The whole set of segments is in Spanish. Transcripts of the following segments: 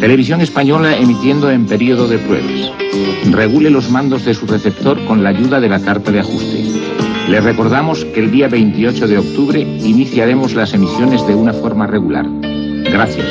Televisión Española emitiendo en periodo de pruebas. Regule los mandos de su receptor con la ayuda de la carta de ajuste. Les recordamos que el día 28 de octubre iniciaremos las emisiones de una forma regular. Gracias.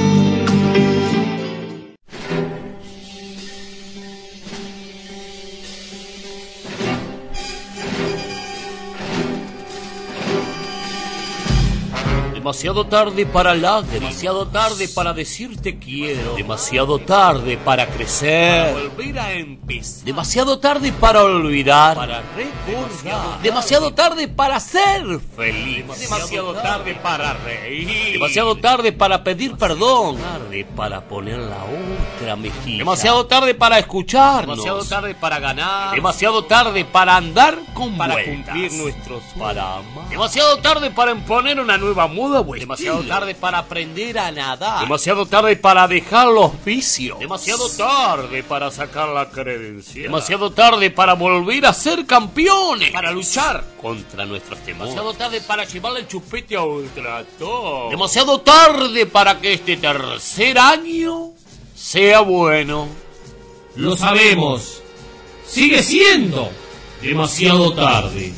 Demasiado tarde para lágrimas, demasiado tarde para decirte quiero, demasiado tarde para crecer, para volver a empezar, demasiado tarde para olvidar, para recordar, demasiado tarde para ser feliz, demasiado tarde para reír, demasiado tarde para pedir perdón, tarde para poner la otra mejilla, demasiado tarde para escucharnos, demasiado tarde para ganar, demasiado tarde para andar con para vueltas, cumplir nuestros sueños, para amar, demasiado tarde para imponer una nueva moda. Demasiado tarde para aprender a nadar. Demasiado tarde para dejar los vicios. Demasiado tarde para sacar la credencial. Demasiado tarde para volver a ser campeones. Para luchar contra nuestros temores. Demasiado tarde para llevarle el chupete a Ultratop. Demasiado tarde para que este tercer año sea bueno. Lo sabemos. Sigue siendo demasiado tarde.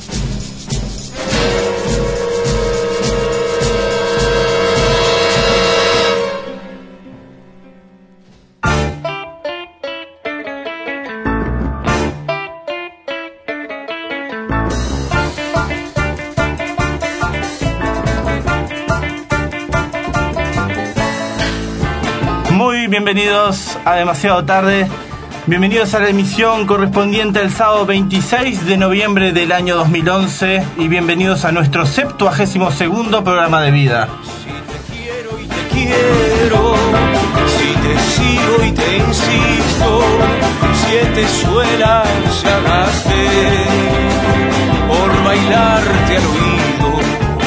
Bienvenidos a Demasiado Tarde, bienvenidos a la emisión correspondiente al sábado 26 de noviembre del año 2011 y bienvenidos a nuestro 72º programa de vida. Si te quiero y te quiero, si te sigo y te insisto, 7 suelas llagaste por bailarte al oído,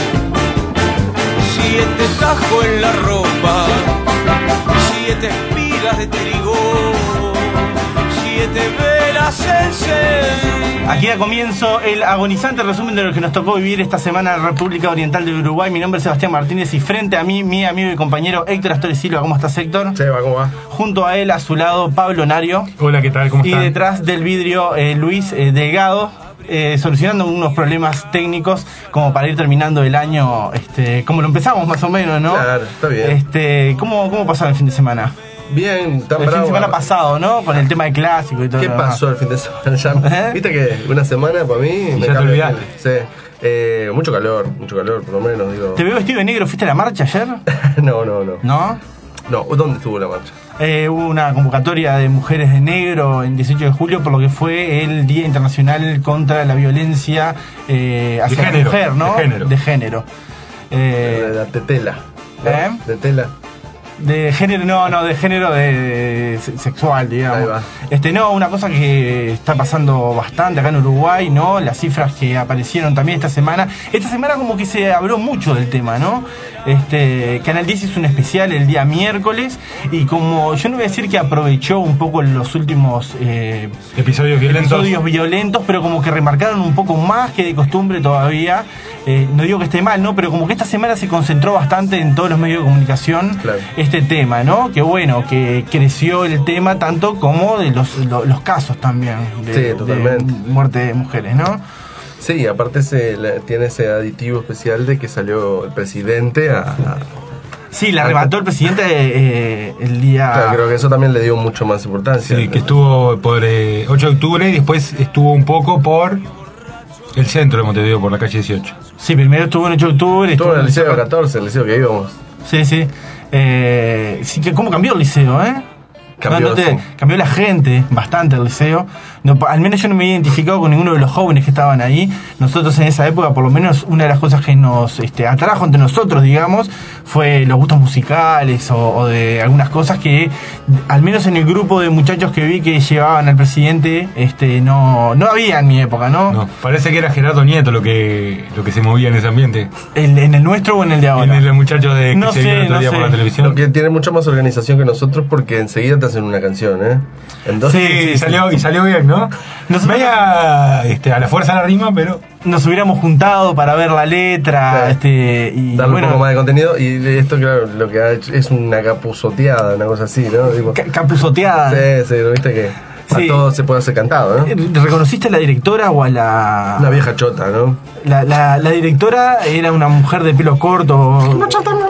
7 tajos en la ropa, 7 espigas de trigo, 7 velas en sed. Aquí da comienzo el agonizante resumen de lo que nos tocó vivir esta semana en la República Oriental de Uruguay. Mi nombre es Sebastián Martínez y frente a mí, mi amigo y compañero Héctor Astores Silva. ¿Cómo estás, Héctor? Seba, ¿cómo va? Junto a él, a su lado, Pablo Nario. Hola, ¿qué tal? ¿Cómo están? Y detrás del vidrio, Luis Delgado. Solucionando unos problemas técnicos como para ir terminando el año como lo empezamos más o menos, ¿no? Claro, está bien. ¿Cómo pasó el fin de semana? Bien, tan el bravo. fin de semana pasado, ¿no? Con el tema de clásico y todo. ¿Qué pasó el fin de semana? Ya, ¿viste que una semana para mí me ya te olvidaste? Sí. Mucho calor por lo menos, digo. ¿Te veo vestido de negro? ¿Fuiste a la marcha ayer? No. ¿No? No, ¿dónde estuvo la marcha? Hubo una convocatoria de mujeres de negro el 18 de julio por lo que fue el Día Internacional contra la Violencia hacia la mujer, ¿no? De género. De la tetela. ¿no? De tela. De género, no, de género de sexual, digamos. Ahí va. No, una cosa que está pasando bastante acá en Uruguay, ¿no? Las cifras que aparecieron también esta semana. Esta semana como que se habló mucho del tema, ¿no? Canal 10 hizo un especial el día miércoles y como yo no voy a decir que aprovechó un poco los últimos episodios violentos, pero como que remarcaron un poco más que de costumbre todavía. No digo que esté mal, ¿no? Pero como que esta semana se concentró bastante en todos los medios de comunicación. Claro. Este tema, ¿no? Que bueno, que creció el tema tanto como de los casos también de muerte de mujeres, ¿no? Sí, aparte tiene ese aditivo especial de que salió el presidente a... Sí, le arrebató el presidente el día... Claro, creo que eso también le dio mucho más importancia. Sí, que estuvo por 8 de octubre y después estuvo un poco por el centro de Montevideo, por la calle 18. Sí, primero estuvo en 8 de octubre. Estuvo en el liceo 14, el liceo que íbamos. Sí. Sí, que cómo cambió el liceo, ¿eh? Cambió la gente bastante el liceo. No, al menos yo no me he identificado con ninguno de los jóvenes que estaban ahí. Nosotros en esa época, por lo menos, una de las cosas que nos atrajo entre nosotros, digamos, fue los gustos musicales o de algunas cosas que, al menos en el grupo de muchachos que vi que llevaban al presidente, no había en mi época, ¿no? No, parece que era Gerardo Nieto lo que se movía en ese ambiente. ¿En el nuestro o en el de ahora? En el muchacho que no se vio el otro día por la televisión. Lo que tiene mucha más organización que nosotros porque enseguida te hacen una canción, ¿eh? Entonces, sí, salió bien, ¿no? ¿no? Vaya a la fuerza la rima, pero... Nos hubiéramos juntado para ver la letra, Claro. y Darle bueno, un poco más de contenido. Y esto, claro, lo que ha hecho es una capuzoteada, una cosa así, ¿no? Tipo, capuzoteada. sí, ¿no viste que Sí. a todo se puede hacer cantado, ¿no? ¿Reconociste a la directora o a la...? Una vieja chota, ¿no? La directora era una mujer de pelo corto.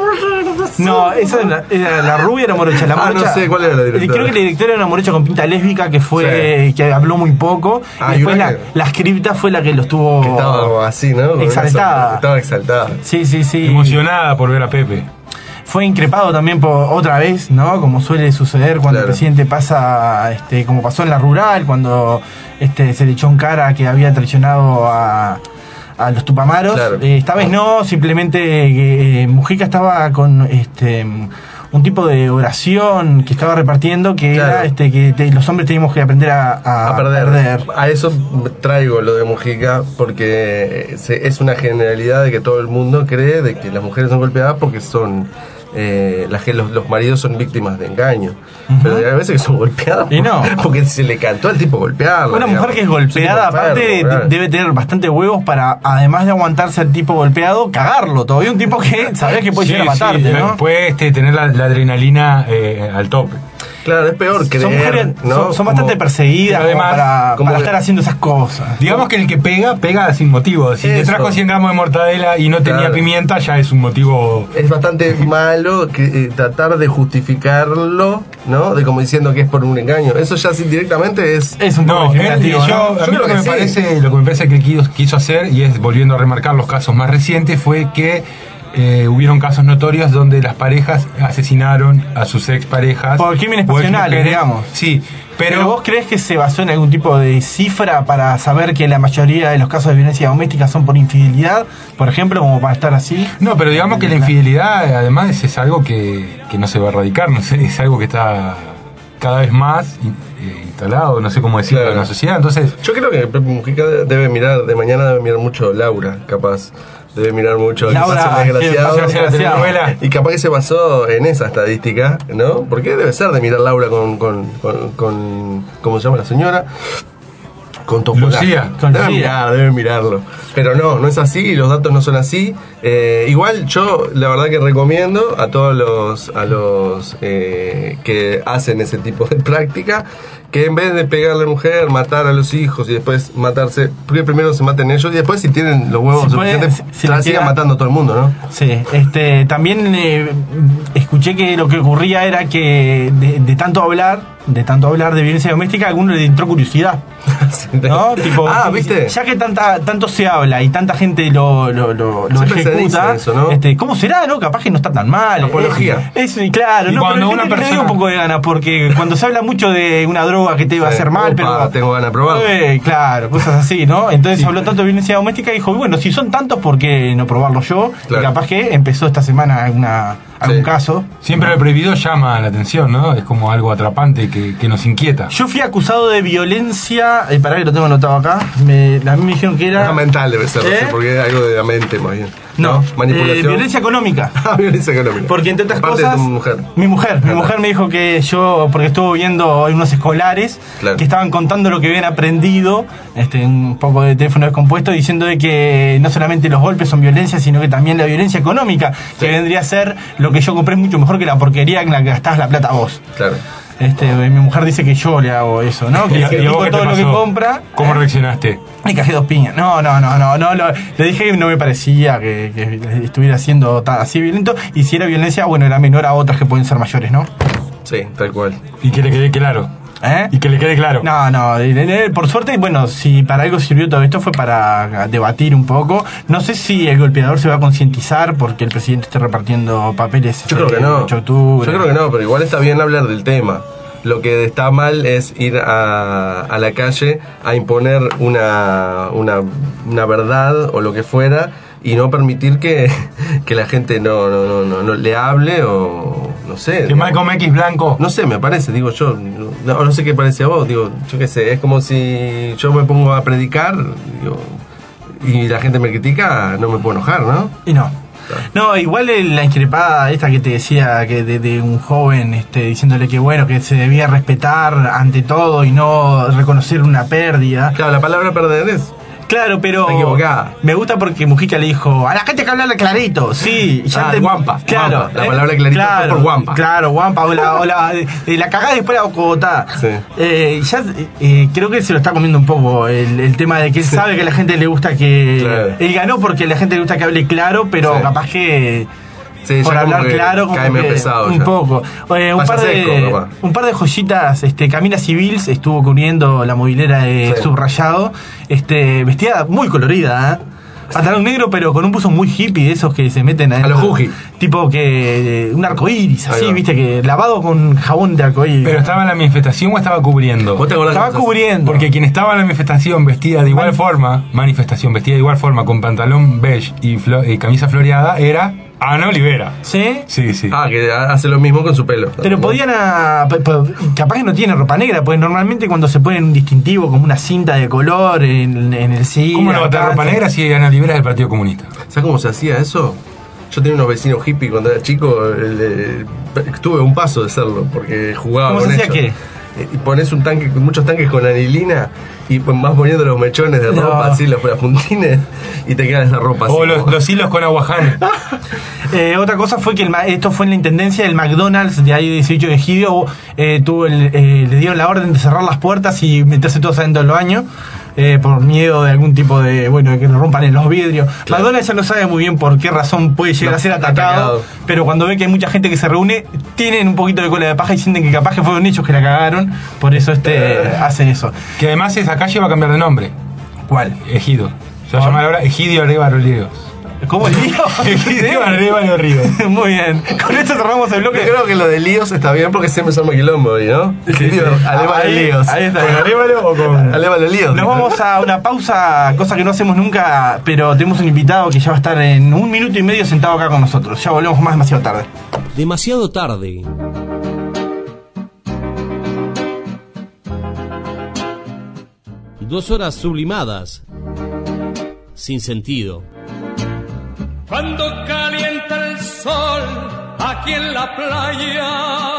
No, esa era la rubia, era morocha. La Ah, morocha, no sé cuál era la directora. Creo que la directora era una morocha con pinta lésbica que fue que habló muy poco. Ah, y después y una la scripta fue la que lo estuvo Que estaba así, ¿no? Con exaltada. Estaba exaltada. Sí. Emocionada por ver a Pepe. Fue increpado también por otra vez, ¿no? Como suele suceder cuando el presidente pasa, como pasó en la rural, cuando se le echó en cara que había traicionado a los Tupamaros. Claro. Esta vez no, simplemente Mujica estaba con un tipo de oración que estaba repartiendo que Claro. era que los hombres teníamos que aprender a perder. A eso traigo lo de Mujica, porque es una generalidad de que todo el mundo cree de que las mujeres son golpeadas porque son los maridos son víctimas de engaño. Pero hay veces que son golpeadas Y no. porque se le cantó al tipo golpearla. Una mujer que es golpeada, aparte, debe tener bastante huevos para, además de aguantarse al tipo golpeado, cagarlo. Todavía un tipo que sabés que puede llegar a matarte, ¿no? Puede tener la adrenalina al tope. Claro, es peor creer, Son mujeres, ¿no? son bastante perseguidas Pero además, para estar haciendo esas cosas. Digamos que el que pega sin motivo. Si te Eso. trajo 100 gramos de mortadela y no tenía Claro. pimienta, ya es un motivo. Es bastante malo tratar de justificarlo, ¿no? De como diciendo que es por un engaño. Eso ya sí, directamente es... Es un poco No, discriminativo, a ¿no? mí Yo lo creo que me parece que quiso hacer, y es volviendo a remarcar los casos más recientes, fue que hubieron casos notorios donde las parejas asesinaron a sus exparejas. Por crímenes o pasionales, exmujeres. digamos. Sí, Pero vos crees que se basó en algún tipo de cifra para saber que la mayoría de los casos de violencia doméstica son por infidelidad, por ejemplo, como para estar así? No, pero digamos que la infidelidad además es algo que no se va a erradicar, no sé, es algo que está cada vez más instalado, no sé cómo decirlo, Claro. en la sociedad. Entonces, Yo creo que Pepe Mujica debe mirar mucho Laura, capaz. Debe mirar mucho Laura, El Paso Desgraciado. la telenovela. Y capaz que se basó en esa estadística, ¿no? Porque debe ser de mirar Laura con ¿cómo se llama la señora? Con Topolá. Lucía. Con Debe Lucía. mirarlo. Pero no es así, los datos no son así. Igual yo la verdad que recomiendo a todos los que hacen ese tipo de práctica que en vez de pegarle a la mujer, matar a los hijos y después matarse, porque primero se maten ellos y después si tienen los huevos Si puede, suficientes, si le sigan queda- matando a todo el mundo, ¿no? Sí, también escuché que lo que ocurría era que de tanto hablar de violencia doméstica, a alguno le entró curiosidad, ¿no? Tipo, ¿viste? ya que tanto se habla y tanta gente lo Siempre se ejecuta, dice eso, ¿no? ¿cómo será, no? Capaz que no está tan mal. Apología. Claro, Y no, cuando pero una una persona persona- un poco de ganas, porque cuando se habla mucho de una droga que te va a Sí. hacer mal, Opa, pero tengo ganas de probarlo. claro, cosas así, ¿no? Entonces habló tanto de violencia doméstica y dijo, bueno, si son tantos, ¿por qué no probarlo yo? Claro. Y capaz que empezó esta semana algún Sí. caso. siempre lo prohibido llama la atención, ¿no? Es como algo atrapante que nos inquieta. Yo fui acusado de violencia, pará que lo tengo anotado acá, a mí me dijeron que era... Era mental debe ser, no sé, ¿Eh? porque es algo de la mente más bien. No, manipulación. violencia económica. Violencia económica. Porque entre otras Parte cosas, de tu mujer. mi mujer me dijo que yo, porque estuvo viendo unos escolares Claro. que estaban contando lo que habían aprendido, un poco de teléfono descompuesto, diciendo de que no solamente los golpes son violencia, sino que también la violencia económica, que vendría a ser lo que yo compré es mucho mejor que la porquería en la que gastás la plata vos. Claro. Mi mujer dice que yo le hago eso, ¿no? Que ¿Y le a vos digo qué te todo lo que pasó? compra. ¿Cómo reaccionaste? Me cajé 2 piñas. No, le dije que no me parecía que estuviera siendo así violento. Y si era violencia, bueno, era menor a otras que pueden ser mayores, ¿no? Sí, tal cual. Y que le quede claro. ¿Eh? Y que le quede claro. No, por suerte, bueno, si para algo sirvió todo esto fue para debatir un poco. No sé si el golpeador se va a concientizar porque el presidente esté repartiendo papeles. Yo creo que no. 8 de octubre. Yo creo que no, pero igual está bien hablar del tema. Lo que está mal es ir a la calle a imponer una verdad o lo que fuera y no permitir que la gente no le hable o no sé. Que Malcolm X blanco. No sé, me parece, digo yo. No sé qué parece a vos, digo, yo qué sé. Es como si yo me pongo a predicar digo, y la gente me critica, no me puedo enojar, ¿no? Y no. No, igual la increpada esta que te decía que de un joven diciéndole que bueno, que se debía respetar ante todo y no reconocer una pérdida. Claro, la palabra perder es... Claro, pero Está equivocada. Me gusta porque Mujica le dijo, a la gente hay que hablarle clarito, sí. Guampa. Claro. Guampa. La palabra clarito fue por guampa. Claro, guampa, o la cagada después la bocotá. Sí. Creo que se lo está comiendo un poco el tema de que él sabe que a la gente le gusta que... Claro. Él ganó porque a la gente le gusta que hable claro, pero capaz que... Sí, por hablar claro, cae medio pesado un ya. poco. Un par de joyitas. Camila Civils estuvo cubriendo la movilera de Subrayado, vestida muy colorida, pantalón negro, pero con un buzo muy hippie de esos que se meten a los Juji. Tipo que un arcoíris, así, viste, que lavado con jabón de arcoíris. ¿Pero estaba en la manifestación o estaba cubriendo? Estaba cubriendo. Porque quien estaba en la manifestación vestida de igual forma, con pantalón beige y camisa floreada, era Ana Olivera. ¿Sí? Sí, sí. Que hace lo mismo con su pelo. Pero podían... capaz que no tiene ropa negra, porque normalmente cuando se ponen un distintivo como una cinta de color en el sí. ¿Cómo no va a tener ropa negra si Ana Olivera es del Partido Comunista? ¿Sabes cómo se hacía eso? Yo tenía unos vecinos hippies cuando era chico. Tuve un paso de serlo, porque jugaba con ellos. ¿Cómo se hacía qué? Y pones muchos tanques con anilina y vas poniendo los mechones de ropa, así, los puntines, y te queda esa ropa así. O los hilos con aguaján. Otra cosa fue que esto fue en la intendencia del McDonald's de ahí 18 de Egidio. Le dieron la orden de cerrar las puertas y meterse todos adentro del baño. Por miedo de algún tipo de, de que le rompan en los vidrios. Claro. McDonald's ya no sabe muy bien por qué razón puede llegar a ser atacado, pero cuando ve que hay mucha gente que se reúne, tienen un poquito de cola de paja y sienten que capaz que fueron ellos que la cagaron, por eso hacen eso. Que además esa calle va a cambiar de nombre. ¿Cuál? Ejido. Se va a llamar ahora Egidio Arévalo Ríos. ¿Cómo el lío? Egidio Arévalo Ríos. Muy bien. Con esto cerramos el bloque. Yo creo que lo de líos está bien porque siempre se llama quilombo, ¿no? Egidio Arévalo Líos. Ahí está. ¿Con Arévalo o con...? Arévalo Líos. Nos vamos a una pausa, cosa que no hacemos nunca, pero tenemos un invitado que ya va a estar en 1 minuto y medio sentado acá con nosotros. Ya volvemos más demasiado tarde. Demasiado tarde. Dos horas sublimadas, sin sentido. Cuando calienta el sol aquí en la playa.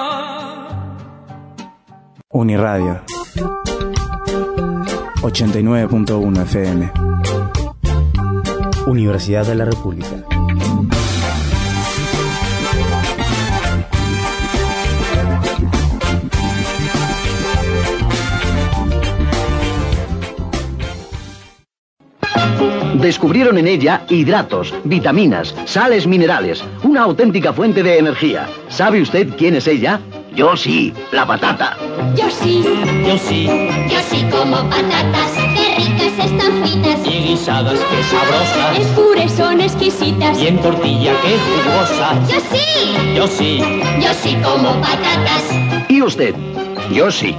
Uniradio 89.1 FM. Universidad de la República. Descubrieron en ella hidratos, vitaminas, sales minerales, una auténtica fuente de energía. ¿Sabe usted quién es ella? Yo sí, la patata. Yo sí. Yo sí. Yo sí como patatas, qué ricas están fritas. Y guisadas, qué sabrosas. Es puré, son exquisitas. Y en tortilla, qué jugosas. Yo sí. Yo sí. Yo sí como patatas. ¿Y usted? Yo sí.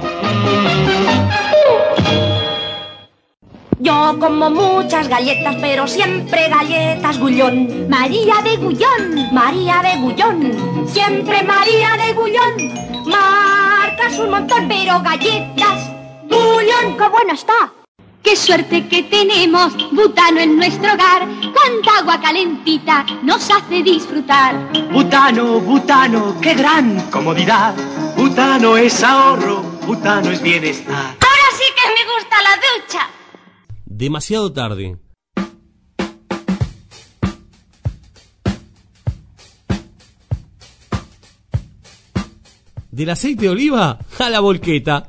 Yo como muchas galletas, pero siempre galletas Gullón. María de Gullón, María de Gullón. Siempre María de Gullón. Marcas un montón, pero galletas Gullón, qué buena está. Qué suerte que tenemos butano en nuestro hogar. Cuánta agua calentita nos hace disfrutar. Butano, butano, qué gran comodidad. Butano es ahorro, butano es bienestar. Ahora sí que me gusta la ducha. Demasiado tarde. Del aceite de oliva a la volqueta.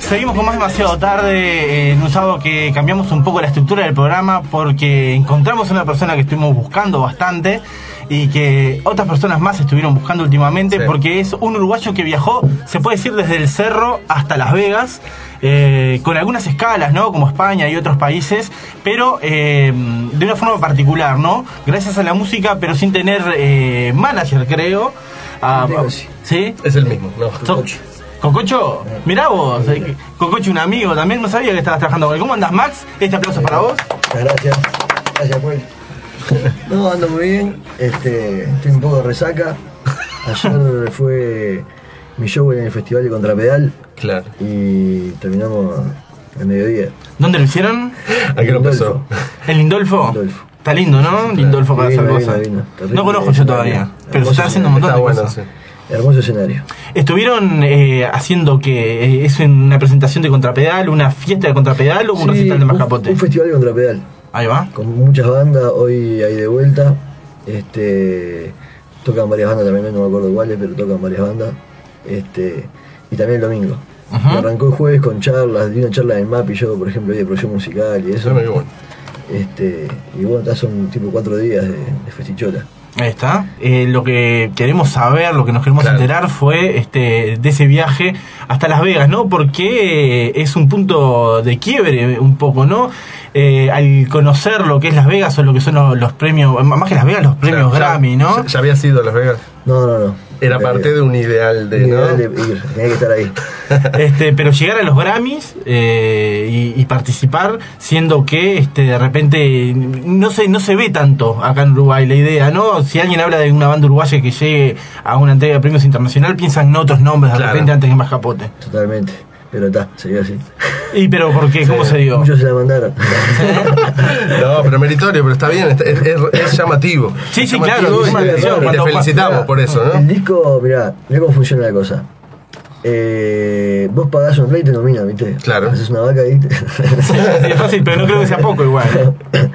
Seguimos con más Demasiado Tarde en un sábado que cambiamos un poco la estructura del programa porque encontramos una persona que estuvimos buscando bastante y que otras personas más estuvieron buscando últimamente, porque es un uruguayo que viajó, se puede decir, desde el Cerro hasta Las Vegas, con algunas escalas, ¿no? Como España y otros países, pero de una forma particular, ¿no? Gracias a la música, pero sin tener manager, creo. ¿Sí? Es el mismo, no. Cococho, mirá vos, Cococho, un amigo también, no sabía que estabas trabajando con él. ¿Cómo andas, Max? Este aplauso para vos. Gracias, pues. No, ando muy bien, estoy un poco de resaca. Ayer fue mi show en el Festival de Contrapedal. Claro. Y terminamos al mediodía. ¿Dónde lo hicieron? Aquí lo empezó. ¿En Lindolfo? Está lindo, ¿no? Claro. Lindolfo para hacer cosas. No conozco yo todavía, pero se está haciendo un montón de cosas. Sí. Hermoso escenario. ¿Estuvieron haciendo que es una presentación de Contrapedal, una fiesta de Contrapedal o un recital de Mascapote? Un festival de Contrapedal. Ahí va. Con muchas bandas, hoy hay de vuelta. Tocan varias bandas también, no me acuerdo cuáles, pero tocan varias bandas. Y también el domingo. Uh-huh. Arrancó el jueves con charlas, di una charla del MAP y yo, por ejemplo, de producción musical y eso. Muy bueno. Y bueno, ya son tipo 4 días de festichola. Ahí está. Lo que queremos saber, lo que nos queremos enterar fue de ese viaje hasta Las Vegas, ¿no? Porque es un punto de quiebre un poco, ¿no? Al conocer lo que es Las Vegas o lo que son los premios, más que Las Vegas, los premios Grammy, ¿no? ¿Ya había sido Las Vegas? No. Era parte de un ideal de, ¿no? De ir, tenía que estar ahí. Pero llegar a los Grammys y participar, siendo que de repente no se ve tanto acá en Uruguay la idea, ¿no? Si alguien habla de una banda uruguaya que llegue a una entrega de premios internacional, piensan en otros nombres de repente antes que Mascapote. Totalmente. Pero se dio así. ¿Y pero por qué? ¿Cómo se dio? Muchos se la mandaron. No, pero meritorio, pero está bien, es llamativo. Sí, es llamativo, claro. Y te felicitamos por eso, ¿no? El disco, mirá cómo funciona la cosa. Vos pagás un play y te nominan, ¿viste? Claro. Haces una vaca y Sí, es fácil, pero no creo que sea poco igual.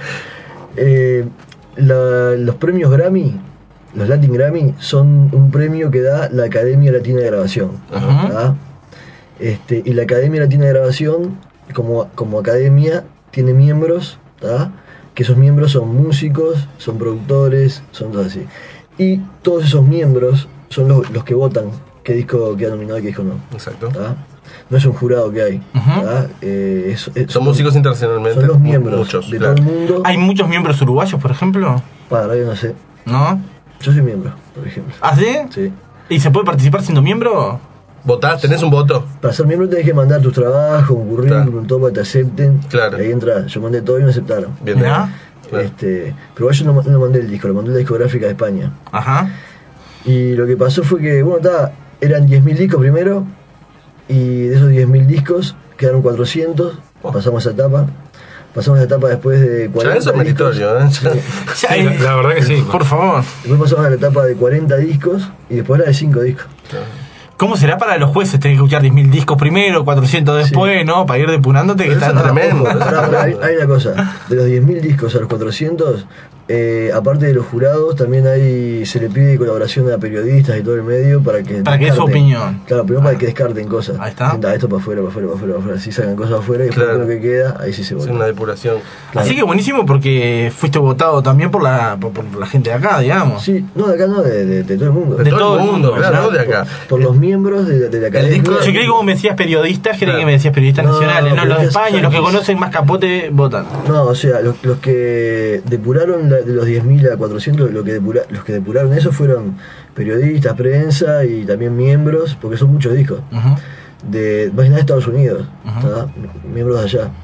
Los premios Grammy, los Latin Grammy, son un premio que da la Academia Latina de Grabación. Ajá. Y la Academia Latina de Grabación, como academia, tiene miembros, que esos miembros son músicos, son productores, son todo así. Y todos esos miembros son los que votan qué disco queda nominado y qué disco no. Exacto. No es un jurado que hay. Son músicos internacionalmente. Son los miembros muchos, de todo el mundo. ¿Hay muchos miembros uruguayos, por ejemplo? Para, yo no sé. ¿No? Yo soy miembro, por ejemplo. ¿Ah, sí? Sí. ¿Y se puede participar siendo miembro? ¿Votás? ¿Tenés un voto? Para ser miembro tenés que mandar tus trabajos, un currículum, todo para que te acepten. Claro. Y ahí entras. Yo mandé todo y me aceptaron. Bien. Claro. Pero yo no mandé el disco, lo mandé la discográfica de España. Ajá. Y lo que pasó fue que, eran 10.000 discos primero, y de esos 10.000 discos quedaron 400, pasamos esa etapa. Pasamos la etapa después de 40 ya eso es meritorio, ¿eh? Sí. La verdad que sí. Por favor. Después pasamos a la etapa de 40 discos y después la de 5 discos. Claro. ¿Cómo será para los jueces? Tenés que escuchar 10.000 discos primero, 400 después, ¿no? Para ir depurándote, que está tremendo. Hay una cosa, de los 10.000 discos a los 400, aparte de los jurados, también se le pide colaboración a periodistas y todo el medio para que dé su opinión. Claro, primero para que descarten cosas. Ahí está. Esto para afuera. Si sacan cosas afuera y después lo que queda, ahí sí se vota. Es una depuración. Claro. Así que buenísimo porque fuiste votado también por la gente de acá, digamos. Sí, no de acá, no, de todo el mundo. De todo el mundo, claro, no de acá. Por los miembros de la academia. Yo creí que como me decías periodistas, creí que me decías periodistas nacionales, ¿no? Los de España, los que conocen Mascapote votan. No, o sea, los que depuraron de los 10.000 a 400, los que depuraron eso fueron periodistas, prensa y también miembros, porque son muchos discos. Uh-huh. Más de Estados Unidos, miembros de allá.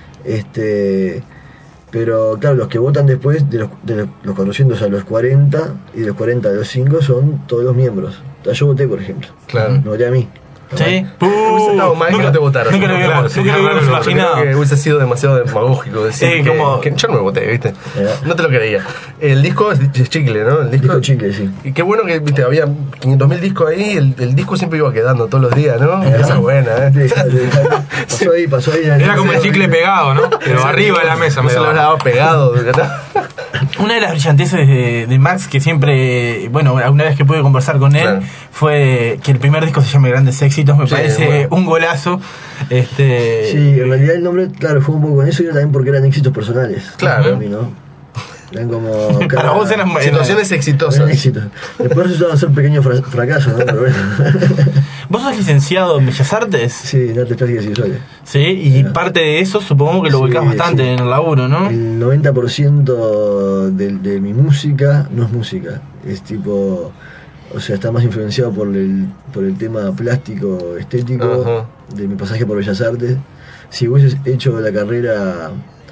Pero claro, los que votan después de los 400 a los 40 y de los 40 a los 5 son todos los miembros. Yo voté, por ejemplo. Claro. No voté a mí. Sí. Hubiese estado mal que no te votaran. Nunca lo habíamos imaginado. Creo que hubiese sido demasiado demagógico decir que yo no me voté, ¿viste? No te lo creía. El disco es chicle, ¿no? El disco chicle, sí. Y qué bueno que, viste, había 500.000 discos ahí, el disco siempre iba quedando todos los días, ¿no? Esa es buena, Pasó ahí. Era como el chicle pegado, ¿no? Pero arriba de la mesa. No se lo daba pegado. Una de las brillanteces de Max, que siempre, una vez que pude conversar con él, fue que el primer disco se llame Grandes Éxitos. Éxitos me parece bueno. un golazo. Sí, en realidad el nombre, claro, fue un poco con eso y era también porque eran éxitos personales. Claro. Para mí, ¿no? Eran como... Para vos eran situaciones exitosas. Eran éxitos. Después resultaban ser pequeños fracasos, ¿no? Pero bueno. ¿Vos sos licenciado en Bellas Artes? Sí, en artes plásticas y visuales. Sí, y parte de eso supongo que lo volcás bastante en el laburo, ¿no? El 90% de mi música no es música. Es tipo... O sea, está más influenciado por el tema plástico, estético, de mi pasaje por Bellas Artes. Si hubiese hecho la carrera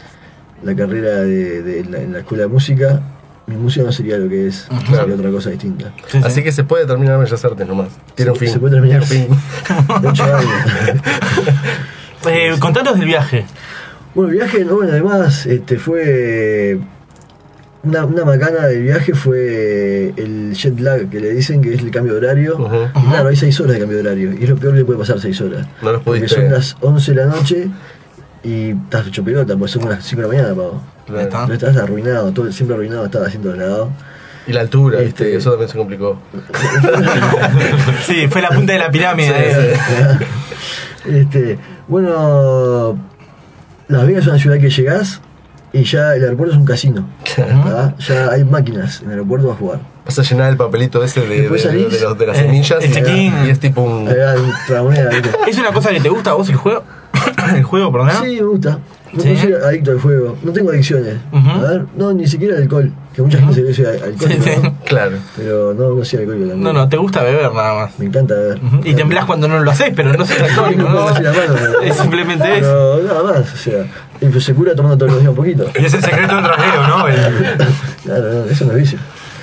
en la escuela de música, mi música no sería lo que es, sería otra cosa distinta. Así que se puede terminar Bellas Artes nomás. Tiene un fin. Se puede terminar. Fin. 8 años. Contanos del viaje. Bueno, el viaje, bueno, además fue... Una macana del viaje fue el jet lag, que le dicen que es el cambio de horario. Y claro, hay 6 horas de cambio de horario. Y es lo peor que le puede pasar, 6 horas. No los pudiste. Porque son las 11 de la noche y estás hecho pelota, porque son las 5 de la mañana, pavo. Claro. Entonces estás arruinado, siempre arruinado, estaba haciendo lado. Y la altura, eso también se complicó. Sí, fue la punta de la pirámide. Sí. Bueno, Las Vegas es una ciudad que llegás y ya el aeropuerto es un casino. Ya hay máquinas en el aeropuerto a jugar. Vas a llenar el papelito ese de las semillas el check-in. y es tipo un... ¿Es una cosa que te gusta a vos el juego? ¿El juego, perdón? Sí, me gusta. No soy adicto al juego. No tengo adicciones. A ver, no, ni siquiera el alcohol. Que mucha gente se ve que soy alcohólico, ¿no? Claro. Pero no soy alcohólico también. No, te gusta beber nada más. Me encanta beber. Y temblás cuando no lo haces, pero no sos alcohólico, ¿no? Es simplemente eso. Pero nada más, o sea, se cura tomando todos los días un poquito. Y es el secreto del rasgueo, ¿no? Claro, no, eso no es vicio.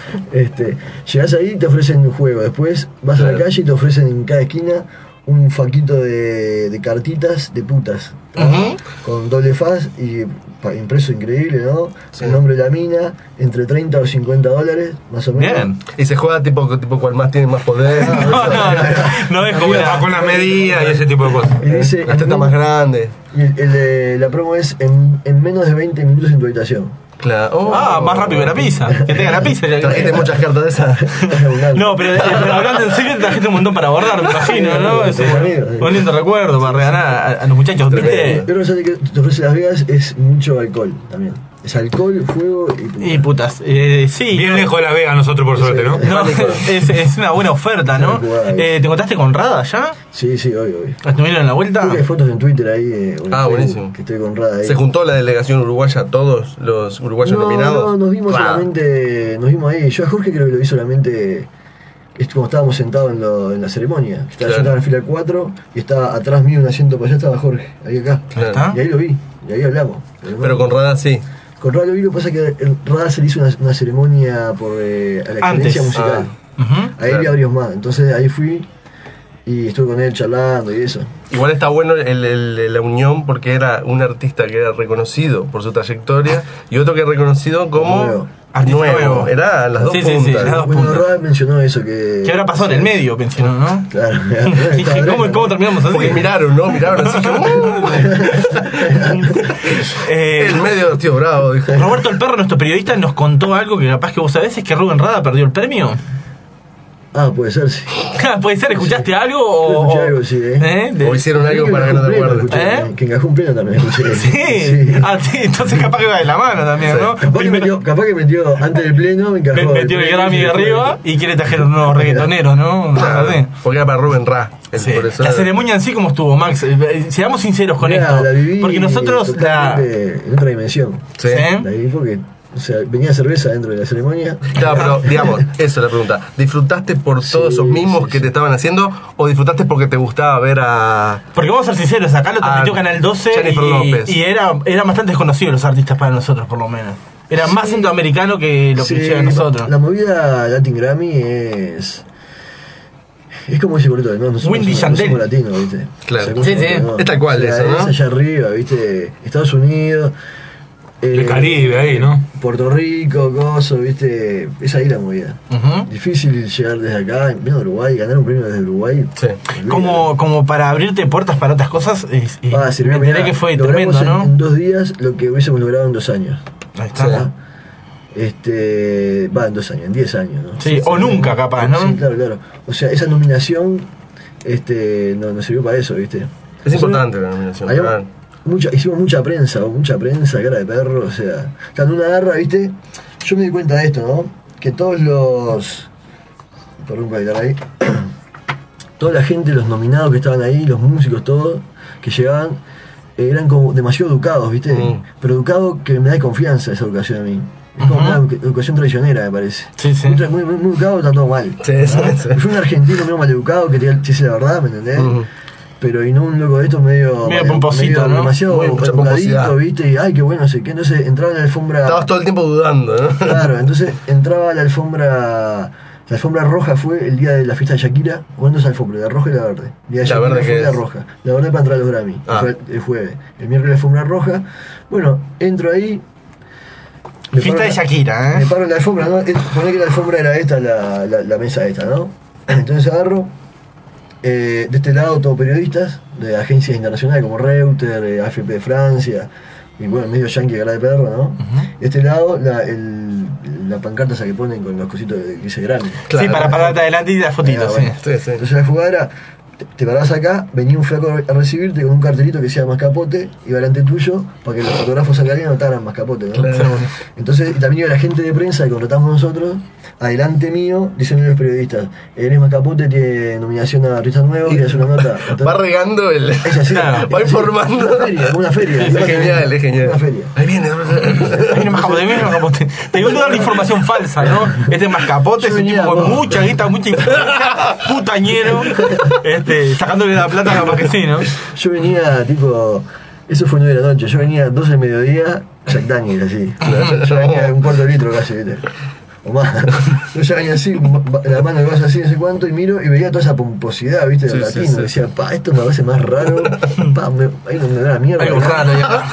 Llegás ahí y te ofrecen un juego. Después vas a la calle y te ofrecen en cada esquina un faquito de cartitas de putas, con doble faz y impreso increíble, ¿no? Sí. El nombre de la mina, entre 30 o 50 dólares, más o menos. Bien. Y se juega tipo cual más tiene más poder. No es como con las medidas y ese tipo de cosas. Y dice, la teta más grande. Y la promo es en menos de 20 minutos en tu habitación. Claro. Más rápido que la pizza. Que tenga la pizza. Trajiste muchas cartas de esas. No, pero hablando en serio, trajiste un montón para abordar, me imagino, ¿no? Es un lindo recuerdo para regalar a los muchachos. Pero lo que te ofrece Las Vegas es mucho alcohol también. Es alcohol, juego y putas. Sí. Bien lejos de Las Vegas nosotros, por suerte, ¿no? Es una buena oferta, ¿no? ¿Te encontraste con Rada ya? Sí, hoy. ¿Estuvieron en la vuelta? Creo que hay fotos en Twitter ahí. Buenísimo. Que estoy con Rada ahí. ¿Se juntó la delegación uruguaya, todos los uruguayos nominados? No, nos vimos solamente, nos vimos ahí. Yo a Jorge creo que lo vi solamente como estábamos sentados en la ceremonia. Estaba sentado en la fila 4 y estaba atrás mío un asiento para allá, estaba Jorge, ahí acá. Claro. Y ahí lo vi, y ahí hablamos. Pero con Rada sí. Con Rada lo vi, lo que pasa es que Rada se le hizo una ceremonia por a la excelencia musical. Ahí había varios más, entonces ahí fui y estuve con él charlando y eso. Igual está bueno la unión porque era un artista que era reconocido por su trayectoria y otro que era reconocido como nuevo. Era las dos puntas. Sí, las dos puntas. Rada mencionó eso que ahora pasó en el medio, mencionó, ¿no? Claro. ¿Cómo terminamos así? Porque miraron así como... el medio, tío bravo, dijo. Roberto el Perro, nuestro periodista, nos contó algo que capaz que vos sabés, es que Rubén Rada perdió el premio. Puede ser, sí. ¿Puede ser? ¿Escuchaste algo? Escuché algo, sí, O hicieron algo para que no te acuerdes. Que encajó un pleno también escuché. Sí. Entonces capaz que va de la mano también, ¿no? Capaz que metió antes del pleno, encajó. Metió el Grammy de arriba y quiere traer unos nuevos reggaetoneros, ¿no? Porque era para Rubén Ra. La ceremonia en sí, ¿cómo estuvo, Max? Seamos sinceros con esto. La viví porque nosotros en otra dimensión. Sí. La viví porque... O sea, venía cerveza dentro de la ceremonia. Claro, pero digamos, eso es la pregunta. ¿Disfrutaste por todos esos mimos que te estaban haciendo o disfrutaste porque te gustaba ver a...? Porque vamos a ser sinceros, acá lo transmitió Canal 12 y eran bastante desconocidos los artistas para nosotros, por lo menos. Era más centroamericano que lo que hicieron nosotros. La movida Latin Grammy es como ese boleto de no Windy Yandel. Somos latinos, ¿viste? Claro. O sea, es tal cual eso, ¿no? Es allá arriba, ¿viste? Estados Unidos... el Caribe ahí, ¿no? Puerto Rico, Gozo, ¿viste? Es ahí la movida. Difícil llegar desde acá, en pleno Uruguay, ganar un premio desde Uruguay. Sí. Como para abrirte puertas para otras cosas, sirvió, me enteré que fue tremendo, ¿no? En 2 días lo que hubiésemos logrado en 2 años. Ahí está. En 2 años, en 10 años, ¿no? Sí, o nunca capaz, ¿no? Sí, claro. O sea, esa nominación no sirvió para eso, ¿viste? Es importante la nominación. Hicimos mucha prensa, cara de perro, o sea, cuando una agarra, ¿viste? Yo me di cuenta de esto, ¿no? Que todos los... Perdón por estar ahí. Toda la gente, los nominados que estaban ahí, los músicos, todos, que llegaban, eran como demasiado educados, ¿viste? Pero educado que me da confianza esa educación a mí. Es como una educación traicionera, me parece. Sí. Muy educado, está todo mal. Sí. Fue un argentino medio mal educado que te dice la verdad, ¿me entendés? Pero y no un loco de estos medio pomposito, medio, ¿no? demasiado educadito, ¿viste? Y ay, qué bueno, no sé qué. Entonces entraba en la alfombra. Estabas todo el tiempo dudando, ¿no? Claro, entonces entraba a la alfombra. La alfombra roja fue el día de la fiesta de Shakira. ¿Cuándo es la alfombra? La roja y la verde. El día de la verde que la roja. La verde para entrar a los Grammy. Fue el jueves. El miércoles la alfombra roja. Bueno, entro ahí. Fiesta de Shakira, ¿eh? Me paro en la alfombra, ¿no? Poné que la alfombra era esta, la mesa esta, ¿no? Entonces agarro. De este lado todos periodistas de agencias internacionales como Reuters, AFP de Francia y bueno, medio yankee de cara de perro, ¿no? De este lado la pancarta esa que ponen con los cositos que dice Grammy. Claro, sí, para pararte adelante y las fotitos, bueno. Sí. Entonces la jugada era, te parabas acá, venía un flaco a recibirte con un cartelito que decía Mascapote, iba delante tuyo para que los fotógrafos acá anotaran Mascapote, ¿no? Claro. Entonces también iba la gente de prensa que contratamos nosotros, adelante mío, diciendo a los periodistas, eres Mascapote, tiene nominación a artista nuevo, y hace una nota. Entonces, va regando el... Es así, va informando. Una feria. Es genial. Una feria. Ahí viene Mascapote. Te iba a dar la información falsa, ¿no? Este es Mascapote, es un tipo con mucha guita, mucha influencia, putañero, sacándole la plata capaz que sí, ¿no? Yo venía, tipo... Eso fue 9 de la noche. Yo venía 12 del mediodía, Jack Daniel, así. Yo venía un cuarto de litro casi, ¿viste? O más. Yo ya venía así, la mano de vaso así, no sé cuánto, y miro y veía toda esa pomposidad, ¿viste? Del latino. Sí. Decía, esto me parece más raro. Ahí me da la mierda. Algo raro,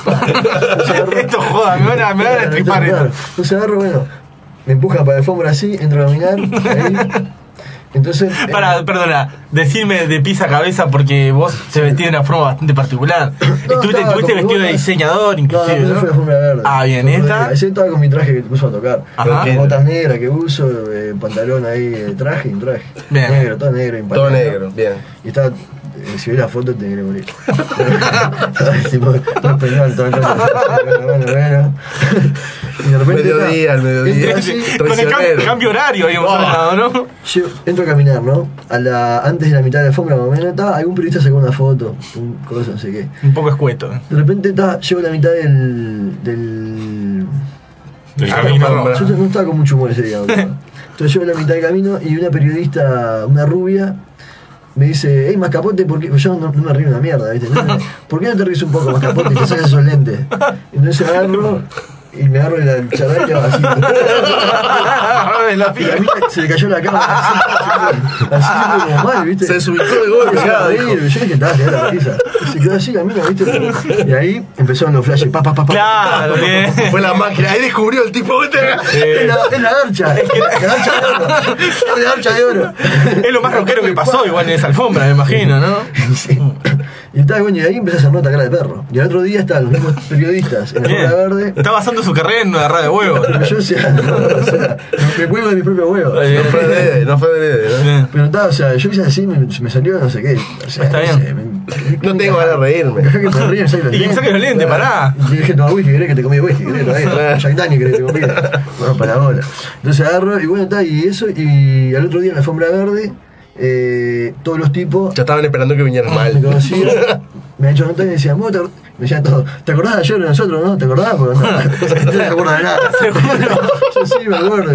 ya. Esto joda, me van a estripar esto. Entonces agarro, bueno, me empuja para la alfombra así, entro a nominar, ahí. Entonces, perdona, decime de pies a cabeza porque vos te vestís de una forma bastante particular. Estuviste vestido de diseñador, inclusive. No, fue la forma verde. Bien, esta. Ese estaba con mi traje que uso a tocar. Botas negras que uso, pantalón ahí, traje y un traje. Bien. Negro, todo negro, todo negro, bien. Y estaba. Si ves la foto te querés morir. Todo español, todo el bueno. Y de repente. Al mediodía. Con el cambio horario habíamos hablado, ¿no? Yo entro a caminar, ¿no? Antes de la mitad de la alfombra, más o menos, algún periodista sacó una foto, cosa, no sé qué. Un poco escueto. De repente llego a la mitad del camino. Yo no estaba con mucho humor ese día. Entonces llego a la mitad del camino y una periodista, una rubia, me dice, hey, Mascapote, ¿por qué? Yo no me río una mierda, ¿viste? ¿Por qué no te ríes un poco, Mascapote, y te sacas esos lentes? Entonces agarro y me agarro el chaval y así. La pila. A mí se le cayó la cámara así como mal, ¿viste? Se desubicó de golpe. Yo dije, estaba quedando la risa. Se quedó así la mina, ¿viste? Y ahí empezaron los flashes, Claro, bien. Fue la máquina, ahí descubrió el tipo, ¿viste? Es la garcha. La garcha de oro. Es la garcha de oro. Es lo más rockero que pasó igual en esa alfombra, me imagino, ¿no? Sí. Y estaba bueno, y ahí empecé a hacer nota cara de perro. Y el otro día estaban los mismos periodistas en la alfombra verde. Está basando su carrera en una radio de huevo. Pero yo, me cuelgo de mi propio huevo. No fue de Pero estaba, o sea, yo hice así, me salió no sé qué. O sea, está bien. No tengo ganas de reírme. Dejá que me ríe, y que me saques los lentes, pará. Y dije, toma whisky, querés que te comí whisky, querés todavía. Jack Daniel, querés que te comí. Bueno, para la bola. Entonces agarro, y bueno, está, y eso, y al otro día en la alfombra verde, todos los tipos ya estaban esperando que vinieras mal. Me conocían, me han hecho notas y me decían, me decían todo, ¿te acordás de ayer de nosotros, no? ¿Te acordás? Porque no te acordás de nada. Yo sí me acuerdo.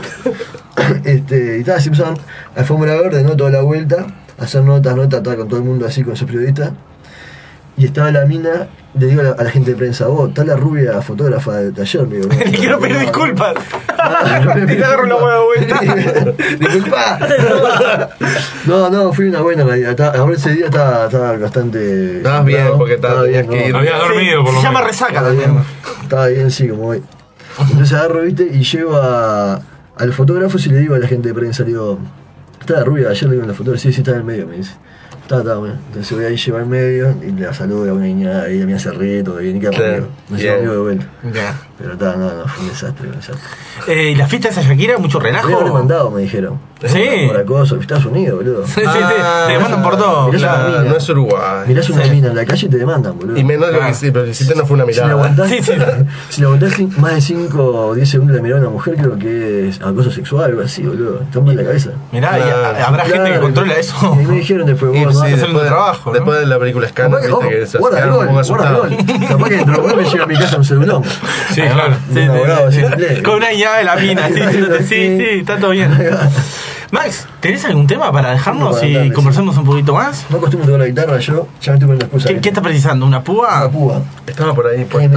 Y estaba así, empezaron a alfombra verde, ¿no? Toda la vuelta, a hacer notas, estaba con todo el mundo así, con esos periodistas. Y estaba la mina, le digo a la gente de prensa, vos, está la rubia fotógrafa de ayer, digo. Le quiero pedir disculpas. Y te agarro una buena vuelta. Disculpa. No, fui una buena en realidad. Ahora ese día estaba bastante. Estabas bien, porque tenías que ir. Había dormido, por lo menos. Se llama resaca también. Estaba bien, sí, como hoy. Entonces agarro, viste, y llego al fotógrafo y le digo a la gente de prensa, le digo, está la rubia, ayer le digo a la fotógrafa, sí, está en el medio, me dice. Está, bueno. Entonces voy ahí, llevar al medio y la saludo a una niña, ella me hace reír, todo bien, y queda conmigo. Me lleva conmigo de vuelta. Pero no, fue un desastre. ¿Y la fiesta de esa Shakira, mucho relajo? Me habían demandado, me dijeron. Sí. Por acoso, Estados Unidos, boludo. Sí, te demandan por todo. No es Uruguay. Mirás una mina en la calle y te demandan, boludo. Y menos lo que sí, pero lo que hiciste no fue una mirada. Si le aguantás más de 5 o 10 segundos de mirar a una mujer, creo que es acoso sexual o algo así, boludo. Está mal en la cabeza. Mirá, y habrá gente que controla eso. Y me dijeron después, vos sí, después de trabajo. Después de la película Scanner, viste que se guarda el gol. Capaz que dentro de un me llega a mi casa un celular. Sí, claro. Con una llave de la mina, sí, está todo bien. Max, ¿tenés algún tema para dejarnos y conversemos un poquito más? No acostumbro tocar la guitarra, yo ya me estoy poniendo excusa. ¿Qué estás precisando? ¿Una púa? Una púa. Estaba por ahí. Yo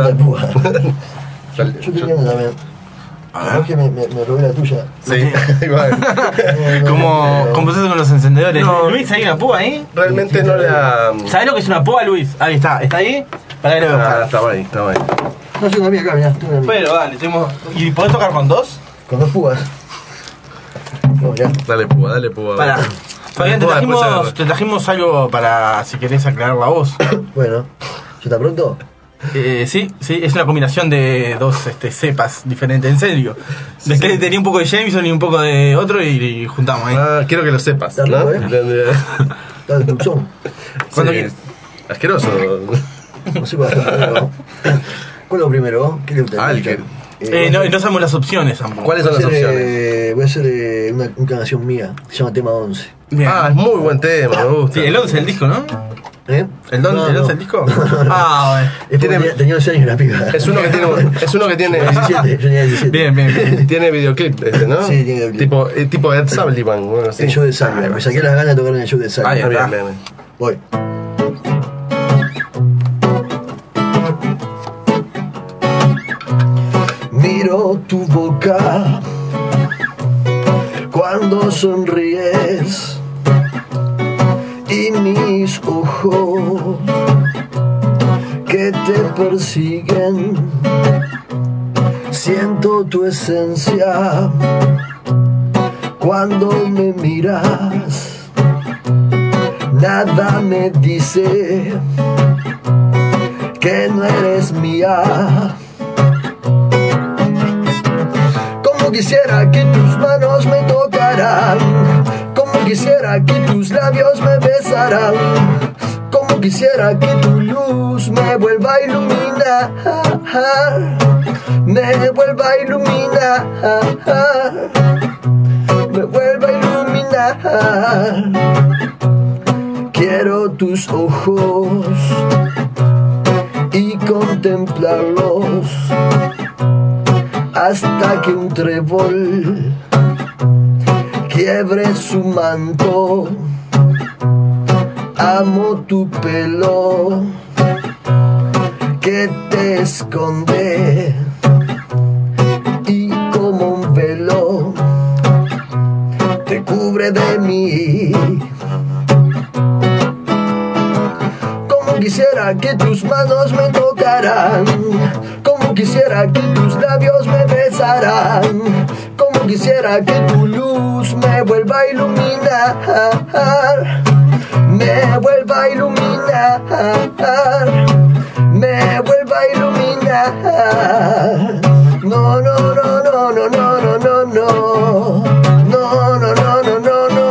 tenía una también. Es que me robé la tuya. Sí, igual. Como vos con los encendedores. No. Luis, ¿hay una púa ahí? Realmente no la... ¿Sabés lo que es una púa, Luis? Ahí está. ¿Está ahí? Para que lo veas. Estaba ahí. No, tengo una mía acá, mirá. Pero dale, ¿y podés tocar con dos? Con 2 púas. No, ya. Dale púa. Para. Fabián, te trajimos algo para, si querés, aclarar la voz. Bueno, ¿ya está pronto? Sí, es una combinación de dos cepas diferentes, en serio. Tenía un poco de Jameson y un poco de otro y juntamos ahí. Quiero que lo sepas, ¿no? Está de pulsón. ¿Cuándo quieres? Asqueroso. No sé cuál es primero. ¿Cuál es lo primero? ¿Qué le gusta? No sabemos las opciones tampoco. ¿Cuáles son las opciones? Voy a hacer una canción mía, se llama Tema 11. Bien. Es muy buen tema, me gusta. Sí, el 11 el disco, ¿no? ¿El 11 el disco? Bueno. Tenía 11 años la piba. Es uno que tiene 17, yo tenía 17. Bien. Tiene videoclip ¿no? Sí, tiene videoclip. Tipo Ed Sullivan, bueno, sí. El show de Sullivan. Me saqué las ganas de tocar en el show de Sullivan. Bien. Voy. Miro tu boca cuando sonríes y mis ojos que te persiguen. Siento tu esencia cuando me miras. Nada me dice que no eres mía. Como quisiera que tus manos me tocaran, como quisiera que tus labios me besaran, como quisiera que tu luz me vuelva a iluminar, me vuelva a iluminar, me vuelva a iluminar. Quiero tus ojos y contemplarlos hasta que un trébol quiebre su manto. Amo tu pelo que te esconde y como un velo te cubre de mí. Como quisiera que tus manos me tocaran, como quisiera que tus labios me besaran, como quisiera que tu luz me vuelva a iluminar, me vuelva a iluminar, me vuelva a iluminar. No, no, no, no, no, no, no, no, no, no, no, no, no, no, no, no.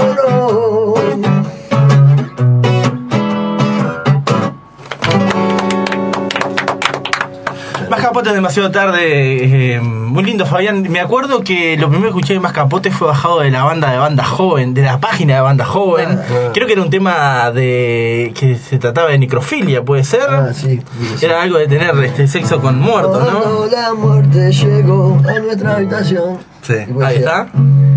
Más Capote es demasiado tarde. Muy lindo, Fabián. Me acuerdo que lo primero que escuché de Más Capote fue bajado de la banda joven, de la página de Banda Joven. Creo que era un tema de que se trataba de necrofilia, ¿puede ser? Sí. Era algo de tener sexo con muertos, ¿no? Cuando la muerte llegó a nuestra habitación. Sí. Ahí está.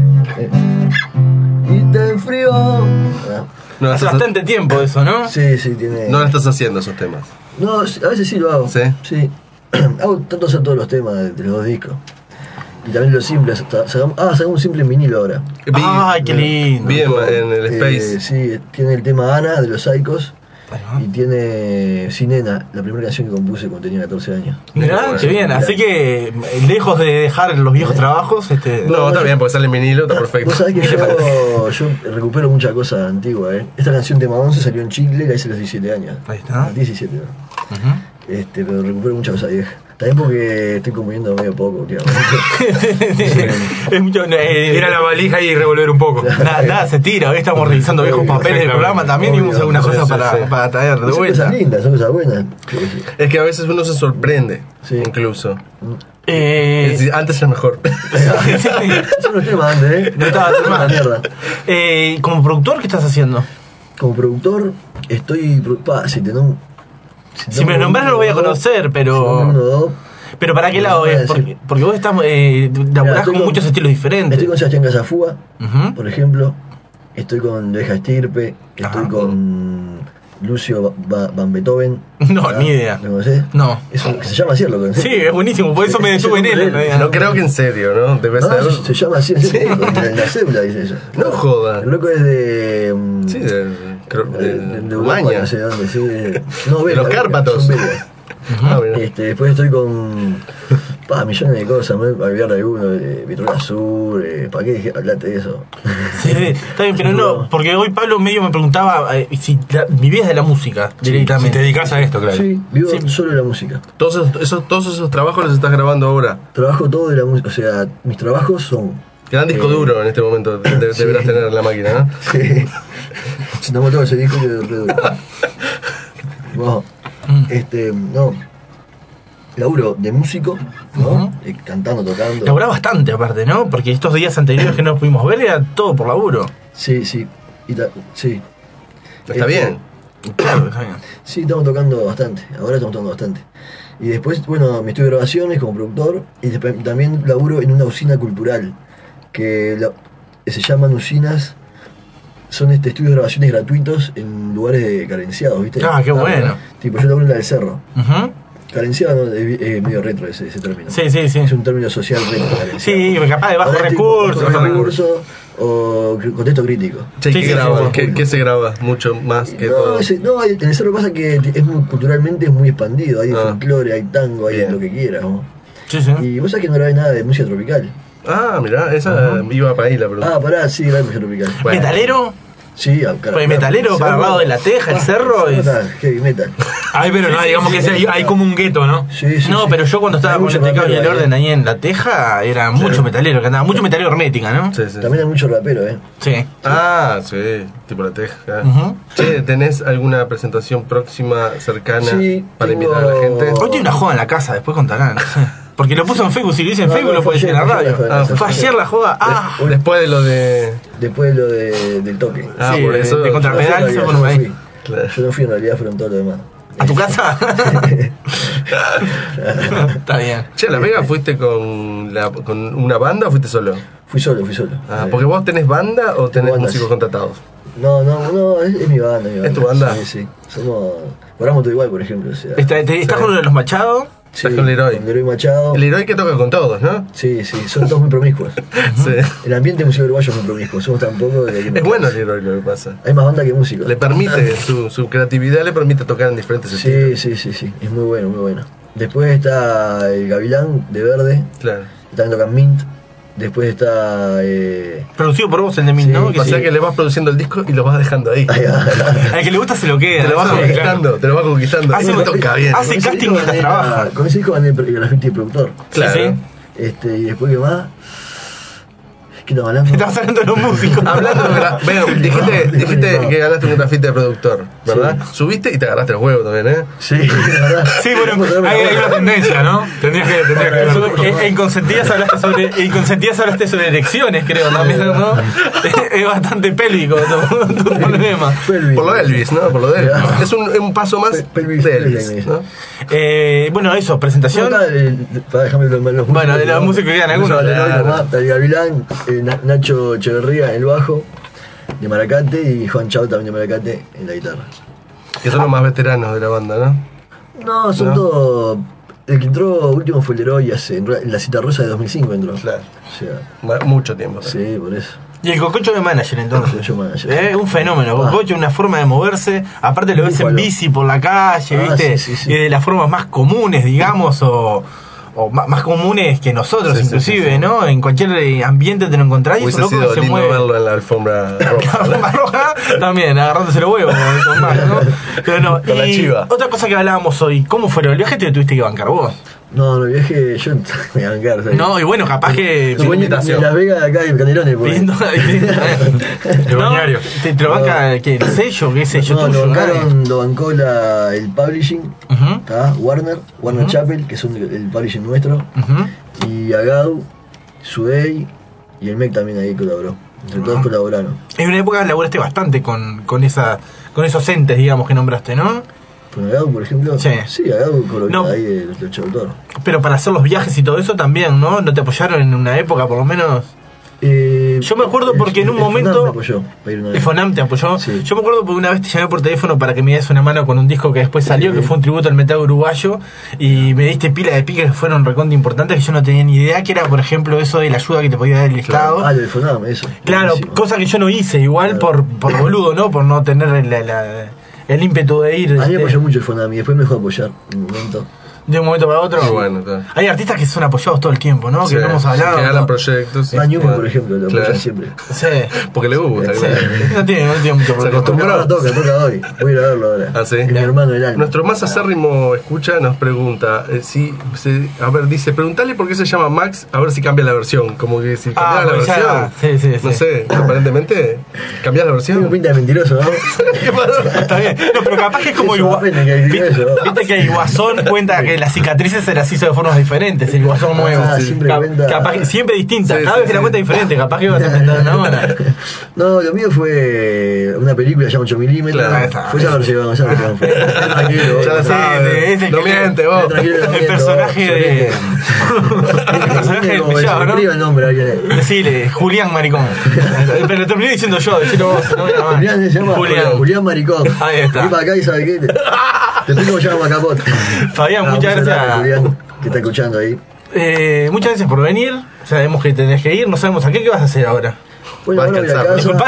Y te enfrió. No, hace bastante tiempo eso, ¿no? Sí, tiene. No lo estás haciendo esos temas. No, a veces sí lo hago. Sí. Trato de hacer todos los temas de los 2 discos. Y también los simples. Sacamos un simple en vinilo ahora. Ay, qué lindo. Bien en el Space. Sí, tiene el tema Ana de los Psychos. Y tiene Sinena, la primera canción que compuse cuando tenía 14 años. Mirá, qué bien. Así que, lejos de dejar los viejos trabajos. No, está bien, porque sale en vinilo, está perfecto. Vos sabés que yo recupero muchas cosas antiguas. Esta canción, tema 11, salió en Chile, la hice a los 17 años. Ahí está. 17, ¿no? Pero recupero muchas cosas viejas. También porque estoy comiendo medio poco, últimamente. Es mucho, Ir a la valija y revolver un poco. nada se tira. Hoy estamos revisando viejos papeles del programa también y vamos a hacer algunas cosas para traer de Son vuelta. cosas lindas, son cosas buenas. Es que a veces uno se sorprende, incluso. Es decir, antes era mejor. Son los temas antes, ¿eh? No estaba tan mal. Mierda. Como productor, ¿qué estás haciendo? Como productor, estoy. Si me nombras no lo voy a conocer, pero. Pero ¿para qué lado es? Porque vos estás laburás con muchos estilos diferentes. Estoy con Sebastián Casafúa, por ejemplo. Estoy con Deja Estirpe. Estoy con Lucio Van Beethoven. No, ni idea. ¿Me conocés? No. Se llama así, ¿lo conocés? Sí, es buenísimo, por eso me detuve en él. No creo que en serio, ¿no? Debe ser. Se llama así, en la cédula dice eso. No joda. El loco es de. Sí, de Uruguay, no sé dónde. Sí, no, de los Cárpatos. Después estoy con millones de cosas, me voy a olvidar de alguno, Vitrona Sur, ¿para qué hablaste de eso? Sí, está bien, pero no, porque hoy Pablo medio me preguntaba si vivías de la música directamente. Si te dedicas a esto, claro. Sí, vivo solo de la música. Todos esos trabajos los estás grabando ahora. Trabajo todo de la música, o sea, mis trabajos son... Gran disco duro en este momento, deberás tener en la máquina, ¿no? Sí. Si no me tengo ese disco, yo re duro. No, no. Laburo de músico, ¿no? Cantando, tocando. Laburás bastante aparte, ¿no? Porque estos días anteriores que no pudimos ver era todo por laburo. Sí. Sí. Está bien. Claro, está bien. Sí, estamos tocando bastante. Ahora estamos tocando bastante. Y después, bueno, me estudio de grabaciones como productor. Y después, también laburo en una usina cultural. Que se llaman usinas. Son estudios de grabaciones gratuitos en lugares carenciados, ¿viste? Ah, qué bueno. Tipo, yo laburo en la del Cerro. Carenciado, ¿no? Es medio retro ese término. Sí. Es un término social retro, carenciado. Sí, capaz de bajos recursos. O contexto crítico. Sí, ¿qué graba? ¿Qué se graba? Mucho más que todo. En el Cerro pasa que culturalmente es muy expandido. Hay folclore, hay tango, hay lo que quieras, ¿no? Sí. Y vos sabés que no grabé nada de música tropical. Ah, mirá, esa iba para ahí la pregunta. Pará, sí, grabé música tropical. Bueno. ¿Metalero? Sí, pues metalero para el lado de La Teja, el cerro. Heavy metal. Ay, pero no, digamos que hay como un gueto, ¿no? Sí. No, pero yo cuando estaba con el teclado y el orden ahí en La Teja, era mucho metalero, que andaba mucho metalero hermética, ¿no? Sí. También hay mucho rapero, Sí. Ah, sí, tipo La Teja. Che, ¿tenés alguna presentación próxima, cercana, para invitar a la gente? Hoy tiene una joda en la casa, después contarán. Porque lo puso en Facebook, si lo dice en Facebook lo puede decir en la radio. Fue ayer la joda. Después de lo de... Después de lo del toque. Sí, por eso. De contrapedal se pone ahí. Claro. Yo no fui, en realidad fueron todos los demás. ¿A tu casa? Está bien. Che, ¿La Vega fuiste con una banda o fuiste solo? Fui solo. ¿Porque vos tenés banda o tenés músicos contratados? No, es mi banda. ¿Es tu banda? Sí. Cobramos todo igual, por ejemplo. O sea, ¿Estás con los Machado? Sí, con Leroy. Con Leroy Machado. El Leroy que toca con todos, ¿no? Sí, son todos muy promiscuos. Sí. El ambiente musical uruguayo es muy promiscuo. Somos tan pocos que es bueno Leroy lo que pasa. Hay más banda que músicos. Le permite, su creatividad le permite tocar en diferentes estilos. Sí. Es muy bueno. Después está el Gavilán de Verde. Claro. También tocan Mint. Después está... Producido por vos el de Mint, ¿no? Pasa que le vas produciendo el disco y lo vas dejando ahí. Al que le gusta se lo queda. Te lo vas conquistando. Toca bien. Hace casting mientras trabaja. Con ese disco gané el grafiti de productor. Claro. Sí. Y después, ¿qué más? ¿Qué estamos hablando? Estamos hablando de los músicos. Dijiste que ganaste un grafiti de productor, ¿verdad? Sí. Subiste y te agarraste el juego también, ¿eh? Sí, verdad. Sí, bueno, hay una tendencia, ¿no? Tendrías que en Consentidas hablaste sobre elecciones, creo, también, ¿no? Es bastante pélvico tu problema. Por lo de Elvis, ¿no? Por lo de Elvis. Es un paso más de Elvis, ¿no? Bueno, eso, presentación. Para dejarme los bueno, de la música que quedan algunos. El Gavilán, Nacho Echeverría en el bajo, de Maracate, y Juan Chau también de Maracate en la guitarra. Que son los más veteranos de la banda, ¿no? No, son todos... El que entró último fue Leroy en la Cita Rosa de 2005 entró. Claro. O sea, mucho tiempo. Sí, por eso. Y el Cococho de manager, entonces. Un fenómeno. Cococho, una forma de moverse. Aparte lo ves en bici por la calle, ¿viste? Sí. Y de las formas más comunes, digamos, o más comunes que nosotros, inclusive, ¿no? En cualquier ambiente te lo encontrás y eso loco se mueve. Verlo en la alfombra roja. La alfombra roja también, agarrándose los huevos, con más, ¿no? Pero no. Con la chiva. Otra cosa que hablábamos hoy, ¿cómo fue el viaje? Te tuviste que bancar vos. No, el viaje yo me voy a bancar. ¿sabes? No, y bueno, capaz que... No, ni Las Vegas de acá de Canelones. El balneario. ¿Te lo banca qué? ¿El sello? ¿Qué sello tuyo? Lo bancó el publishing, Warner Chappell, que son el publishing nuestro, y Agadu, Suey y el MEC también ahí colaboró. Entre todos colaboraron. En una época laburaste bastante con esos entes, digamos, que nombraste, ¿no? ¿Con Agadu, por ejemplo? Sí, Agadu colaboró ahí el autor. Pero para hacer los viajes y todo eso también, ¿no? ¿No te apoyaron en una época, por lo menos? Yo me acuerdo porque en un momento... El FONAM te apoyó. Sí. Yo me acuerdo porque una vez te llamé por teléfono para que me des una mano con un disco que después salió, que fue un tributo al metal uruguayo, y me diste pila de piques que fueron recontra importantes que yo no tenía ni idea, que era, por ejemplo, eso de la ayuda que te podía dar el Estado. Lo del FONAM, eso. Claro, cosa que yo no hice, igual por boludo, ¿no? Por no tener el ímpetu de ir. A mí me apoyó mucho el FONAM y después me dejó apoyar un momento. De un momento para otro. Bueno, hay artistas que son apoyados todo el tiempo, ¿no? Sí, que no hemos hablado. Que ganan proyectos. Newman, por ejemplo, lo apoyan siempre. Sí. Porque le gusta. Sí. No tiene mucho problema. Se acostumbró. Toca hoy. Voy a ir a verlo ahora. ¿Ah, sí? Mi hermano del alma. Nuestro más acérrimo escucha nos pregunta dice, preguntale por qué se llama Max, a ver si cambia la versión. Como que si cambia la versión. Sí. No sé, aparentemente cambias la versión. Tengo pinta de mentiroso, ¿no? ¿Qué pasó? Está bien. No, pero capaz que es como igual. Viste que el Guasón cuenta que las cicatrices se las hizo de formas diferentes. El Guasón nuevo. Siempre distinta. Cada vez que la cuenta diferente. Capaz que ibas a inventar una hora. No, lo mío fue una película llamada 8 milímetros. Fue ya versión. Tranquilo. Ya lo sabes. No miente vos. El personaje de. El personaje del Mellado, ¿no? Escriba el nombre a alguien. Decile, Julián Maricón. Pero lo terminé diciendo yo, decilo vos. Julián se llama Julián Maricón. Ahí está. Y para acá y sabe qué. Te explico cómo se llama Capote. Fabián, muchas gracias. Julián, que está escuchando ahí. Muchas gracias por venir. Sabemos que tenés que ir. No sabemos a qué vas a hacer ahora. Bueno, ahora voy a casa. Disculpá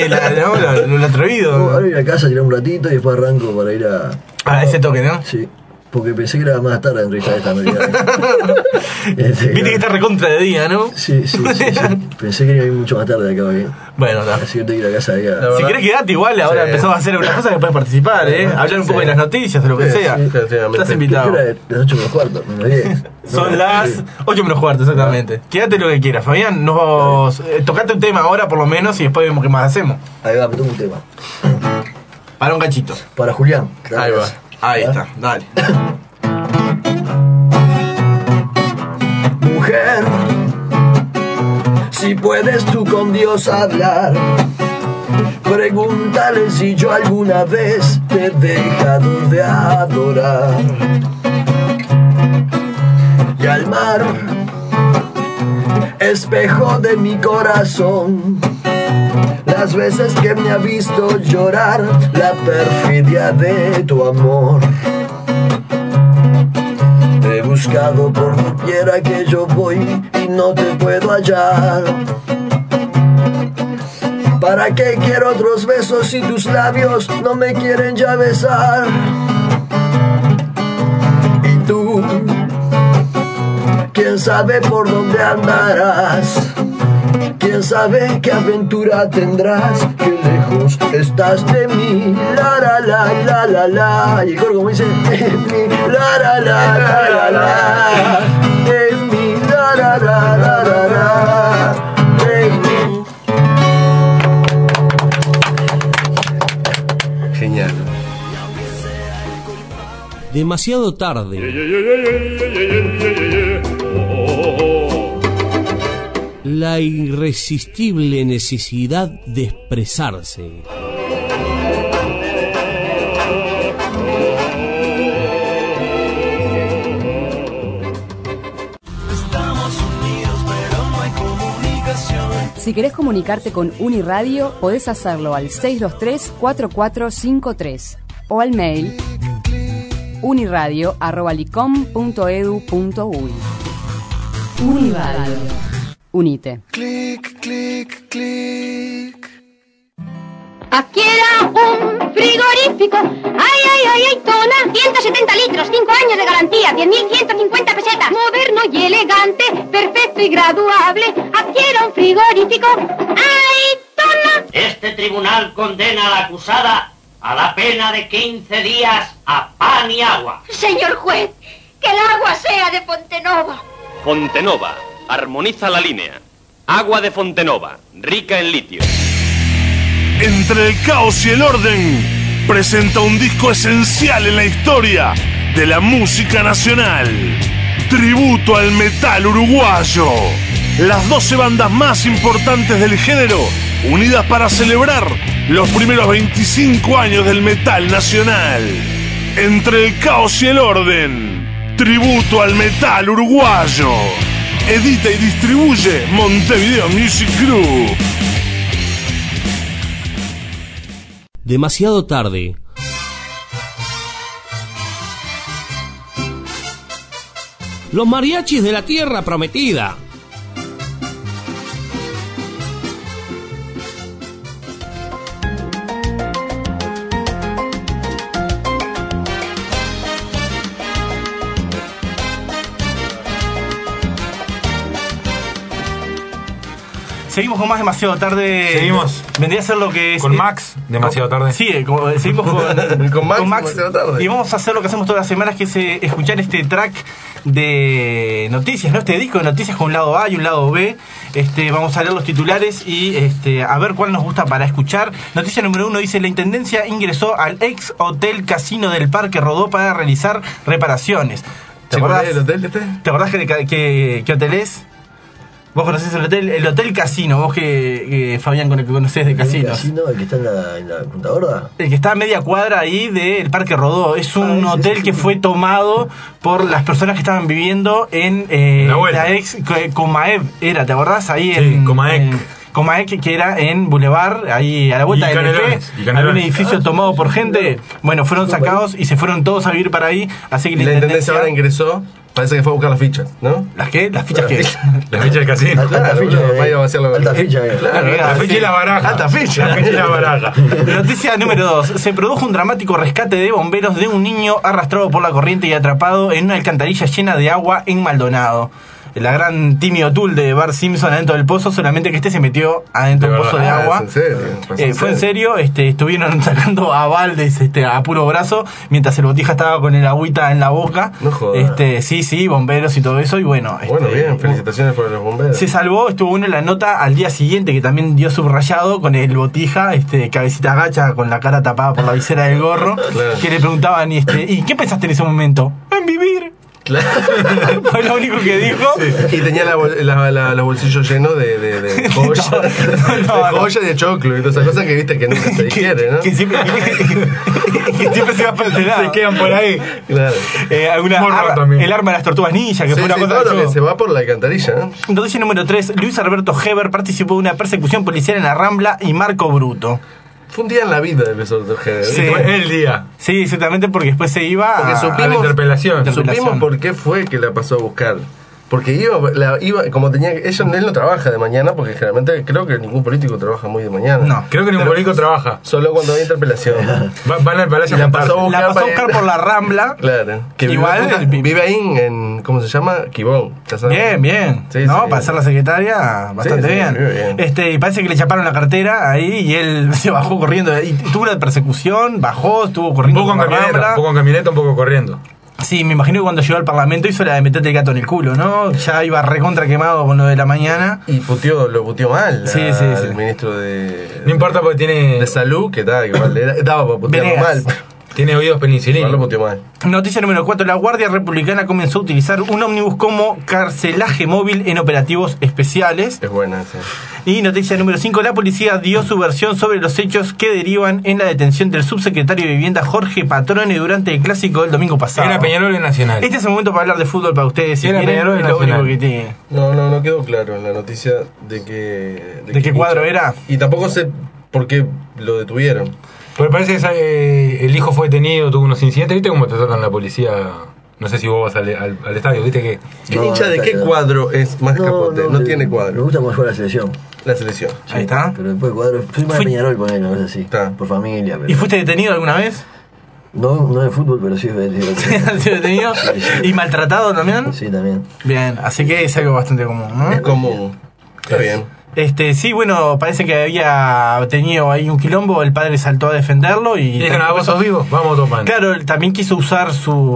lo atrevido. Ahora voy a ir a casa, tirar un ratito y después arranco para ir a ese toque, ¿no? Sí. Porque pensé que era más tarde en realidad esta americana. Viste que está recontra de día, ¿no? Sí. Pensé que iba a ir mucho más tarde acá hoy. Bueno, así que tengo que ir a casa ahí. Si querés quedarte igual, ahora empezamos a hacer algunas cosas que puedes participar, hablar un poco de las noticias, de lo que sea. Estás invitado. ¿Qué hora es? Las 8 menos cuarto, menos 10. Son las 8 menos cuarto, exactamente. Quédate lo que quieras, Fabián. Tocate un tema ahora por lo menos y después vemos qué más hacemos. Ahí va, me tomo un tema. Para un cachito. Para Julián. Ahí va. Ahí está, dale. Mujer, si puedes tú con Dios hablar, pregúntale si yo alguna vez te he dejado de adorar. Y al mar, espejo de mi corazón, las veces que me ha visto llorar la perfidia de tu amor. Te he buscado por doquiera que yo voy y no te puedo hallar. ¿Para qué quiero otros besos si tus labios no me quieren ya besar? Y tú, quién sabe por dónde andarás. ¿Quién sabe qué aventura tendrás? Qué lejos estás de mí. La. Y el coro como dice, de mí. La. De mí. De mí. Genial. Demasiado tarde. La irresistible necesidad de expresarse. Estamos unidos, pero no hay comunicación. Si querés comunicarte con Uniradio, podés hacerlo al 623-4453 o al mail uniradio@licom.edu.uy. Uniradio. Unite. Clic, clic, clic. Adquiera un frigorífico. Ay, Tona. 170 litros, 5 años de garantía, 10.150 pesetas. Moderno y elegante, perfecto y graduable. Adquiera un frigorífico. Ay, Tona. Este tribunal condena a la acusada a la pena de 15 días a pan y agua. Señor juez, Que el agua sea de Fontenova. Fontenova, armoniza la línea. Agua de Fontenova, rica en litio. Entre el caos y el orden, presenta un disco esencial en la historia de la música nacional. Tributo al metal uruguayo. Las 12 bandas más importantes del género, unidas para celebrar los primeros 25 años del metal nacional. Entre el caos y el orden, tributo al metal uruguayo. Edita y distribuye Montevideo Music Group. Demasiado tarde. Los mariachis de la tierra prometida. Seguimos con más Demasiado Tarde. Seguimos. Vendría a ser lo que es... Con Max, Demasiado Tarde. Sí, seguimos con Max Demasiado Tarde. Y vamos a hacer lo que hacemos todas las semanas, que es escuchar este track de noticias, ¿no? Este disco de noticias con un lado A y un lado B. Vamos a leer los titulares y a ver cuál nos gusta para escuchar. Noticia número 1 dice: la Intendencia ingresó al ex Hotel Casino del Parque Rodó para realizar reparaciones. ¿Te acordás? ¿El hotel este? ¿Te acordás qué hotel es? Vos conocés el Hotel Casino, vos que Fabián, que conocés de casinos. ¿El casino, el que está en la Punta Gorda? El que está a media cuadra ahí del Parque Rodó. Es un hotel que fue tomado por las personas que estaban viviendo en la ex Comaev, ¿te acordás? Ahí en Comaec, que era en Boulevard, ahí a la vuelta del MP. Había un edificio tomado por gente. Bueno, fueron sacados y se fueron todos a vivir para ahí. Así que la Intendencia ahora ingresó. Parece que fue a buscar las fichas, ¿no? ¿Las qué? ¿Las fichas qué? Las fichas del casino. Alta ficha. Alta ficha. La ficha y la baraja. Alta ficha. La ficha y la baraja. Noticia número 2. Se produjo un dramático rescate de bomberos de un niño arrastrado por la corriente y atrapado en una alcantarilla llena de agua en Maldonado. La gran Timmy O'Toole de Bart Simpson adentro del pozo, solamente que se metió adentro del pozo de agua. ¿En serio? Fue en serio, estuvieron sacando a baldes a puro brazo, mientras el botija estaba con el agüita en la boca. No jodas. Sí, bomberos y todo eso, y bueno. Bueno, bien, felicitaciones por los bomberos. Se salvó, estuvo bueno en la nota al día siguiente, que también dio subrayado con el botija, cabecita agacha, con la cara tapada por la visera del gorro, claro. Que le preguntaban, ¿y qué pensaste en ese momento? En vivir. Claro. Fue lo único que dijo. Sí. Y tenía los bolsillos llenos de joyas. De joyas y de choclo y todas esas cosas que viste que nunca se digiere, ¿no? Que siempre se va a perder. Se quedan por ahí. Claro. El arma de las tortugas ninja, que fue una cosa que se va por la alcantarilla, ¿no? Noticia número 3. Luis Alberto Heber participó de una persecución policial en la Rambla y Marco Bruto. Fue un día en la vida de Luis Alberto Heber. Sí, fue el día. Sí, exactamente, porque después se iba a la interpelación. Supimos por qué fue que la pasó a buscar. Porque iba como tenía. Él no trabaja de mañana, porque generalmente creo que ningún político trabaja muy de mañana. No, creo que ningún político trabaja. Solo cuando hay interpelación. Van al palacio. La pasó a buscar por la Rambla. Claro. Que igual vive ahí en. ¿Cómo se llama? Quibón. Bien. Sí, para ser la secretaria, bastante bien. Y parece que le chaparon la cartera ahí y él se bajó corriendo. Y tuvo una persecución, bajó, estuvo corriendo. Un poco en camioneta, un poco corriendo. Sí, me imagino que cuando llegó al Parlamento hizo la de meterte el gato en el culo, ¿no? Ya iba recontra quemado con lo de la mañana. Y lo puteó mal al ministro de... No importa porque tiene... De salud, que igual daba para putearlo mal. Tiene oídos penicilínicos. Lo puteó mal. Noticia número 4. La Guardia Republicana comenzó a utilizar un ómnibus como carcelaje móvil en operativos especiales. Es buena esa. Y noticia número 5. La policía dio su versión sobre los hechos que derivan en la detención del subsecretario de Vivienda Jorge Patrone durante el clásico del domingo pasado. Era Peñarol Nacional. Este es el momento para hablar de fútbol para ustedes. Si quieren, Peñarol es lo único que tiene. No quedó claro en la noticia de que... ¿De qué cuadro era? Y tampoco sé por qué lo detuvieron. Pero parece que el hijo fue detenido, tuvo unos incidentes. ¿Viste cómo te tratan la policía? No sé si vos vas al estadio, ¿viste que? ¿Qué hincha de qué cuadro es más capote? No tiene cuadro. Me gusta más jugar la selección. La selección. Sí, ahí está. Pero después de cuadro. Soy más de Peñarol, por ahí, no es así. Está. Por familia. Pero... ¿Y fuiste detenido alguna vez? No de fútbol, pero sí ¿Has sido detenido? Sí. ¿Y maltratado también? Sí, también. Bien, así que es algo bastante común, ¿no? Es común. Está bien. Sí, bueno, parece que había tenido ahí un quilombo, el padre saltó a defenderlo y dijeron, ¿vos sos vivo? Vamos tomando. Claro, también quiso usar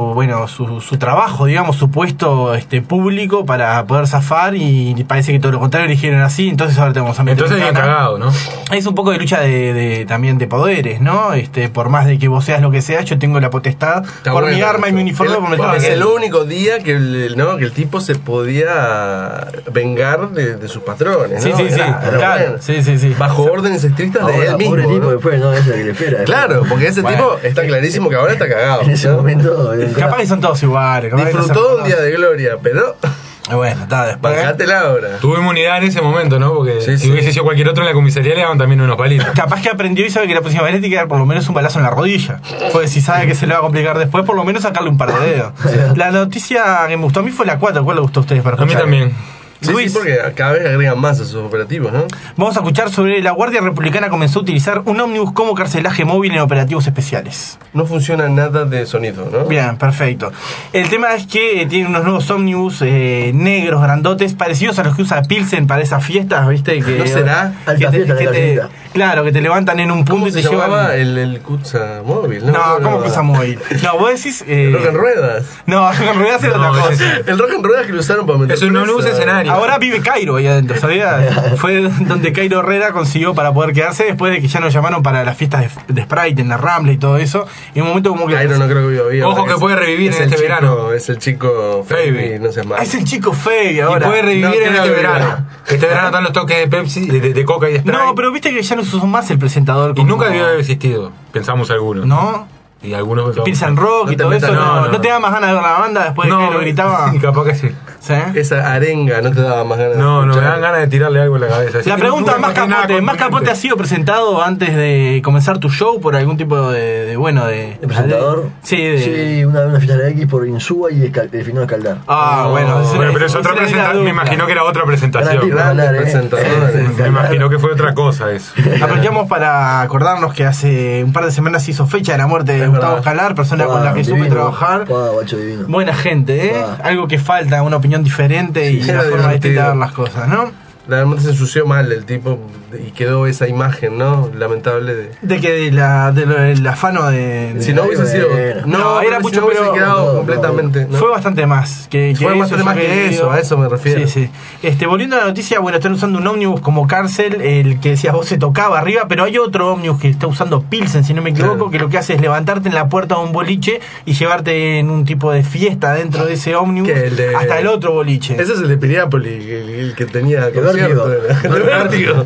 su trabajo, digamos, su puesto público para poder zafar y parece que todo lo contrario le dijeron así, entonces ahora te vamos a meter. Entonces bien cagado, ¿no? Es un poco de lucha también de poderes, ¿no? Por más de que vos seas lo que seas, yo tengo la potestad por mi arma y mi uniforme por meterme. Es el único día que el tipo se podía vengar de sus patrones, ¿no? Sí, claro. Sí. Bajo órdenes estrictas de él mismo. Pobre tipo ¿no? después, ¿no? Ese que le espera. Claro, porque ese tipo está clarísimo que ahora está cagado. En ese momento. Capaz que son todos iguales. Disfrutó un día de gloria, pero. Bueno, está después. Bajátela ahora. Tuvo inmunidad en ese momento, ¿no? Porque si hubiese sido cualquier otro en la comisaría le daban también unos palitos. Capaz que aprendió y sabe que la próxima vez le tiene que dar por lo menos un balazo en la rodilla. Pues si sabe que se le va a complicar después, por lo menos sacarle un par de dedos. La noticia que me gustó a mí fue la 4. ¿Cuál le gustó a ustedes para escuchar? A mí también. Luis, porque cada vez agregan más a sus operativos, ¿no? Vamos a escuchar sobre la Guardia Republicana comenzó a utilizar un ómnibus como carcelaje móvil en operativos especiales. No funciona nada de sonido, ¿no? Bien, perfecto. El tema es que tiene unos nuevos ómnibus negros, grandotes, parecidos a los que usa Pilsen para esas fiestas, ¿viste? Que, ¿no será? Claro, que te levantan en un punto y te llevan... ¿Cómo se llamaba el Kutza móvil? No, ¿cómo Kutza móvil? No, vos decís... ¿El Rock en Ruedas? No, Rock en Ruedas era otra cosa. El Rock en Ruedas que lo usaron para meter... Es un ómnibus escenario. Ahora vive Cairo ahí adentro, ¿sabías? Fue donde Cairo Herrera consiguió para poder quedarse después de que ya nos llamaron para las fiestas de Sprite en la Rambla y todo eso. Y en un momento como que... Cairo no creo que viva bien. Ojo que puede revivir en este verano. Es el chico Fabi, no sé más. Es el chico Fabi ahora. Y puede revivir en este verano. Este verano están los toques de Pepsi, de Coca y de Sprite. No, pero viste que ya no se usó más el presentador. Y nunca debió haber existido, pensamos algunos. ¿No? Y algunos Pilsen Rock y todo eso. No te da más ganas de ver la banda después de que lo gritaba. Sí, capaz que sí. ¿Sí? Esa arenga no te daba más ganas. No, me dan ganas de tirarle algo en la cabeza. La pregunta, ¿Más Capote ha sido presentado antes de comenzar tu show por algún tipo de presentador? Sí, una fiesta de X por Insúa y de Final Escaldar. Bueno, pero es otra presentación. Me imagino que era otra presentación. Me imagino que fue otra cosa eso. Aprovechamos para acordarnos que hace un par de semanas se hizo fecha de la muerte de Gustavo Escalar, persona con la que supe trabajar. Buena gente, algo que falta, una opinión diferente y una forma distinta de ver las cosas, ¿no? Realmente se ensució mal el tipo y quedó esa imagen, ¿no? Lamentable del afano de... Si no hubiese sido... No, era mucho, pero quedado completamente... ¿no? Fue bastante más que fue bastante más que eso, a eso me refiero. Sí. Volviendo a la noticia, bueno, están usando un ómnibus como cárcel, el que decías vos se tocaba arriba, pero hay otro ómnibus que está usando Pilsen, si no me equivoco, que lo que hace es levantarte en la puerta de un boliche y llevarte en un tipo de fiesta dentro de ese ómnibus hasta el otro boliche. Ese es el de Piriápolis, el que tenía... El vértigo.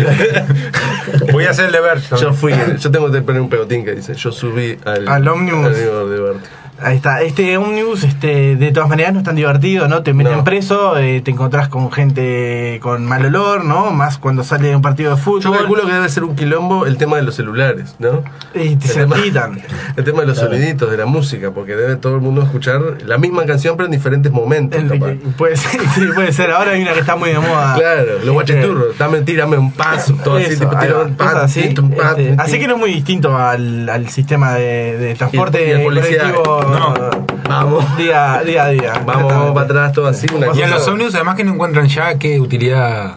Voy a hacer el de Vértigo. Yo tengo que poner un pegotín que dice: yo subí al ómnibus de Vértigo. Ahí está, este ómnibus, de todas maneras no es tan divertido, ¿no? Te meten preso, te encontrás con gente con mal olor, ¿no? Más cuando sale de un partido de fútbol. Yo calculo que debe ser un quilombo el tema de los celulares, ¿no? Y se quitan. El tema de los soniditos, de la música, porque debe todo el mundo escuchar la misma canción pero en diferentes momentos. Puede ser, ahora hay una que está muy de moda. Claro, los guacheturros, tírame un paso, todo así, tipo, un paso, así. Así que no es muy distinto al sistema de transporte y el policía, colectivo. No, vamos día a día. Vamos para atrás, todo así. Y en los ómnibus, además que no encuentran ya qué utilidad.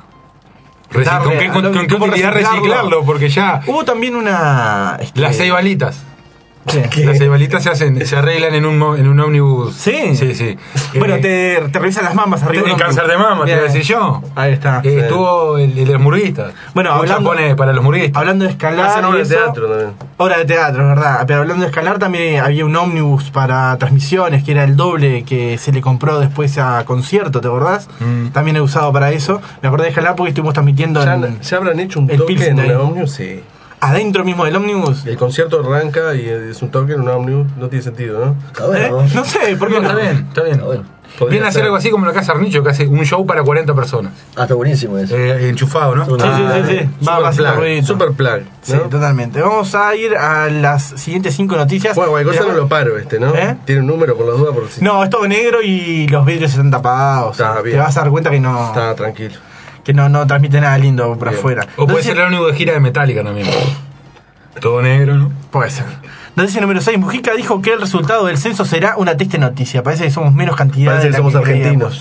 ¿Con qué utilidad reciclarlo? Porque ya. Hubo también una. Las 6 balitas. Las 6 balitas se arreglan en un ómnibus. Sí. Bueno, te revisan las mamas arriba. Tienen cáncer de mama, te voy a decir yo. Ahí está. Estuvo el de los murguistas. Bueno, pone para los murguistas. Hablando de Escalar. Hacen obra de teatro también. Obra de teatro, es verdad. Pero hablando de Escalar, también había un ómnibus para transmisiones, que era el doble que se le compró después a concierto, ¿te acordás? También he usado para eso. Me acordé de Escalar porque estuvimos transmitiendo. ¿Ya habrán hecho un toque en el ómnibus? Sí. ¿Adentro mismo del ómnibus? El concierto arranca y es un toque en un ómnibus. No tiene sentido, ¿no? Está bueno. No sé, ¿por qué no? Está bien. Viene a hacer algo así como la Casa Arnicho, que hace un show para 40 personas. Está buenísimo eso. Enchufado, ¿no? Sí. Super plug. ¿no? Sí, totalmente. Vamos a ir a las siguientes 5 noticias. Bueno, cualquier cosa no lo paro ¿no? Tiene un número por las dudas. Por si... No, es todo negro y los vidrios están tapados. Está bien. Te vas a dar cuenta que no... Está tranquilo. Que no transmite nada lindo por afuera. O puede ser el único de gira de Metallica también. Todo negro, ¿no? Puede ser. Noticia número 6. Mujica dijo que el resultado del censo será una triste noticia. Parece que somos menos cantidad. Parece que somos argentinos.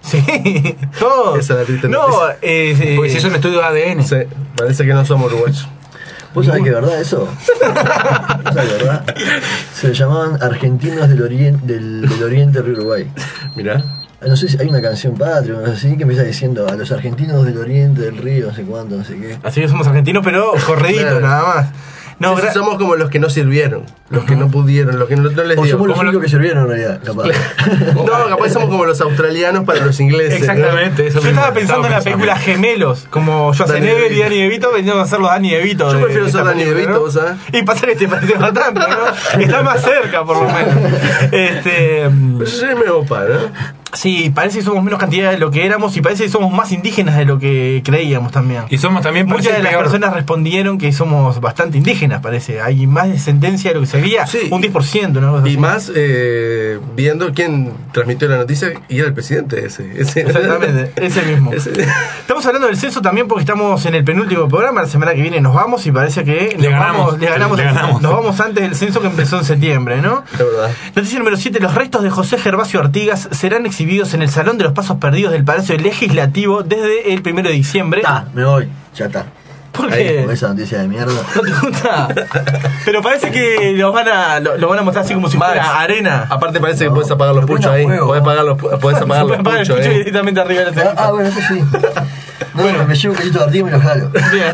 Sí, todos. Esa es la triste No, noticia. Porque si es un estudio de ADN. Sí, parece que no somos uruguayos. ¿Vos sabés que es verdad eso? ¿Vos sabés que es verdad? Se llamaban argentinos del oriente del Uruguay. Mirá. No sé si hay una canción patria o algo así que empieza diciendo a los argentinos del oriente del río, no sé cuánto, no sé qué. Así que somos argentinos, pero corredito, Claro. nada más. No, Sí, somos como los que no sirvieron, los que no pudieron, los que no les O dio. somos los únicos que sirvieron en realidad, capaz. No, capaz somos como los australianos para los ingleses. Exactamente, eso Yo mismo. estaba pensando en la película Gemelos, como Schwarzenegger y Danny DeVito, venían a ser los Danny DeVito. Yo de prefiero esta ser Danny película, DeVito, ¿no? ¿sabes? Y pasa que te parece bastante, ¿no? Está más cerca, por lo menos. Pero yo soy medio opa, ¿no? Sí, parece que somos menos cantidad de lo que éramos y parece que somos más indígenas de lo que creíamos también. Y somos también Muchas de las peor. personas respondieron que somos bastante indígenas, parece. Hay más descendencia de lo que se veía, Sí. un 10%, ¿no? Y más viendo quién transmitió la noticia y era el presidente ese. Exactamente, ese mismo. Estamos hablando del censo también porque estamos en el penúltimo programa. La semana que viene nos vamos y parece que Le ganamos. Nos vamos antes del censo que empezó en septiembre, ¿no? Es verdad. Noticia número 7. Los restos de José Gervasio Artigas serán exhibidos en el Salón de los Pasos Perdidos del Palacio Legislativo desde el 1 de diciembre. Me voy, ya está. ¿Por Ahí, qué? con esa noticia de mierda. ¿No te gusta? Pero parece que lo van a mostrar así como si fuera arena. Aparte parece que podés apagar los puchos ahí. Podés apagar los puchos ahí. directamente arriba de la televisión. Bueno, eso sí. Bueno, me llevo un cachito de Artigas y me lo jalo. Bien.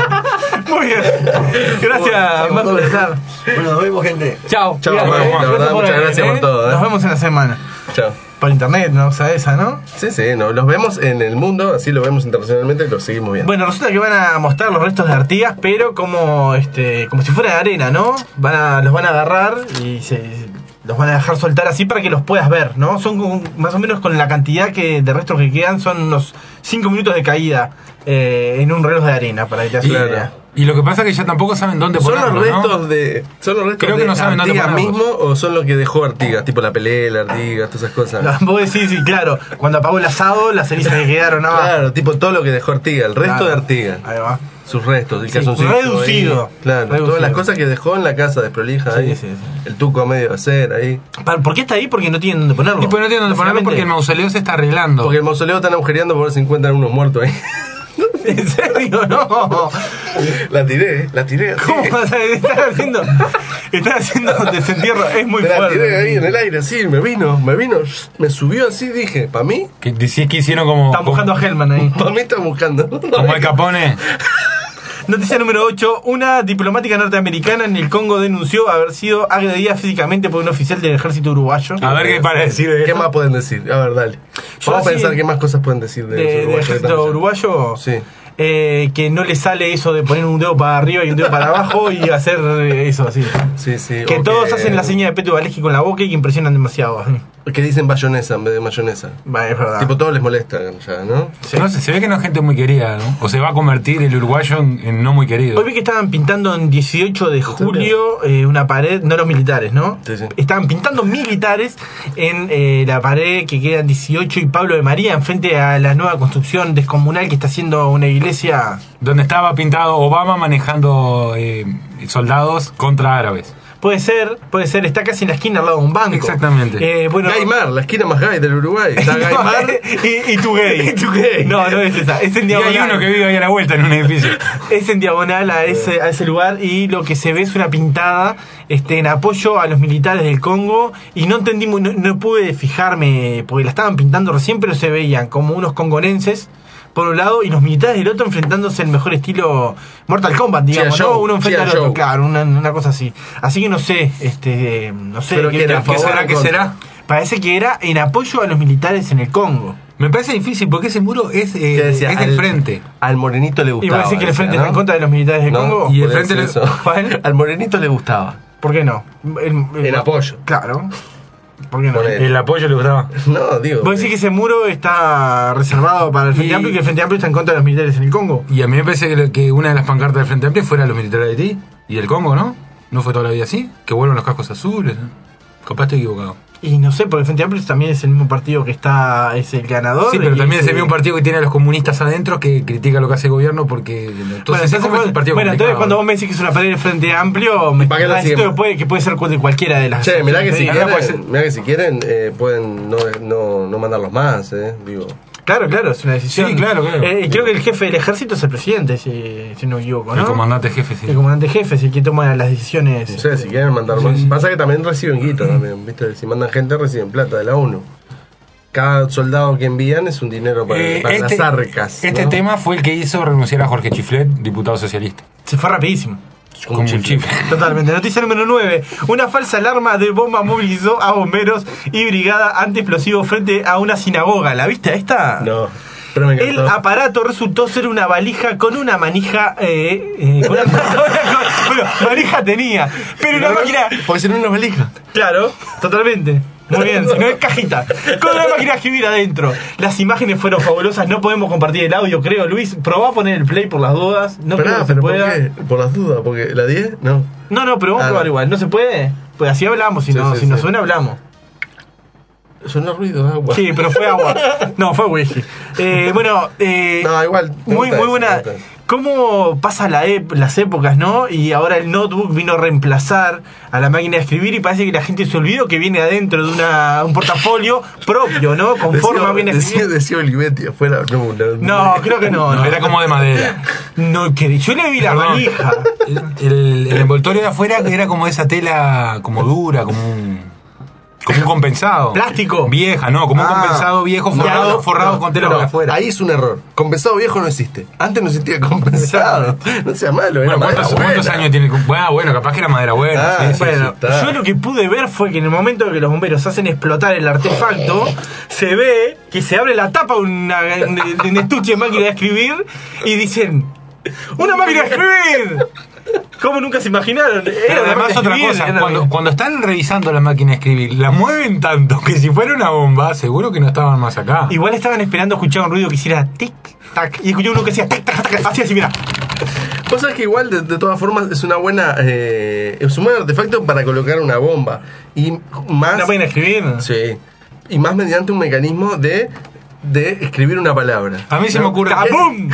Muy bien. Gracias, Marco, por estar. Bueno, nos vemos, gente. Chao. Chao, Bien, Marco, la verdad, muchas gracias por todo. Nos vemos en la semana. Chao. Por internet, ¿no? O sea, esa, ¿no? Sí, no, los vemos en el mundo, así lo vemos internacionalmente y los seguimos viendo. Bueno, resulta que van a mostrar los restos de Artigas, pero como si fuera de arena, ¿no? Los van a agarrar y los van a dejar soltar así para que los puedas ver, ¿no? Son más o menos con la cantidad de restos que quedan, son unos 5 minutos de caída en un reloj de arena, para que te hagas una idea. Y lo que pasa es que ya tampoco saben dónde ¿Son ponerlos, los restos ¿no? son los restos Creo que de no saben dónde Artigas ponerlos. mismo o son los que dejó Artigas? Tipo la pelea, Artigas, todas esas cosas. No, vos decís, sí, claro, cuando apagó el asado, las cenizas que quedaron abajo. Claro, tipo todo lo que dejó Artigas, el resto Claro. de Artigas. Ahí va. Sus restos, el Sí, calzoncillo. reducido. Ahí. Claro, Reducido. todas las cosas que dejó en la casa desprolija Sí, ahí. sí. El tuco a medio hacer ahí. ¿Por qué está ahí? Porque no tienen dónde ponerlo. Y pues no tienen dónde ponerlo porque el mausoleo se está arreglando. Porque el mausoleo están agujereando por ver si encuentran unos muertos ahí. ¿En serio? No. La tiré. ¿Cómo vas a Están haciendo desentierro, es muy Me la fuerte. tiré ahí en el aire, así, me subió así, dije, ¿para mí? Que decís que hicieron como... Están buscando a Hellman ahí. Para mí están buscando. Como el Capone. Noticia número 8. Una diplomática norteamericana en el Congo denunció haber sido agredida físicamente por un oficial del ejército uruguayo. A ver qué para decir de ¿Qué eso. más pueden decir? A ver, dale. Vamos a pensar qué más cosas pueden decir del ejército uruguayo. Sí. Que no le sale eso de poner un dedo para arriba y un dedo para abajo y hacer eso así. Sí. Que o todos hacen la seña de Petu Valeschi con la boca y que impresionan demasiado. Que dicen bayonesa en vez de mayonesa. Es verdad. Tipo, todo les molesta ya, ¿no? No sé, se ve que no es gente muy querida, ¿no? O se va a convertir el uruguayo en no muy querido. Hoy vi que estaban pintando en 18 de julio una pared, no los militares, ¿no? Sí. Estaban pintando militares en la pared que queda en 18 y Pablo de María, enfrente a la nueva construcción descomunal que está haciendo una iglesia. Donde estaba pintado Obama manejando soldados contra árabes. Puede ser, está casi en la esquina al lado de un banco. Exactamente. Bueno, Gaymar, la esquina más gay del Uruguay. Está Gaymar y tu gay. No es esa. Es en Y diagonal. hay uno que vive ahí a la vuelta en un edificio. Es en diagonal a ese lugar y lo que se ve es una pintada en apoyo a los militares del Congo y no entendí, no pude fijarme porque la estaban pintando recién, pero se veían como unos congonenses por un lado y los militares del otro enfrentándose el mejor estilo Mortal Kombat, digamos, ¿no? Uno enfrenta al otro, claro, una cosa así. Así que no sé, no sé. ¿Pero qué será? Parece que era en apoyo a los militares en el Congo. Me parece difícil porque ese muro es decía? del frente. Al morenito le Y gustaba. puede decir que el frente ¿no? está en contra de los militares del Congo. Y el frente le... Al morenito le gustaba. ¿Por qué no? En apoyo. Claro. ¿Por qué no? El apoyo le gustaba. No, digo. Vos decís que ese muro está reservado para el Frente Amplio y que el Frente Amplio está en contra de los militares en el Congo. Y a mí me parece que una de las pancartas del Frente Amplio fuera los militares de Haití y el Congo, ¿no? ¿No fue toda la vida así? Que vuelvan los cascos azules, ¿no? Capaz estoy equivocado. Y no sé, porque Frente Amplio también es el mismo partido que es el ganador. Sí, pero también es el mismo partido que tiene a los comunistas adentro, que critica lo que hace el gobierno porque... Entonces es un partido entonces cuando vos me decís que es una pelea del Frente Amplio, me parece que puede ser de cualquiera de las... Che, mirá que si quieren pueden no mandarlos más, digo... Claro, es una decisión. Sí, claro. Creo que el jefe del ejército es el presidente, si no me equivoco, ¿no? El comandante jefe, sí. El comandante jefe es el que toma las decisiones. No sé, si quieren mandar más. Pasa que también reciben guito también, ¿viste? Si mandan gente, reciben plata de la ONU. Cada soldado que envían es un dinero para las arcas. Este tema fue el que hizo renunciar a Jorge Chiflet, diputado socialista. Se fue rapidísimo. Como un chifle. Totalmente. Noticia número 9. Una falsa alarma de bomba movilizó a bomberos y brigada antiexplosivo frente a una sinagoga. ¿La viste esta? No. Pero me encantó. El aparato resultó ser una valija con una manija. Bueno, manija tenía, pero una máquina. Porque si no es una valija. Claro, totalmente. Muy bien, si no es cajita. Con una máquina de escribir adentro. Las imágenes fueron fabulosas. No podemos compartir el audio, creo. Luis, probá a poner el play por las dudas. No creo que se pueda. ¿Por qué? Por las dudas, porque la 10, no. No, pero vamos a probar igual. ¿No se puede? Pues así hablamos. Si nos suena, hablamos. Sonó ruido de agua. Sí, pero fue agua. No, fue whisky. Bueno, no, igual. Muy buena. ¿Cómo pasa las épocas, no? Y ahora el notebook vino a reemplazar a la máquina de escribir y parece que la gente se olvidó que viene adentro de un portafolio propio, ¿no? Con forma bien escribida. Decía Olivetti afuera. No, creo que no. Era como de madera. No, que yo le vi la manija. El envoltorio de afuera era como esa tela como dura, como un compensado. Plástico. Vieja, no, como un compensado viejo forrado con tela por afuera. Ahí es un error. Compensado viejo no existe. Antes no existía compensado. No sea malo, era ¿cuántos años tiene? Bueno, capaz que era madera buena. Yo lo que pude ver fue que en el momento que los bomberos hacen explotar el artefacto, se ve que se abre la tapa de un estuche de máquina de escribir y dicen: ¡una máquina de escribir! ¿Cómo nunca se imaginaron? Pero además otra cosa, cuando están revisando la máquina de escribir, la mueven tanto que si fuera una bomba, seguro que no estaban más acá. Igual estaban esperando escuchar un ruido que hiciera tic, tac, y escuché uno que hacía tic, tac, tac, así, mira. Vos sabés que igual, de todas formas, es una buena es un buen artefacto para colocar una bomba. Y más... ¿Una máquina de escribir? Sí. Y más mediante un mecanismo de escribir una palabra. A mí se me ocurre... ¡Kabum!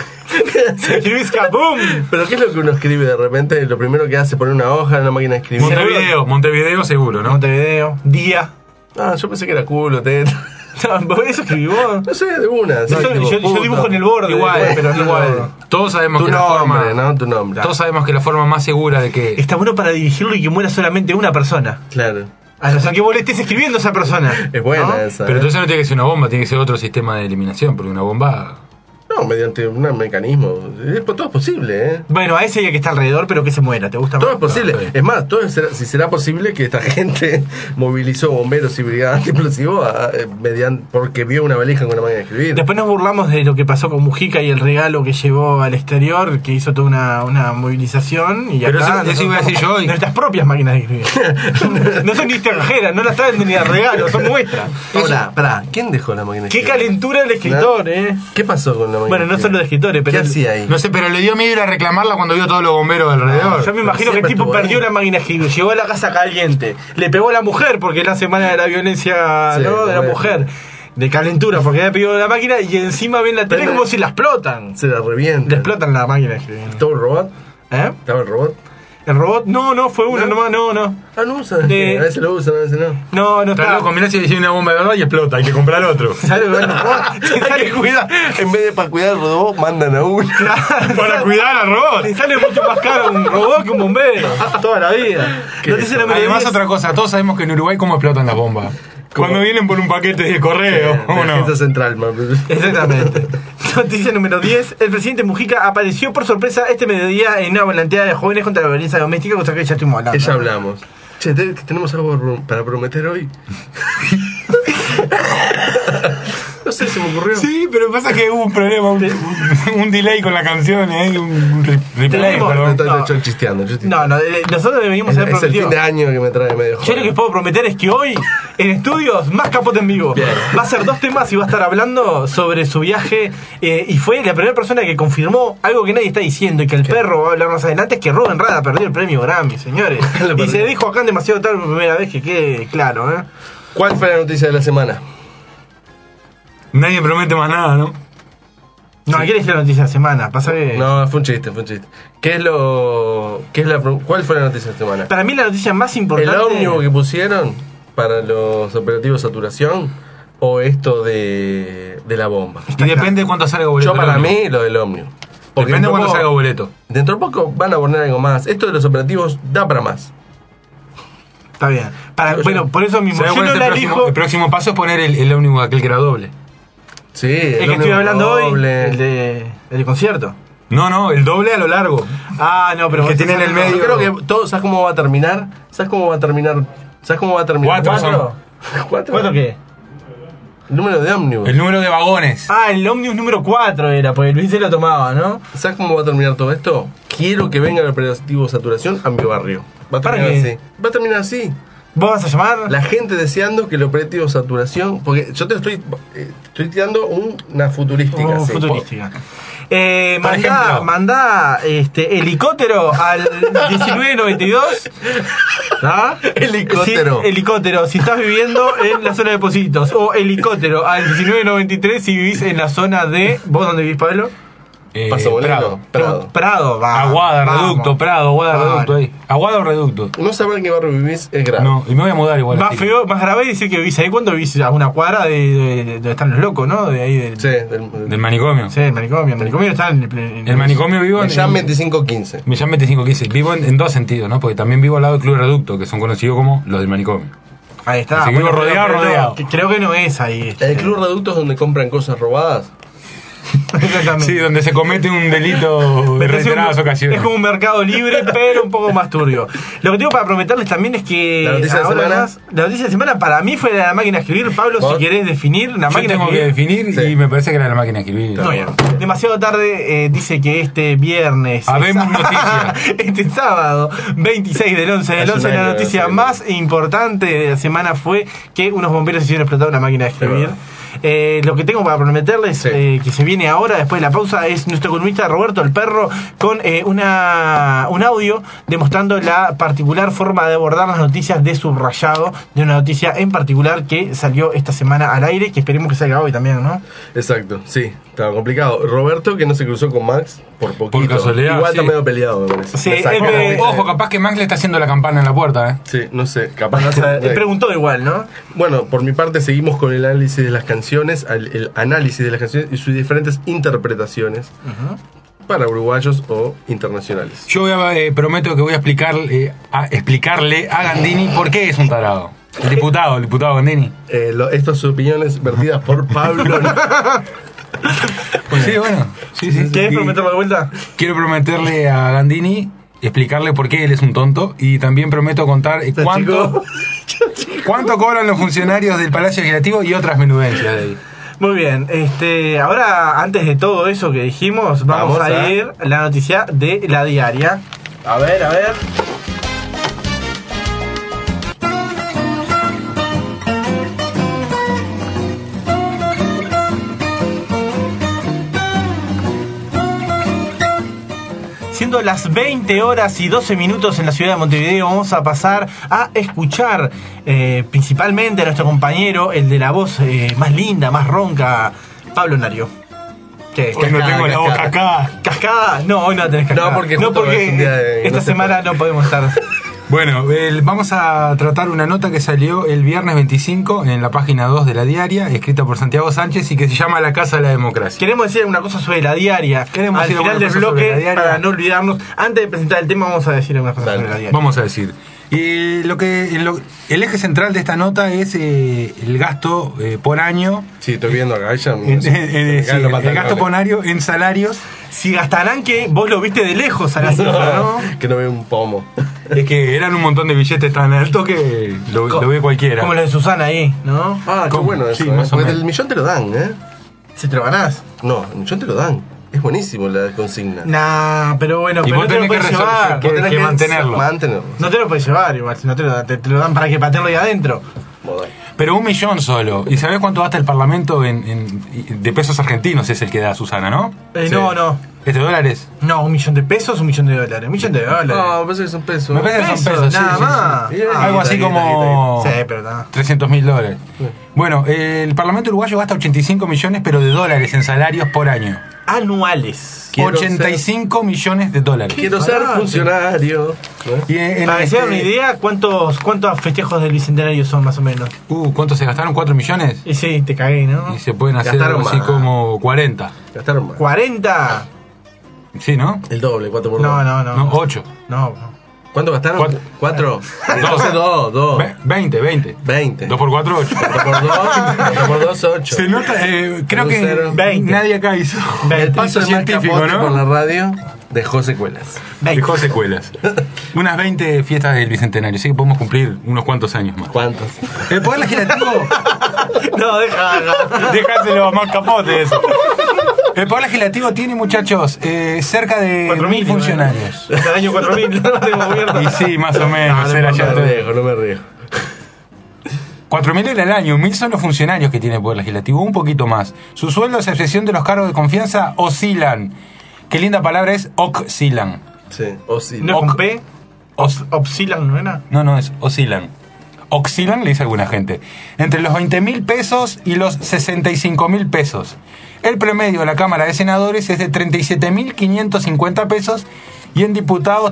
Se escribís ¡kabum! Pero ¿qué es lo que uno escribe de repente? Lo primero que hace es poner una hoja en una máquina de escribir. Montevideo seguro, ¿no? Montevideo, día. Ah, yo pensé que era culo, teta. ¿Eso escribí vos? No sé, de una. No, yo dibujo en el borde. Igual, pero igual. Todos sabemos tu que nombre, la forma... ¿no? Tu nombre. Todos sabemos que la forma más segura de que... Está bueno para dirigirlo y que muera solamente una persona. Claro. A no ser que vos le estés escribiendo a esa persona. Es buena esa. Pero entonces no tiene que ser una bomba, tiene que ser otro sistema de eliminación, porque una bomba... No, mediante un mecanismo. Todo es posible, ¿eh? Bueno, a ese hay que está alrededor, pero que se muera. ¿Te gusta más? Todo es posible. Sí. Es más, si será posible que esta gente movilizó bomberos y brigadas antiexplosivos porque vio una valija con una máquina de escribir. Después nos burlamos de lo que pasó con Mujica y el regalo que llevó al exterior, que hizo toda una movilización. Y pero acá eso iba a decir yo. Nuestras propias máquinas de escribir. No son ni extranjeras, no las traen ni de regalo, son nuestras. Ahora, pará, ¿quién dejó la máquina de escribir? Qué calentura el escritor, ¿eh? ¿Qué pasó con la máquina? Bueno, no solo de escritores, pero... ¿Qué hacía ahí? No sé, pero le dio miedo ir a reclamarla cuando vio todos los bomberos alrededor. Yo me imagino que el tipo perdió la máquina de escribir, llegó a la casa caliente, le pegó a la mujer, porque es la semana de la violencia, ¿no? De la mujer. De calentura, porque había pedido la máquina y encima ven la tele como si la explotan. Se la revientan. Le explotan la máquina de escribir. ¿Estaba el robot? ¿Estaba el robot? ¿El robot? No, fue uno nomás, no. Ah, no usan. A veces lo usan, a veces no. No está. Loco, mirá si dice una bomba de verdad y explota, hay que comprar otro. ¿Sabes? Hay que cuidar. En vez de para cuidar al robot, mandan a uno. Para cuidar al robot. Te sale mucho más caro un robot que un bombero. Toda la vida. Además, otra cosa, todos sabemos que en Uruguay cómo explotan las bombas. Cuando vienen por un paquete de correo, ¿o no? Esto central, man. Exactamente. Noticia número 10. El presidente Mujica apareció por sorpresa este mediodía en una volanteada de jóvenes contra la violencia doméstica, cosa que ya estuvimos hablando. Ya hablamos. Che, ¿tenemos algo para prometer hoy? No sé, se me ocurrió. Sí, pero pasa que hubo un problema, un delay con la canción, un replay, perdón. Estoy chisteando. No, nosotros deberíamos haber prometido. Es el fin de año que me trae medio joder. Yo lo que puedo prometer es que hoy, en estudios, más Capote en vivo. Bien. Va a ser 2 temas y va a estar hablando sobre su viaje. Y fue la primera persona que confirmó algo que nadie está diciendo y que el perro va a hablar más adelante, es que Rubén Rada perdió el premio Grammy, señores. Y se dijo acá en Demasiado Tarde por primera vez, que quede claro, ¿eh? ¿Cuál fue la noticia de la semana? Nadie promete más nada, ¿no? No, ¿qué es la noticia de la semana? Pasa que... No, fue un chiste. ¿Cuál fue la noticia de la semana? Para mí la noticia más importante... ¿El ómnibus que pusieron para los operativos saturación o esto de la bomba? Y depende de cuánto salga boleto. Yo para mí lo del ómnibus. Depende de cuánto salga boleto. Dentro de poco van a poner algo más. Esto de los operativos da para más. Está bien. Bueno, por eso mismo. Yo no la elijo. El próximo paso es poner el ómnibus aquel que era doble. Sí, el que estoy hablando doble. Hoy, el de concierto. No, el doble a lo largo. Ah, no, pero el que tiene en el medio. Yo creo que todo, ¿sabes cómo va a terminar? ¿Cuatro qué? El número de ómnibus. El número de vagones. Ah, el ómnibus número 4 era, porque Luis se lo tomaba, ¿no? ¿Sabes cómo va a terminar todo esto? Quiero que venga el operativo saturación a mi barrio. Va a terminar así. ¿Vos vas a llamar? La gente deseando que el operativo saturación... Porque yo te estoy tirando una futurística. Futurística. Mandá helicóptero al 1992. ¿Ah? Helicóptero. Sí, helicóptero si estás viviendo en la zona de Pocitos. O helicóptero al 1993 si vivís en la zona de... ¿Vos dónde vivís, Pablo? Paso Bolero. Prado, va. Aguada, Reducto, Prado, Aguada, Reducto ahí. Aguada o Reducto. No saber en qué barrio vivís es grave. No, y me voy a mudar igual. Más feo, más grave decir que vivís ahí cuando vivís a una cuadra de donde están los locos, ¿no? De ahí del manicomio. Sí, el manicomio. El manicomio está en el manicomio vivo en Millán 2515. Millán 2515. Vivo en dos sentidos, ¿no? Porque también vivo al lado del Club Reducto, que son conocidos como los del manicomio. Ahí está. Así que vivo rodeado. Creo que no es ahí. El Club Reducto es donde compran cosas robadas. Sí, donde se comete un delito de reiteradas ocasiones. Es como un mercado libre, pero un poco más turbio. Lo que tengo para prometerles también es que la noticia de la semana para mí fue la máquina de escribir. Pablo, ¿vos? Si querés definir la máquina de escribir. Yo tengo que definir, sí. Y me parece que era la máquina de escribir. Muy bien. Demasiado tarde dice que este viernes... Habemos noticias. Este sábado, 26 del 11 del 11, la noticia más importante de la semana fue que unos bomberos hicieron explotar una máquina de escribir. Lo que tengo para prometerles que se viene ahora después de la pausa es nuestro columnista Roberto el Perro con un audio demostrando la particular forma de abordar las noticias de subrayado de una noticia en particular que salió esta semana al aire, que esperemos que salga hoy también, ¿no? Exacto, sí, estaba complicado. Roberto que no se cruzó con Max por poquito. Por casualidad. Igual está medio peleado, me parece. Sí, ojo, capaz que Max le está haciendo la campana en la puerta, Sí, no sé, capaz. Preguntó igual, ¿no? Bueno, por mi parte seguimos con el análisis de las canciones, el análisis de las canciones y sus diferentes interpretaciones para uruguayos o internacionales. Yo prometo que voy a explicarle a Gandini por qué es un tarado. El diputado Gandini. Estas son opiniones vertidas por Pablo. Pues sí, bueno. Sí. ¿Quieres prometerlo de vuelta? Quiero prometerle a Gandini explicarle por qué él es un tonto y también prometo contar cuánto cobran los funcionarios del Palacio Legislativo y otras menudencias de ahí. Muy bien, ahora antes de todo eso que dijimos, vamos a ir a la noticia de la diaria. A ver. Siendo las 20 horas y 12 minutos en la ciudad de Montevideo, vamos a pasar a escuchar principalmente a nuestro compañero, el de la voz más linda, más ronca, Pablo Nario. ¿Qué? Hoy no tengo la boca acá. ¿Cascada? No, hoy no tenés cascada. No, porque esta semana no podemos estar... Bueno, vamos a tratar una nota que salió el viernes 25 en la página 2 de la diaria, escrita por Santiago Sánchez y que se llama La Casa de la Democracia. Queremos decir una cosa sobre la diaria. Al final del bloque, para no olvidarnos, antes de presentar el tema, vamos a decir algunas cosas sobre la diaria. Vamos a decir. Y el eje central de esta nota es el gasto por año. Sí, estoy viendo acá. El gasto por año en salarios. Si gastarán que vos lo viste de lejos a la cifra, ¿no? Que no veo un pomo. Es que eran un montón de billetes tan altos que lo ve cualquiera. Como los de Susana ahí, ¿no? Ah, qué bueno eso. Sí, más o porque menos. el millón te lo dan, ¿Si te lo ganás? No, el millón te lo dan. Es buenísimo la consigna. Nah, pero bueno, y pero vos no te lo puedes llevar. Tenés que mantenerlo. No te lo puedes llevar igual, si no te lo dan para que patearlo ahí adentro. Pero 1 millón solo. ¿Y sabés cuánto gasta el Parlamento de pesos argentinos? Es el que da Susana, ¿no? No. ¿Es de dólares? No, $1.000.000 de pesos, $1.000.000 de dólares. $1.000.000 de dólares. No, me parece que son pesos. Me parece que son pesos, nada más. Sí. Algo así como Sí, pero nada. $300.000. Bueno, el Parlamento uruguayo gasta 85 millones, pero de dólares en salarios por año. Anuales. 85 millones de dólares. Quiero ser funcionario. Y para que se hagan una idea, ¿cuántos festejos del Bicentenario son más o menos? ¿Cuántos se gastaron? ¿4 millones? Y sí, te cagué, ¿no? Y se pueden hacer algo así como 40. Gastaron más. ¿40? Sí, ¿no? El doble, 4 por 2. No, 8. No. ¿Cuánto gastaron? 4. Entonces 2. 20. 2 por 4, 8. 2 por 2, 8. Se nota, creo que 20. nadie acá hizo el paso de científico, ¿no? Por la radio dejó secuelas. Dejó secuelas. Unas 20 fiestas del Bicentenario, así que podemos cumplir unos cuantos años más. ¿Cuántos? El Poder Legislativo... No, déjaselo a más capote eso. El Poder Legislativo tiene, muchachos, cerca de 1.000 funcionarios. Hasta el año 4.000. Y sí, más o menos. No me río. 4.000 era el año, 1.000 son los funcionarios que tiene el Poder Legislativo, un poquito más. Sus sueldos, a excepción de los cargos de confianza, oscilan. Qué linda palabra es oscilan. Sí, oscilan. ¿No es con P? ¿Oscilan no era? No, es oscilan. Oscilan, le dice alguna gente. Entre los 20.000 pesos y los 65.000 pesos. El promedio de la Cámara de Senadores es de 37.550 pesos y en diputados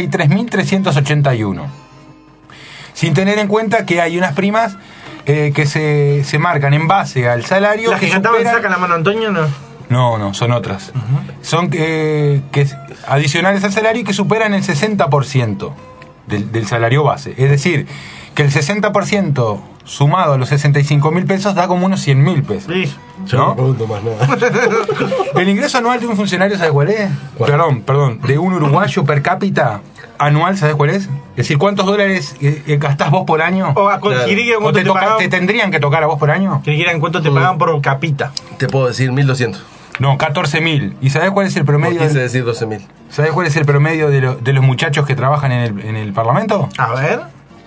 33.381. Sin tener en cuenta que hay unas primas que se marcan en base al salario. ¿Las que cantaban sacan la mano Antonio no? No, son otras. Son que adicionales al salario y que superan el 60% del salario base. Es decir, que el 60% sumado a los 65.000 pesos da como unos 100.000 pesos. Sí. Yo no pregunto más nada. El ingreso anual de un funcionario, ¿sabes cuál es? Perdón, de un uruguayo per cápita anual, ¿sabes cuál es? Es decir, ¿cuántos dólares gastás vos por año? ¿O te tendrían que tocar a vos por año? ¿En cuánto te pagan por capita? Te puedo decir 1.200. No, 14.000. ¿Y sabés cuál es el promedio? Quise decir 12.000. ¿Sabés cuál es el promedio de los muchachos que trabajan en el Parlamento? A ver.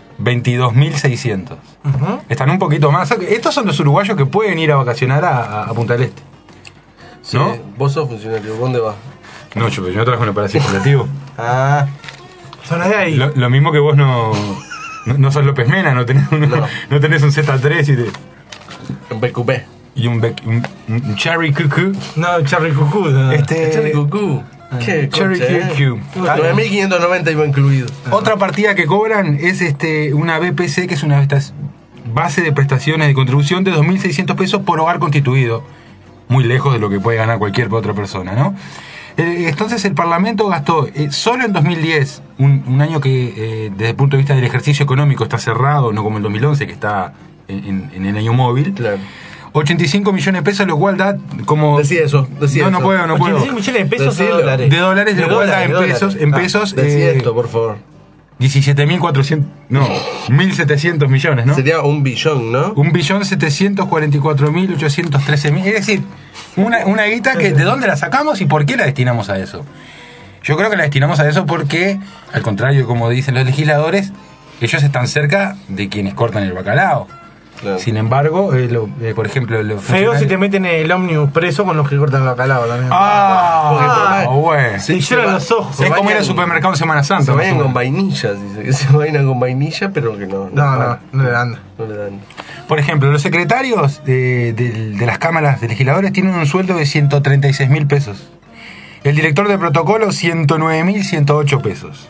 22.600. Están un poquito más. Estos son los uruguayos que pueden ir a vacacionar a Punta del Este. Sí, ¿no? Vos sos funcionario. ¿Dónde vas? No, yo trabajo en el Palacio Legislativo. Son de ahí. Lo mismo que vos no sos López Mena, no tenés un Z3 y un BQP. Y un Cherry Cuckoo. No, Cherry Cuckoo. Cherry Cuckoo. ¿Qué? Cherry Cuckoo. 9.590 iba incluido. Otra partida que cobran es una BPC, que es una de estas base de prestaciones de contribución de 2.600 pesos por hogar constituido. Muy lejos de lo que puede ganar cualquier otra persona, ¿no? Entonces el Parlamento gastó solo en 2010, un año que desde el punto de vista del ejercicio económico está cerrado, no como el 2011 que está en el año móvil. Claro. 85 millones de pesos, lo cual da como... Decía eso. No puedo. 85 millones de pesos o dólares. De dólares, lo cual da en pesos. Decía esto, por favor. 17.400... No, 1.700 millones, ¿no? Sería 1 billón, ¿no? 1.744.813.000. Es decir, una guita que ¿de dónde la sacamos y por qué la destinamos a eso? Yo creo que la destinamos a eso porque, al contrario, como dicen los legisladores, ellos están cerca de quienes cortan el bacalao. Claro. Sin embargo, por ejemplo... Feo si te meten el ómnibus preso con los que cortan el bacalao también. Bueno. Se lloran los ojos. Es como ir al supermercado en Semana Santa. Se vayan con vainilla, dice que se vayan con vainilla, pero que no le dan. Por ejemplo, los secretarios de las cámaras de legisladores tienen un sueldo de 136.000 pesos. El director de protocolo, 109.108 pesos.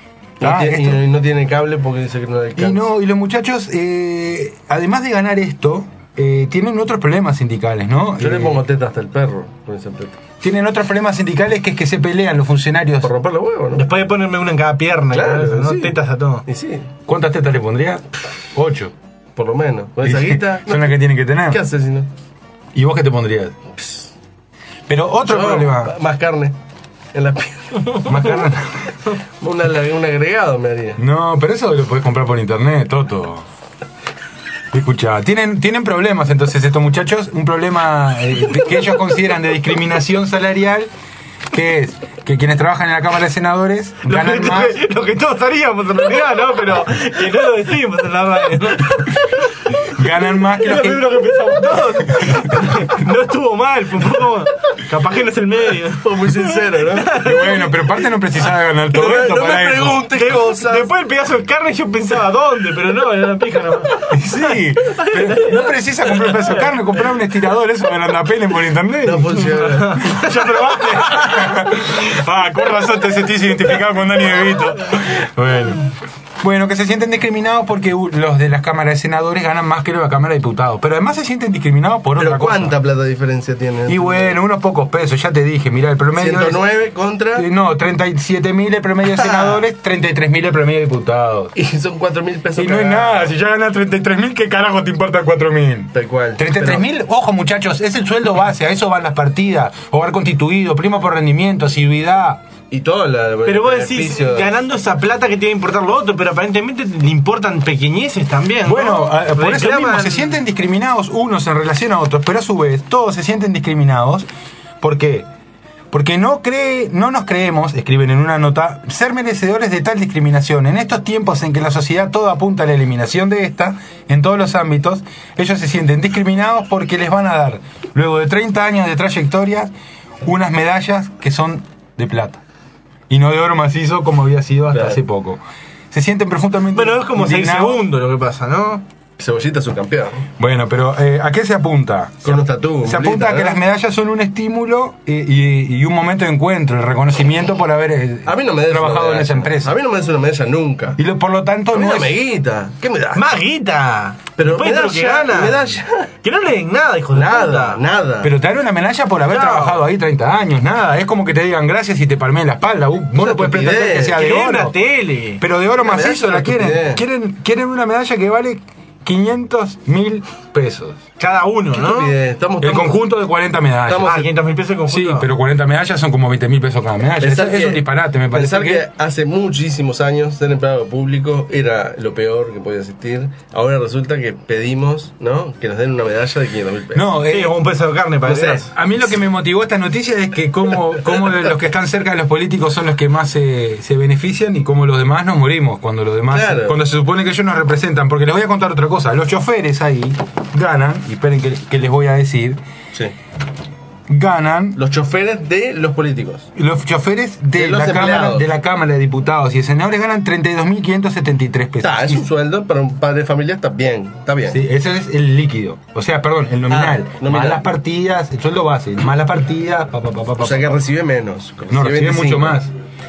Y no tiene cable porque dice que no le alcanza. Y los muchachos, además de ganar esto, tienen otros problemas sindicales, ¿no? Yo le pongo teta hasta el perro con esa teta. Tienen otros problemas sindicales que es que se pelean los funcionarios. Por romper los huevos, ¿no? Después de ponerme una en cada pierna, claro, ¿no? Sí. Tetas a todo. Y sí. ¿Cuántas tetas le pondría? 8. Por lo menos. Con esa guita. Son las que tienen que tener. ¿Qué haces si no? ¿Y vos qué te pondrías? Pero otro problema. Más carne. En la pierna. Más carne. un agregado me haría. No, pero eso lo podés comprar por internet, Toto. Escucha, tienen problemas entonces estos muchachos, un problema que ellos consideran de discriminación salarial, que es que quienes trabajan en la Cámara de Senadores ganan más. Lo que todos haríamos en realidad, ¿no? Pero que no lo decimos en la radio, ¿no? ganan más que Es los lo que... primero que pensamos todos. No estuvo mal, fue un poco. Capaz que no es el medio. Fue muy sincero, ¿no? Y bueno, pero aparte no precisaba ganar todo esto No para me eso. preguntes cosas. Después el pedazo de carne yo pensaba dónde, pero no, era una pija nomás. Sí, pero no precisa comprar un pedazo de carne, comprar un estirador, eso de andapelen por internet. No funciona. ¿Ya probaste? Con razón te sentís identificado con Dani De Vito. Bueno, que se sienten discriminados porque los de las cámaras de senadores ganan más que los de la Cámara de Diputados. Pero además se sienten discriminados por otra cosa. ¿Cuánta plata de diferencia tienen? Y bueno, unos pocos pesos, ya te dije, mirá, el promedio 109 contra... No, 37.000 el promedio de senadores, 33.000 el promedio de diputados. Y son 4.000 pesos. Y no es nada, si ya ganas 33.000, ¿qué carajo te importa 4.000? Tal cual. 33.000, ojo muchachos, es el sueldo base, a eso van las partidas, hogar constituido, primo por rendimiento, asiduidad. Y todo Pero vos decís, ganando esa plata que te va a importar lo otro, pero aparentemente le importan pequeñeces también. Bueno, ¿no? por eso mismo se sienten discriminados unos en relación a otros, pero a su vez todos se sienten discriminados. ¿Por qué? Porque no nos creemos, escriben en una nota, ser merecedores de tal discriminación. En estos tiempos en que la sociedad todo apunta a la eliminación de esta, en todos los ámbitos, ellos se sienten discriminados porque les van a dar, luego de 30 años de trayectoria, unas medallas que son de plata. Y no de oro macizo como había sido hasta hace poco. Se sienten profundamente... Bueno, es como 6 segundos lo que pasa, ¿no? Cebollita es un campeón. Bueno, pero ¿a qué se apunta? Con un tatú. Se apunta a que las medallas son un estímulo y un momento de encuentro, el reconocimiento por haber a mí no me trabajado en esa empresa. A mí no me des una medalla nunca. Y por lo tanto no es... guita. ¿Qué me das? ¡Más guita! Pero medalla, que gana. Medalla. Que no le den nada, hijo de puta. Nada. Pero te dan una medalla por haber trabajado ahí 30 años, nada. Es como que te digan gracias y te palmeen la espalda. Vos no puedes pretender que sea de oro. Una tele. Pero de oro macizo la quieren. Quieren una medalla que vale 500.000 pesos. Cada uno, ¿no? El conjunto de 40 medallas. 500.000 pesos el conjunto. Sí, pero 40 medallas son como 20.000 pesos cada medalla. Es un disparate, me parece. Pensar que hace muchísimos años ser empleado público era lo peor que podía existir. Ahora resulta que pedimos, ¿no? Que nos den una medalla de 500.000 pesos. No, sí, como un peso de carne para a mí lo que me motivó esta noticia es que cómo los que están cerca de los políticos son los que más se benefician y cómo los demás nos morimos cuando los demás, cuando se supone que ellos nos representan. Porque les voy a contar otra cosa. Los choferes ahí ganan, y esperen que les voy a decir. Sí. Ganan. Los choferes de los políticos. Los choferes de la Cámara de Diputados y de Senadores ganan 32.573 pesos. Es un sueldo para un padre de familia, está bien. Sí, ese es el líquido. O sea, perdón, el nominal. Más las partidas, el sueldo base, más las partidas. O sea que recibe menos. No, recibe mucho más.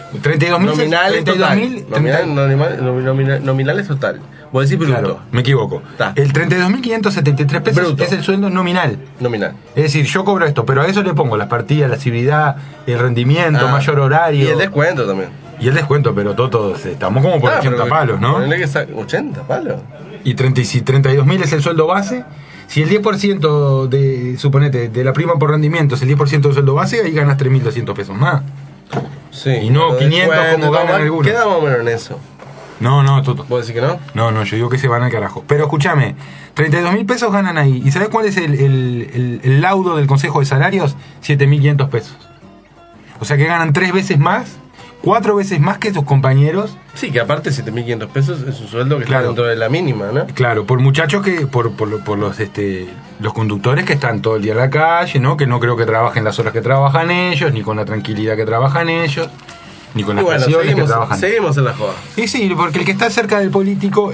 32.000 nominales total. Vos decís bruto. Claro, me equivoco. El 32.573 pesos bruto. Es el sueldo nominal. Es decir, yo cobro esto, pero a eso le pongo las partidas, la civilidad, el rendimiento, mayor horario. Y el descuento también. Y el descuento, pero todos estamos como por 80 palos, ¿no? Ponele que 80 palos. Y 32.000 es el sueldo base. Si el 10% suponete, de la prima por rendimiento es el 10% del sueldo base, ahí ganas 3.200 pesos más. Sí. Y no 500 como ganan algunos. Queda más o menos en eso. No, Toto. ¿Vos decís que no? No, yo digo que se van al carajo. Pero escúchame, 32.000 pesos ganan ahí. ¿Y sabés cuál es el laudo del Consejo de Salarios? 7.500 pesos. O sea que ganan 3 veces más, 4 veces más que sus compañeros. Sí, que aparte 7.500 pesos es un sueldo que está dentro de la mínima, ¿no? Claro, por muchachos que, por los conductores que están todo el día en la calle, ¿no? Que no creo que trabajen las horas que trabajan ellos, ni con la tranquilidad que trabajan ellos. Ni con las presiones que trabajan. Seguimos en la joda. Y sí, porque el que está cerca del político,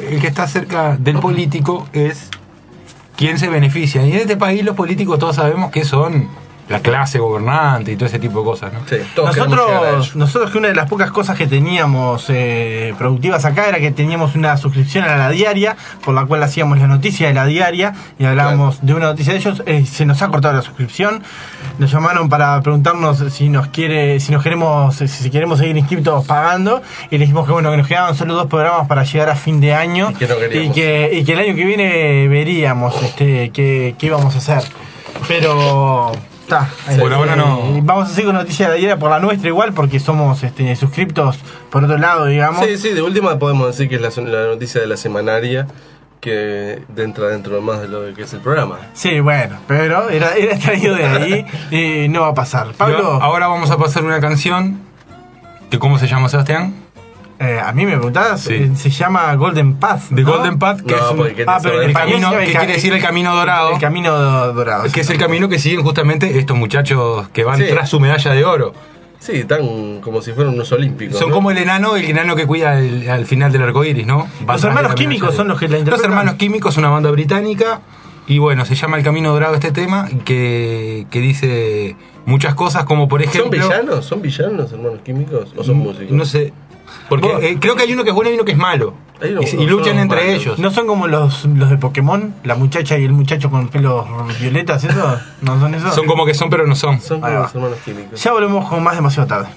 es quien se beneficia. Y en este país los políticos todos sabemos que son la clase gobernante y todo ese tipo de cosas, ¿no? Sí, nosotros que una de las pocas cosas que teníamos productivas acá era que teníamos una suscripción a la diaria, por la cual hacíamos la noticia de la diaria y hablábamos de una noticia de ellos. Se nos ha cortado la suscripción. Nos llamaron para preguntarnos si queremos seguir inscriptos pagando, y le dijimos que bueno, que nos quedaban solo 2 programas para llegar a fin de año y que el año que viene veríamos qué íbamos a hacer. Pero por ahora no. Vamos a seguir con noticias de ayer por la nuestra igual, porque somos suscriptos por otro lado, digamos. Sí, de última podemos decir que es la noticia de la semanaria, que entra dentro más de lo que es el programa. Sí, bueno, pero era extraído de ahí y no va a pasar. Pablo. Ahora vamos a pasar una canción que, ¿cómo se llama, Sebastián? A mí me preguntás, se llama Golden Path, ¿no? The Golden Path, que No, es porque el camino, que quiere decir el camino dorado. El camino dorado. Que es el camino que siguen justamente estos muchachos que van tras su medalla de oro. Sí, están como si fueran unos olímpicos. Son, ¿no?, como el enano que cuida al final del arco iris, ¿no? Los Hermanos Químicos son los que la interpretan. Los Hermanos Químicos, una banda británica. Y bueno, se llama El Camino Dorado este tema, que dice muchas cosas, como por ejemplo... ¿Son villanos los Hermanos Químicos o son músicos? No sé. Porque creo que hay uno que es bueno y uno que es malo. Y luchan entre ellos. ¿No son como los de Pokémon? La muchacha y el muchacho con pelos violetas, ¿eso? ¿No son esos? Son como que son, pero no son. Son como los Hermanos Químicos. Ya volvemos con más Demasiado Tarde.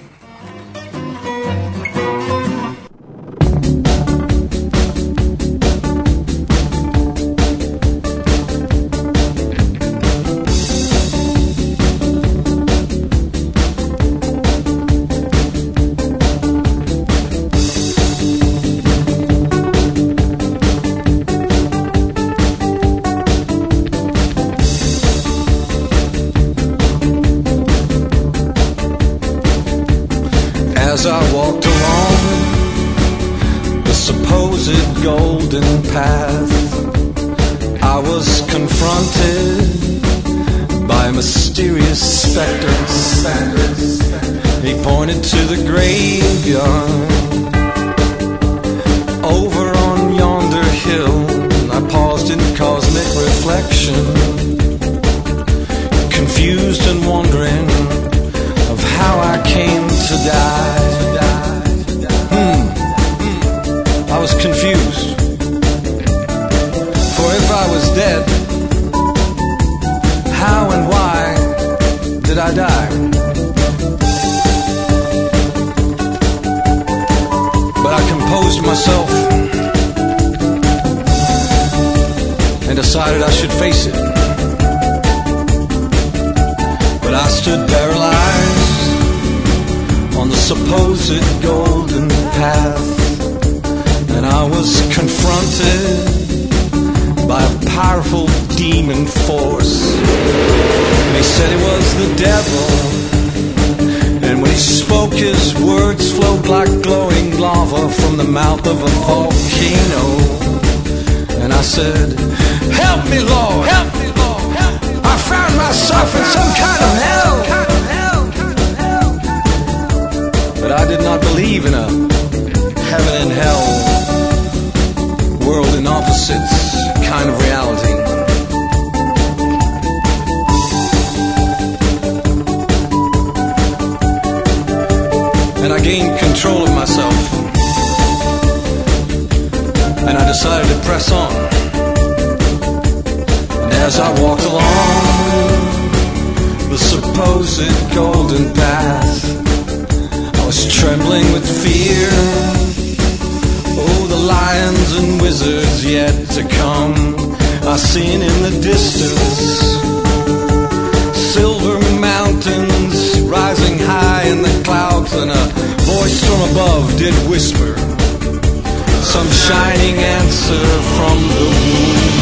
As I walked along the supposed golden path, I was confronted by a mysterious specter. He pointed to the graveyard over on yonder hill. I paused in cosmic reflection, confused and wondering of how I came to die. I was confused, for if I was dead, how and why did I die? But I composed myself and decided I should face it. But I stood paralyzed on the supposed golden path, and I was confronted by a powerful demon force. They said it was the devil, and when he spoke his words flowed like glowing lava from the mouth of a volcano. And I said, help me, Lord, help me, Lord, help me. I found myself in some kind of hell. But I did not believe in a heaven and hell, world in opposites kind of reality. And I gained control of myself, and I decided to press on. And as I walked along the supposed golden path, I was trembling with fear. Oh, the lions and wizards yet to come, I seen in the distance silver mountains rising high in the clouds, and a voice from above did whisper some shining answer from the womb.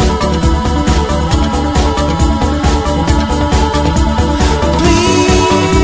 Please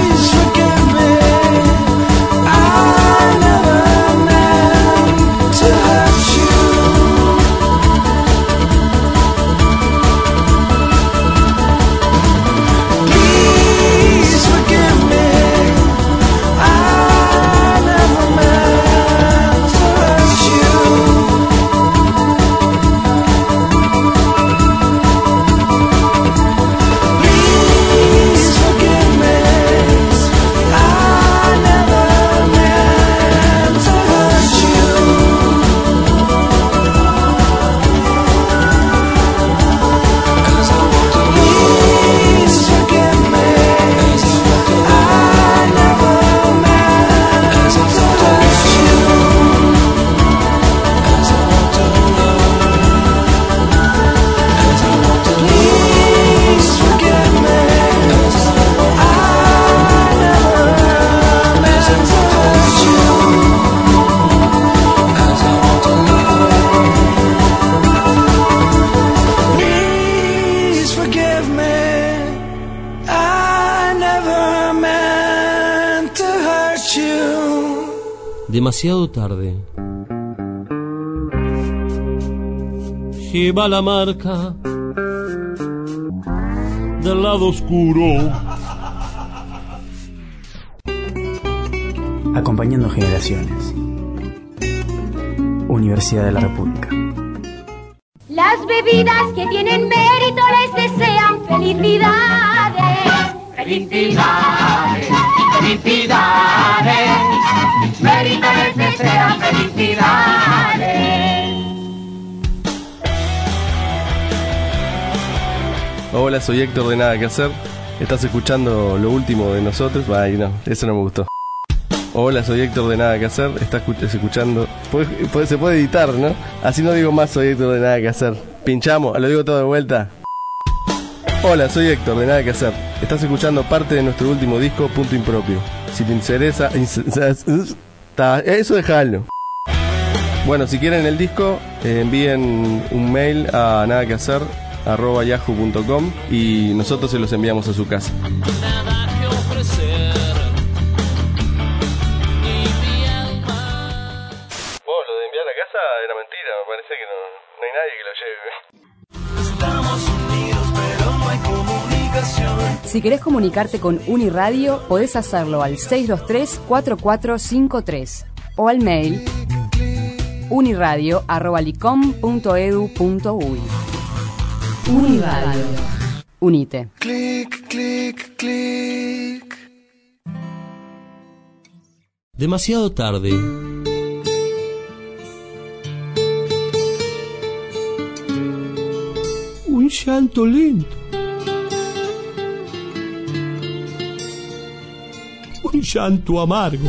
Demasiado tarde. Lleva la marca del lado oscuro. Acompañando generaciones. Universidad de la República. Las bebidas que tienen mérito les desean felicidades. Felicidades, felicidades. Mérito les desean felicidades. Hola, soy Héctor de Nada Que Hacer. Estás escuchando lo último de nosotros. Ay, no, eso no me gustó. Hola, soy Héctor de Nada Que Hacer. Estás escuchando. Se puede editar, ¿no? Así no digo más, soy Héctor de Nada Que Hacer. Pinchamos, lo digo todo de vuelta. Hola, soy Héctor de Nada Que Hacer. Estás escuchando parte de nuestro último disco, Punto Impropio. Si te interesa. Eso dejalo. Bueno, si quieren el disco, envíen un mail a nadaquehacer@yahoo.com y nosotros se los enviamos a su casa. Nada que ofrecer. Lo de enviar a casa era mentira, me parece que no hay nadie que lo lleve. Estamos unidos, pero no hay comunicación. Si querés comunicarte con Uniradio, podés hacerlo al 623-4453 o al mail uniradio@licom.edu.uy. Uniradio. Unite. Clic, clic, clic. Demasiado tarde. Un llanto lento. Un llanto amargo.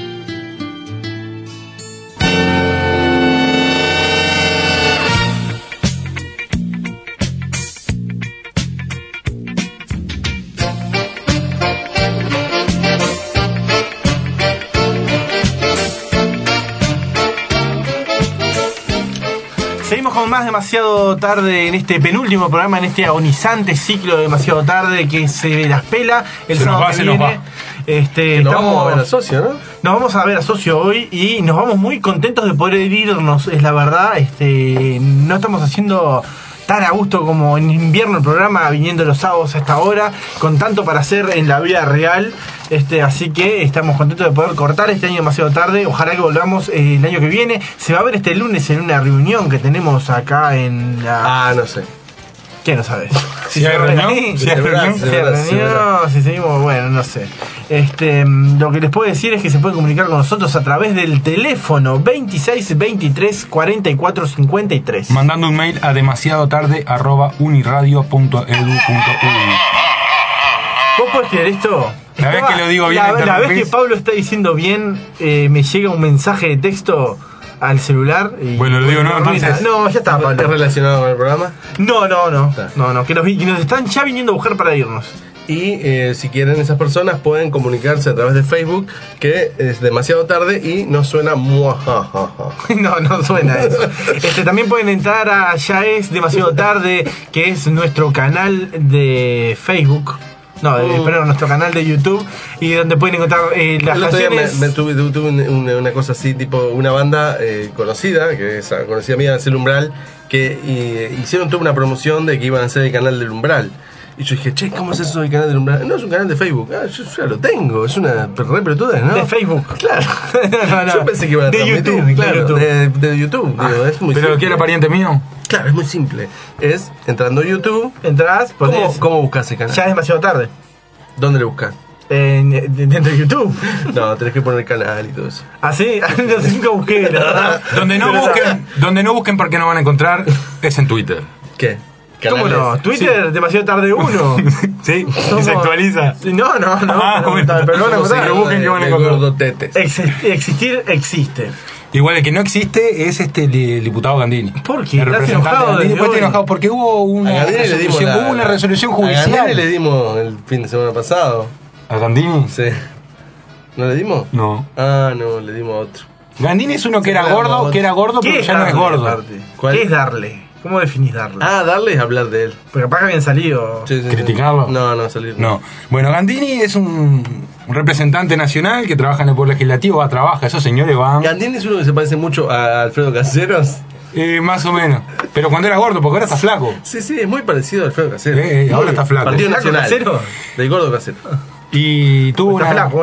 Seguimos con más Demasiado Tarde en este penúltimo programa, en este agonizante ciclo de Demasiado Tarde que se las pela el sábado que viene. Nos vamos a ver a Socio, ¿no? Nos vamos a ver a Socio hoy y nos vamos muy contentos de poder irnos, es la verdad. No estamos haciendo tan a gusto como en invierno el programa, viniendo los sábados a esta hora, con tanto para hacer en la vida real. Así que estamos contentos de poder cortar este año Demasiado Tarde. Ojalá que volvamos el año que viene. Se va a ver este lunes en una reunión que tenemos acá en la... no sé. ¿Qué no sabes? ¿Si hay reunión? Si seguimos, bueno, no sé. Lo que les puedo decir es que se pueden comunicar con nosotros a través del teléfono 26 23 44 53. Mandando un mail a demasiadotarde@uniradio.edu.uy. ¿Vos podés creer esto? La vez que lo digo bien, la vez que Pablo está diciendo bien, me llega un mensaje de texto al celular. Y bueno, lo digo, no, entonces. No, ya está, Pablo. ¿Está relacionado con el programa? No, que nos están ya viniendo a buscar para irnos. Y si quieren, esas personas pueden comunicarse a través de Facebook, que es Demasiado Tarde y no suena muajajaja. No suena eso. También pueden entrar a Ya Es Demasiado Tarde, que es nuestro canal de Facebook. Perdón, nuestro canal de YouTube, y donde pueden encontrar las canciones. Tuve una cosa así, tipo una banda conocida, que es conocida mía, es El Umbral, que hicieron toda una promoción de que iban a hacer el canal del Umbral. Y yo dije, ¿cómo es eso del canal del Umbral? No, es un canal de Facebook. Yo ya lo tengo, es una reproducción, ¿no? De Facebook. Claro. Yo pensé que iban a transmitir, YouTube, claro. De YouTube. Digo, es muy ¿pero simple. que era pariente mío? Claro, es muy simple. Es entrando a YouTube. Entras, ¿Cómo buscas ese canal? Ya Es Demasiado Tarde. ¿Dónde lo buscas? Dentro de YouTube. No, tenés que poner el canal y todo eso. ¿Ah, sí? Nunca busqué, la verdad. Donde no busquen porque no van a encontrar es en Twitter. ¿Qué? ¿Cómo no? Twitter, sí. Demasiado Tarde 1. Sí, se actualiza. No. Pero no lo busquen que van a encontrar. Existir existe. Igual el que no existe es el diputado Gandini. ¿Por qué? El representante Gandini. Después está enojado porque hubo una resolución judicial. A Gandini le dimos el fin de semana pasado. ¿A Gandini? Sí. ¿No le dimos? No. No, le dimos a otro. Gandini es uno que era gordo, pero ya no es gordo. ¿Qué es darle? ¿Cómo definís darle? Darle es hablar de él. Porque capaz que habían salido. Sí, ¿Criticarlo? No, salir. No. Bueno, Gandini es un representante nacional que trabaja en el Poder Legislativo. Trabaja, esos señores van. Gandini es uno que se parece mucho a Alfredo Caseros. Más o menos. Pero cuando era gordo, porque ahora está flaco. Sí, es muy parecido a Alfredo Casero. Ahora está flaco. Partido ¿Flaco Nacional. Casero? Del gordo Casero. Y tuvo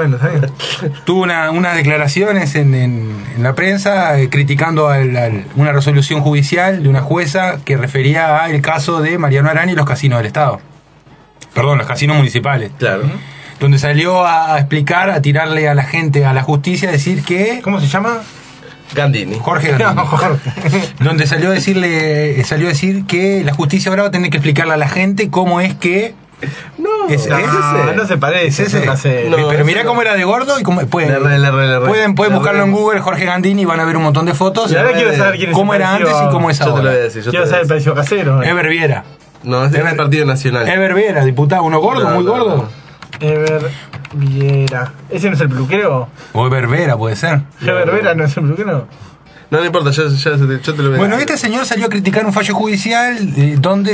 tuvo unas declaraciones en la prensa criticando una resolución judicial de una jueza que refería al caso de Mariano Arana y los casinos del Estado. Perdón, los casinos municipales. Claro. Donde salió a explicar, a tirarle a la gente, a la justicia, a decir que... ¿Cómo se llama? Gandini. Jorge Gandini. No, Jorge. Donde salió a decir que la justicia ahora va a tener que explicarle a la gente cómo es que... No se parece. Pero mirá cómo era de gordo y cómo pueden buscarlo en Google, Jorge Gandini, y van a ver un montón de fotos. Y ahora quiero saber quién es cómo era antes y cómo es ahora. Yo te lo voy a decir. Quiero saber el precio casero. Eber Viera. No, es del Partido Nacional. Eber Viera, diputado, uno gordo, muy gordo. Eber Viera. ¿Ese no es el peluquero? O Eber Vera, puede ser. ¿Eber Viera no es el peluquero? No importa, yo te lo voy a decir. Bueno, este señor salió a criticar un fallo judicial donde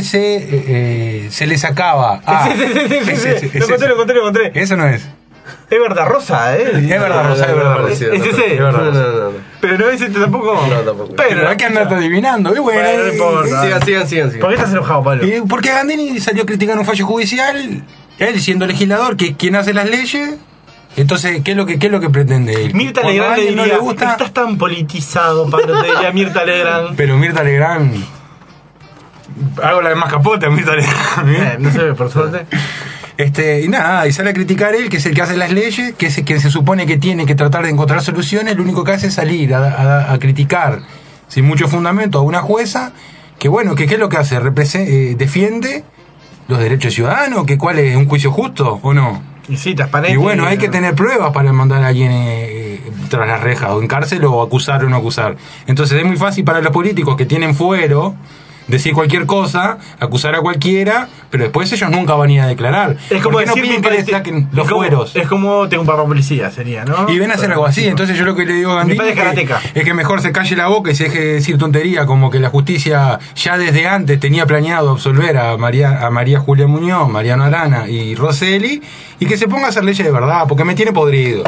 se le sacaba. Lo encontré. Eso no es. Es verdad rosa, Es verdad rosa, es verdad rosa. ¿Es ese? No. Pero no es este tampoco. No, tampoco. Pero hay que andar adivinando. Y bueno, no importa. Sigan. ¿Por qué estás enojado, Pablo? Porque Gandini salió a criticar un fallo judicial, él siendo legislador, que quien hace las leyes. Entonces, ¿qué es lo que pretende él? Mirta Legrand le diría, no le gusta, estás tan politizado, Pablo, te diría Mirta Legrand. Pero Mirta Legrand... Hago la de más capota, Mirta Legrand. No sé, por suerte. Y nada, y sale a criticar él, que es el que hace las leyes, que es el que se supone que tiene que tratar de encontrar soluciones. Lo único que hace es salir a criticar sin mucho fundamento a una jueza, que bueno, que ¿qué es lo que hace? Defiende los derechos ciudadanos, que ¿cuál es? ¿Un juicio justo o no? Y sí, transparente. Y bueno, hay que tener pruebas para mandar a alguien tras las rejas, o en cárcel, o acusar o no acusar. Entonces es muy fácil para los políticos que tienen fuero decir cualquier cosa, acusar a cualquiera, pero después ellos nunca van a ir a declarar. Es como decir, no piden que les saquen los fueros. Es como tengo un papá policía, sería, ¿no? Y ven a hacer algo así. Entonces yo lo que le digo a Gandini es que mejor se calle la boca y se deje de decir tontería, como que la justicia ya desde antes tenía planeado absolver a María Julia Muñoz, Mariano Arana y Rosselli, y que se ponga a hacer leyes de verdad, porque me tiene podrido.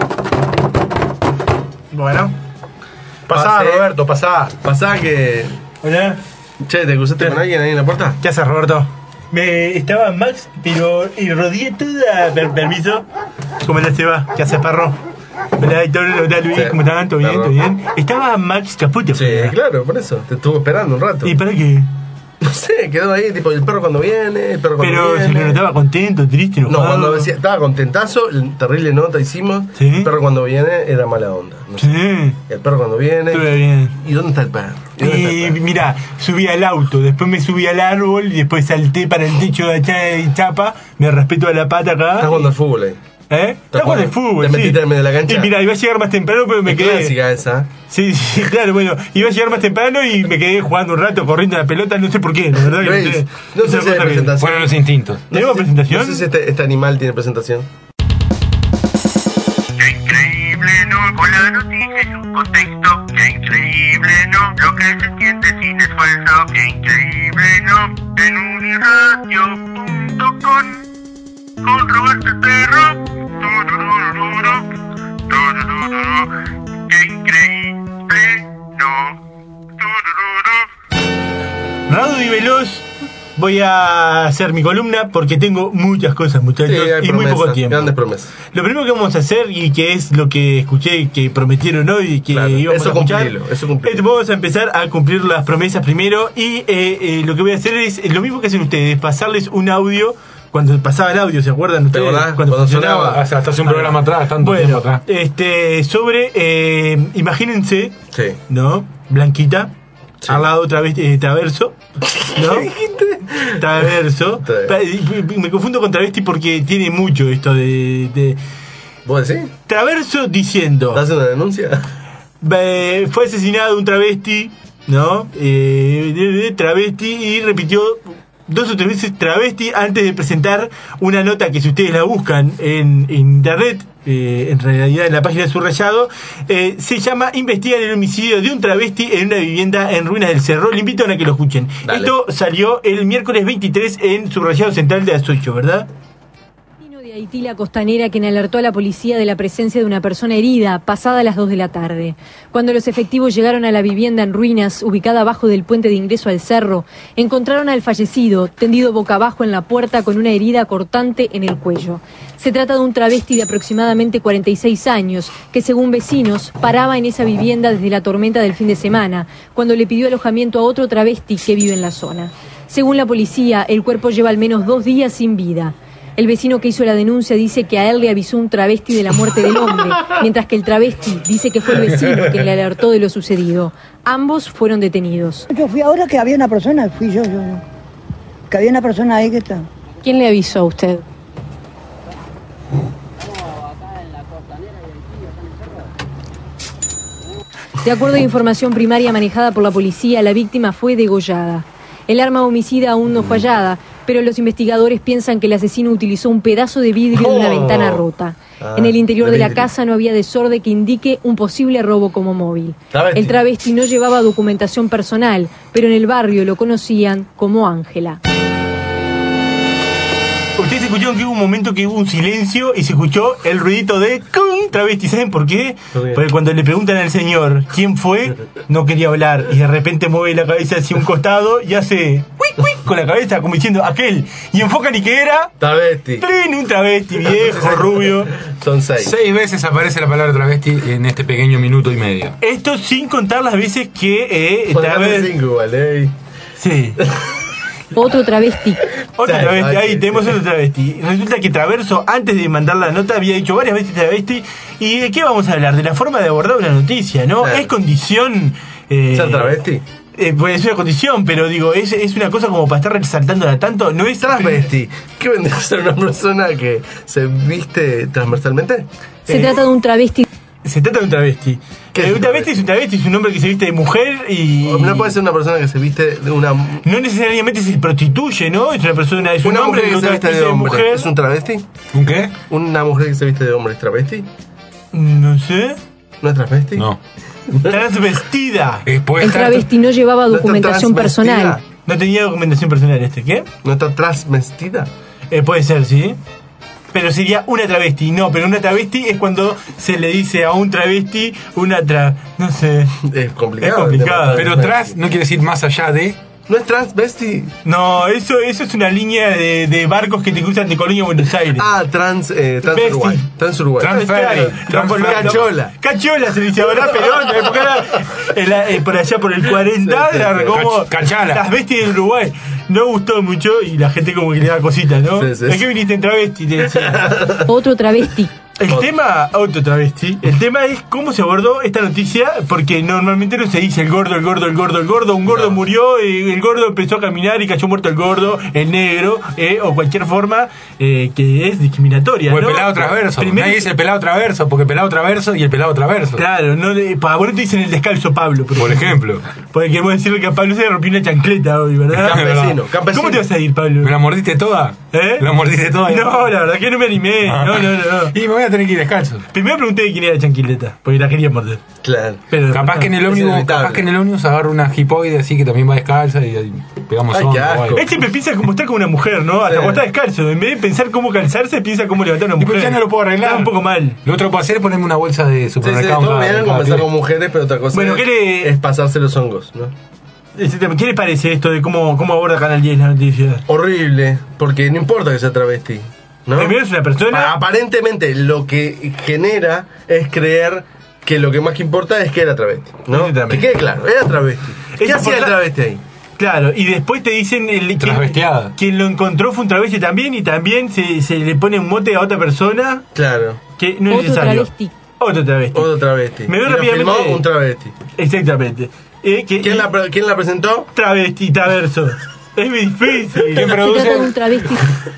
Bueno. Pasá, Roberto, pasá. Pasá que... Hola. Che, ¿te cruzaste con alguien ahí en la puerta? ¿Qué haces, Roberto? Estaba Max, pero rodeé toda. Permiso. ¿Cómo le se va? ¿Qué haces, perro? Hola, Luis, sí, ¿cómo están? ¿Todo bien? ¿Todo bien? Estaba Max Capote. Sí, claro, por eso. Te estuvo esperando un rato. ¿Y para qué? No sé, quedó ahí, tipo, el perro cuando viene, el perro cuando pero viene. Pero se lo notaba contento, triste, enojado. No, cuando decía, estaba contentazo, terrible nota hicimos. ¿Sí? El perro cuando viene era mala onda. No sé. Sí. El perro cuando viene. Estuve bien. ¿Y dónde está el perro? Y mirá, subí al auto, después me subí al árbol y después salté para el techo de allá de Chapa, me respeto a la pata acá. Estás jugando al fútbol ahí. Estás jugando al fútbol. Te metiste en medio de la cancha. Y mirá, iba a llegar más temprano, pero me quedé. Clásica esa. Sí, claro, bueno, iba a llegar más temprano y me quedé jugando un rato, corriendo la pelota, no sé por qué, la verdad que no sé si hay presentación. Fueron los instintos. ¿Tenemos presentación? No sé si este animal tiene presentación. Qué increíble, ¿no? Con la noticia y su contexto. Qué increíble, ¿no? Lo que se entiende sin esfuerzo. Qué increíble, ¿no? En uniradio.com con Roberto el Perro. Qué increíble, ¿no? Raudo y veloz. Voy a hacer mi columna porque tengo muchas cosas, muchachos, y promesa, muy poco tiempo. Grandes promesas. Lo primero que vamos a hacer, y que es lo que escuché que prometieron hoy y que íbamos a escuchar, vamos a empezar a cumplir las promesas primero. Y lo que voy a hacer es lo mismo que hacen ustedes, pasarles un audio. Cuando pasaba el audio, ¿se acuerdan ustedes? Cuando funcionaba. Hasta hace un programa atrás, tanto tiempo atrás. Sobre, imagínense, sí, ¿no? Blanquita, sí, al lado otra vez Traverso, ¿no? Traverso. Me confundo con travesti porque tiene mucho esto de ¿Vos decís? Traverso diciendo. ¿Estás haciendo una denuncia? Fue asesinado un travesti, ¿no? Travesti, y repitió 2 o 3 veces travesti antes de presentar una nota que, si ustedes la buscan en internet, en realidad en la página de Subrayado, se llama Investigan el homicidio de un travesti en una vivienda en ruinas del Cerro. Le invito a que lo escuchen. Dale. Esto salió el miércoles 23 en Subrayado Central de Azocho, ¿verdad? De Haití, la costanera, quien alertó a la policía de la presencia de una persona herida pasada las 2 de la tarde. Cuando los efectivos llegaron a la vivienda en ruinas, ubicada abajo del puente de ingreso al cerro, encontraron al fallecido tendido boca abajo en la puerta con una herida cortante en el cuello. Se trata de un travesti de aproximadamente 46 años, que según vecinos paraba en esa vivienda desde la tormenta del fin de semana, cuando le pidió alojamiento a otro travesti que vive en la zona. Según la policía, el cuerpo lleva al menos 2 días sin vida. El vecino que hizo la denuncia dice que a él le avisó un travesti de la muerte del hombre, mientras que el travesti dice que fue el vecino quien le alertó de lo sucedido. Ambos fueron detenidos. Yo fui ahora que había una persona, fui yo. Que había una persona ahí que está. ¿Quién le avisó a usted? De acuerdo a información primaria manejada por la policía, la víctima fue degollada. El arma homicida aún no fue hallada, pero los investigadores piensan que el asesino utilizó un pedazo de vidrio de una ventana rota. En el interior de la casa no había desorden que indique un posible robo como móvil. El travesti no llevaba documentación personal, pero en el barrio lo conocían como Ángela. Ustedes escucharon que hubo un momento que hubo un silencio y se escuchó el ruidito de ¡cum! Travesti. ¿Saben por qué? Porque cuando le preguntan al señor quién fue, no quería hablar y de repente mueve la cabeza hacia un costado y hace ¡cuic, cuic! Con la cabeza como diciendo aquel, y enfocan y que era travesti. Un travesti viejo, rubio. Son 6. 6 veces aparece la palabra travesti en este pequeño minuto y medio. Esto sin contar las veces que Sí. Otro travesti. Otro travesti, ahí tenemos otro travesti. Resulta que Traverso, antes de mandar la nota, había dicho varias veces travesti. ¿Y de qué vamos a hablar? De la forma de abordar una noticia, ¿no? Claro. Es condición... ¿ser travesti? Pues es una condición, pero digo, es una cosa como para estar resaltándola tanto. No es travesti. ¿Qué vendría a ser una persona que se viste transversalmente? Se trata de un travesti. Se trata de un travesti. Un travesti es un hombre que se viste de mujer y... No puede ser una persona que se viste de una... No necesariamente se prostituye, ¿no? Es una persona, es un hombre que se viste de hombre. Mujer. ¿Es un travesti? ¿Un qué? ¿Una mujer que se viste de hombre es travesti? No sé. ¿No es travesti? No. Transvestida. El travesti no llevaba documentación personal. No tenía documentación personal ¿qué? ¿No está transvestida? Puede ser, sí. Pero sería una travesti. No, pero una travesti es cuando se le dice a un travesti no sé. Es complicado. Pero trans no quiere decir más allá de... ¿No es transvesti? No, eso es una línea de barcos que te cruzan de Colonia a Buenos Aires. Trans Uruguay. Trans Uruguay. Cachola. Cachola se dice ahora, pero en la época por allá por el 40 era como Cachala. Transvesti de Uruguay. No gustó mucho y la gente como que le da cositas, ¿no? Sí. ¿De qué viniste en travesti? Otro travesti. Otro travesti. El tema es cómo se abordó esta noticia, porque normalmente no se dice el gordo. Un gordo murió, el gordo empezó a caminar y cayó muerto el gordo, el negro, o cualquier forma que es discriminatoria. O el pelado transverso. Nadie dice el pelado transverso, porque el pelado transverso y el pelado transverso. Claro, para vos te dicen el descalzo Pablo, por ejemplo. Porque queremos decirle que a Pablo se le rompió una chancleta hoy, ¿verdad? Campesino. ¿Cómo te vas a ir, Pablo? ¿Me la mordiste toda? ¿Me la mordiste toda? No, la verdad que no me animé. No. Y me voy a tener que ir descalzo. Primero pregunté de quién era Chanquileta, porque la quería morder. Claro. Pero capaz que en el ómnibus agarro una hipoide así que también va descalza y pegamos Él siempre piensa cómo estar como una mujer, ¿no? Hasta cuando está descalzo. En vez de pensar cómo calzarse, piensa cómo levantar a una mujer. Pero ya no lo puedo arreglar. Está un poco mal. Lo otro que puedo hacer es ponerme una bolsa de supermercado. Todo bien comenzar con mujeres, pero otra cosa es pasarse los hongos, ¿no? ¿Qué le parece esto de cómo aborda Canal 10 la noticia? Horrible, porque no importa que sea travesti, ¿no? Primero es una persona... Aparentemente lo que genera es creer que lo que más que importa es que era travesti, ¿no? Que quede claro, era travesti. ¿Qué hacía el travesti ahí? Claro, y después te dicen quien lo encontró fue un travesti también, y también se le pone un mote a otra persona. Claro. Que no es necesario. Otro travesti. Me veo rápidamente. Un travesti. Exactamente. ¿Quién la presentó? Traverso. Es muy difícil. ¿Quién produce? Se trata de un travesti.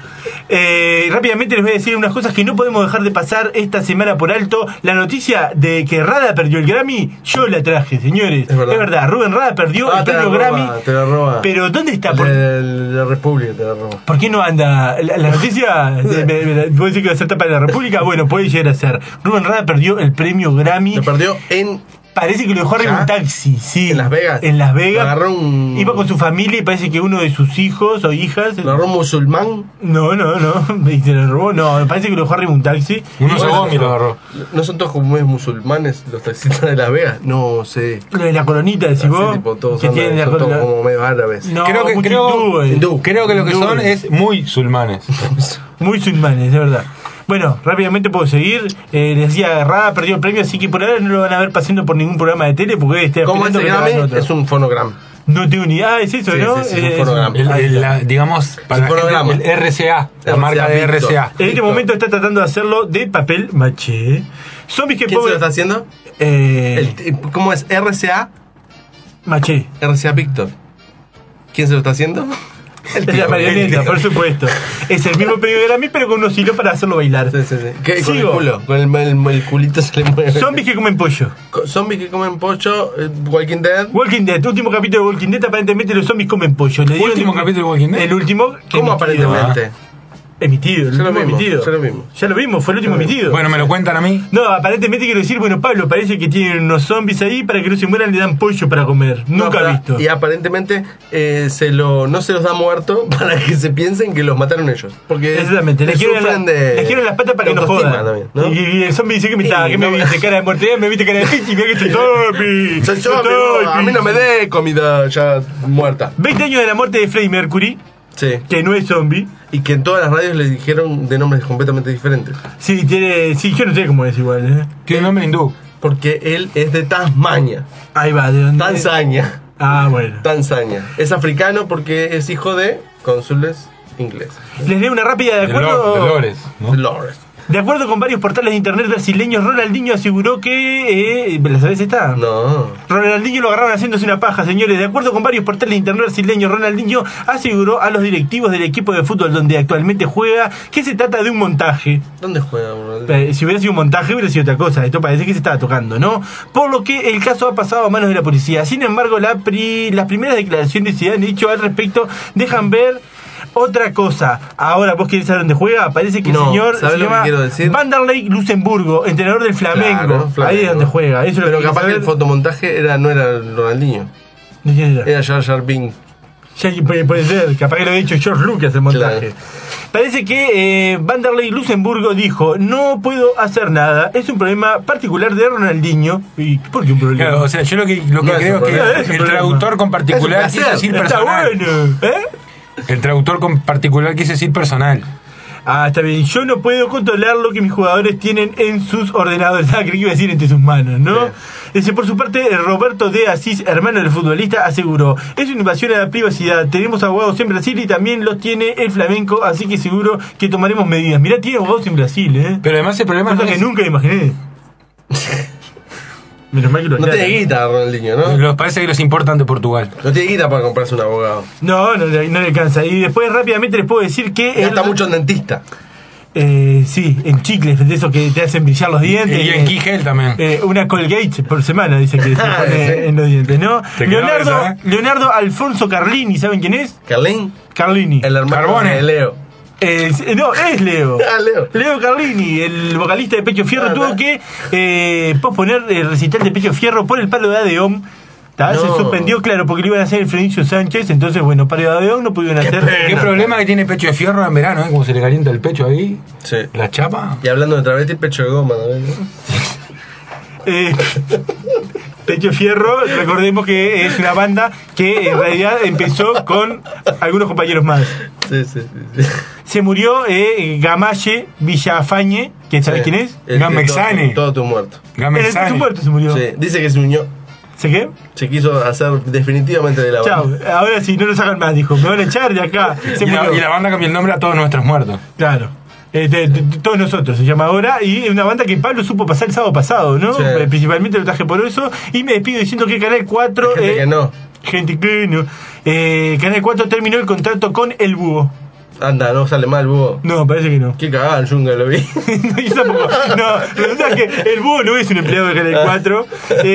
Rápidamente les voy a decir unas cosas que no podemos dejar de pasar esta semana por alto. La noticia de que Rada perdió el Grammy, yo la traje, señores. Es verdad, Rubén Rada perdió el premio Grammy. Te la roba. Pero ¿dónde está? La República te la roba. ¿Por qué no anda? La noticia, ¿puedo decir que va a ser tapa de la República? Bueno, puede llegar a ser. Rubén Rada perdió el premio Grammy. Lo perdió en... Parece que lo dejó arriba en un taxi, sí. ¿En Las Vegas? En Las Vegas. Agarró un... Iba con su familia y parece que uno de sus hijos o hijas... ¿Lo agarró un musulmán? No. ¿Y se lo robó? No, me parece que lo dejó arriba en un taxi. Uno segundo y lo agarró. ¿No son todos como musulmanes los taxistas de Las Vegas? No sé. Lo de la coronita, decís vos. Tipo, todos que tienen son todos como medio árabes. No, creo que lo que son es muy sulmanes. Muy sulmanes, de verdad. Bueno, rápidamente puedo seguir. Les decía, Rada perdió el premio, así que por ahora no lo van a ver pasando por ningún programa de tele porque ¿cómo es el Grammy? Es un fonograma. No tengo ni idea, es eso, sí, ¿no? Sí, es un fonograma. Digamos, para el RCA, la marca de RCA. En este momento está tratando de hacerlo de papel maché. Zombies que ¿Quién se lo está haciendo? ¿Cómo es? RCA Maché. RCA Víctor. ¿Quién se lo está haciendo? Es la marioneta, por supuesto. Es el mismo premio de Grammy, pero con unos hilos para hacerlo bailar. Sí. ¿Qué, con el culo? Con el culito se le mueve. Zombies que comen pollo. Zombies que comen pollo. Walking Dead. Walking Dead. Último capítulo de Walking Dead. Aparentemente los zombies comen pollo. ¿Último capítulo de Walking Dead? El último. ¿Cómo aparentemente? Emitido, el último emitido. Ya lo vimos, fue el último emitido. Bueno, ¿me lo cuentan a mí? No, aparentemente quiero decir, bueno, Pablo, parece que tienen unos zombies ahí, para que no se mueran le dan pollo para comer. Nunca he visto. Y aparentemente no se los da muerto para que se piensen que los mataron ellos. Porque exactamente, les quieren las patas para que no jodan. También, ¿no? Y el zombie dice que me viste cara de muerte, me viste cara de pichi, mira que soy zombie. Soy zombie, a mí no me dé comida ya muerta. 20 años de la muerte de Freddie Mercury. Sí. Que no es zombie. Y que en todas las radios le dijeron de nombres completamente diferentes. Sí, yo no sé cómo es igual. Tiene nombre hindú. Porque él es de Tasmania. Ahí va, ¿de dónde? Tanzania. Bueno. Tanzania. Es africano porque es hijo de cónsules ingleses. Les leo una rápida de acuerdo. Dolores, ¿no? Dolores. De acuerdo con varios portales de internet brasileños, Ronaldinho aseguró que... ¿la sabés esta? No. Ronaldinho lo agarraron haciéndose una paja, señores. De acuerdo con varios portales de internet brasileños, Ronaldinho aseguró a los directivos del equipo de fútbol donde actualmente juega que se trata de un montaje. ¿Dónde juega Ronaldinho? Si hubiera sido un montaje, hubiera sido otra cosa. Esto parece que se estaba tocando, ¿no? Por lo que el caso ha pasado a manos de la policía. Sin embargo, las primeras declaraciones que se han dicho al respecto dejan ver otra cosa. Ahora, ¿vos querés saber dónde juega? Parece que el señor se llama Vanderlei Luxemburgo, entrenador del Flamengo. Claro, ahí es donde juega. Eso pero capaz que el fotomontaje no era Ronaldinho. ¿De quién era? Era Jar Jar Binks. Puede ser, capaz que lo ha hecho George Lucas el montaje. Claro. Parece que Vanderlei Luxemburgo dijo: no puedo hacer nada, es un problema particular de Ronaldinho. ¿Y por qué un problema? Claro, o sea, yo lo que creo es que el traductor con particular quiso decir personal. Está bueno, El traductor con particular quise decir personal. Está bien. Yo no puedo controlar lo que mis jugadores tienen en sus ordenadores. Creí que iba a decir entre sus manos, ¿no? Dice, por su parte, Roberto de Asís, hermano del futbolista, aseguró: es una invasión a la privacidad. Tenemos abogados en Brasil y también los tiene el flamenco, así que seguro que tomaremos medidas. Mirá, tiene abogados en Brasil, Pero además el problema es que nunca imaginé. Menos mal que no tiene guita, Ronaldinho, ¿no? Los parece que los importan de Portugal. No tiene guita para comprarse un abogado. No le alcanza. Y después rápidamente les puedo decir que... Gasta mucho en dentista. Sí, en chicles, de esos que te hacen brillar los dientes. Y en Kigel también. Una Colgate por semana, dice que se pone en los dientes, ¿no? Leonardo Alfonso Carlini, ¿saben quién es? Carlini. El hermano de Leo. No, es Leo. Leo. Leo Carlini, el vocalista de Pecho Fierro, tuvo que posponer el recital de Pecho Fierro por el paro de Adeón. Se suspendió, claro, porque lo iban a hacer el Frenicio Sánchez. Entonces, bueno, paro de Adeón no pudieron hacer. ¿Qué problema que tiene Pecho de Fierro en verano, Como se le calienta el pecho ahí. Sí. La chapa. Y hablando de travesti, Pecho de Goma también, ¿no? Pecho Fierro, recordemos que es una banda que en realidad empezó con algunos compañeros más. Sí. Se murió Gamache Villafañe, que ¿sabes quién es? Gamexane. Todo tu muerto. Gamexane. Tu muerto se murió. Sí, dice que se unió. ¿Se qué? Se quiso hacer definitivamente de la banda. Chao, ahora sí, no lo sacan más, dijo. Me van a echar de acá. Y la banda cambió el nombre a todos nuestros muertos. Claro. De todos nosotros se llama ahora, y es una banda que Pablo supo pasar el sábado pasado, ¿no? Sí. Principalmente lo traje por eso, y me despido diciendo que Canal 4 gente que no Canal 4 terminó el contrato con El Búho. Anda, no sale mal, búho. No, parece que no. Qué cagada el Yunga, lo vi. Yo tampoco. No, resulta que el búho no es un empleado de Canal 4.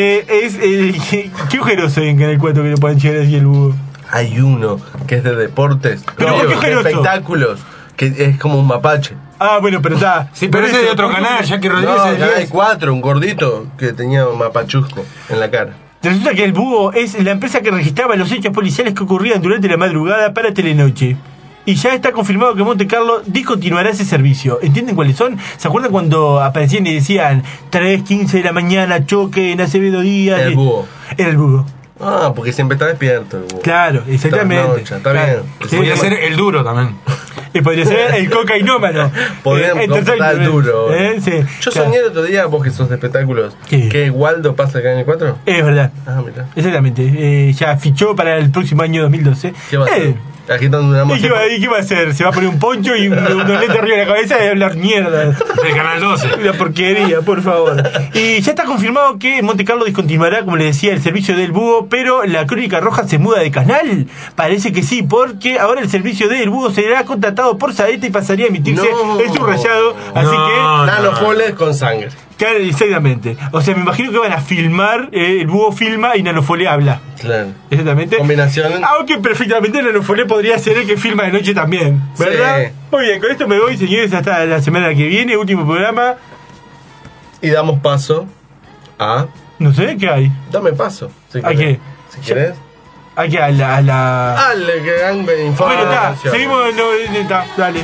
Qué ojeroso hay en Canal 4 que no puedan llegar así el búho. Hay uno que es de deportes. Pero no, ¿por qué de ojeroso? espectáculos. Que es como un mapache. Ah, bueno, pero está. Sí, pero ese es de otro canal, Jackie Rodríguez. No, Canal 4, un gordito que tenía un mapachusco en la cara. Resulta que el búho es la empresa que registraba los hechos policiales que ocurrían durante la madrugada para Telenoche. Y ya está confirmado que Monte Carlo discontinuará ese servicio. ¿Entienden cuáles son? ¿Se acuerdan cuando aparecían y decían 3:15 de la mañana, choque en Acevedo Díaz? El búho. Era el búho. Ah, porque siempre está despierto el búho. Claro, exactamente. Está bien. Podría ser el duro también. Y podría ser el cocainómano. Podríamos contratar el duro. Sí, yo claro. soñé el otro día, vos que sos de espectáculos, ¿qué? Que Waldo pasa acá en el 4. Es verdad. Ah, mira. Exactamente. Ya fichó para el próximo año 2012. ¿Qué va a hacer? Agitando una ¿Y qué va a hacer? Se va a poner un poncho y unos lentes arriba de la cabeza y va a hablar mierda. Del Canal 12. Una porquería, por favor. Y ya está confirmado que Monte Carlo discontinuará, como les decía, el servicio del búho, pero la Crónica Roja se muda de canal. Parece que sí, porque ahora el servicio del búho será contratado por Saeta y pasaría a emitirse en subrayado. Así que... Nanofoles con sangre. Claro, exactamente. O sea, me imagino que van a filmar, el búho filma y Nanofole habla. Claro. Exactamente. Combinación. Aunque perfectamente Nanofole podría ser el que filma de noche también, ¿verdad? Sí. Muy bien, con esto me voy, señores, hasta la semana que viene, último programa. Y damos paso a... No sé, ¿qué hay? Dame paso. Si ¿A qué? Si querés. ¿A qué? A la... Al gran informe. Bueno, está, seguimos, dale.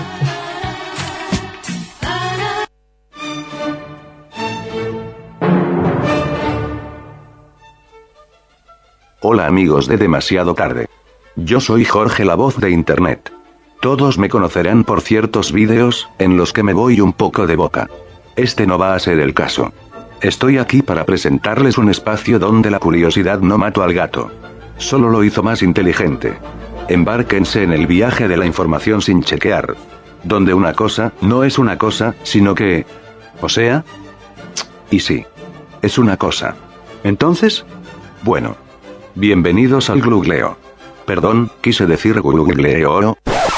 Hola amigos de Demasiado Tarde. Yo soy Jorge, la voz de internet. Todos me conocerán por ciertos vídeos, en los que me voy un poco de boca. Este no va a ser el caso. Estoy aquí para presentarles un espacio donde la curiosidad no mató al gato. Solo lo hizo más inteligente. Embárquense en el viaje de la información sin chequear. Donde una cosa, no es una cosa, sino que... O sea... Y sí. Es una cosa. Entonces... Bueno... Bienvenidos al Googleo. Perdón, quise decir Googleo.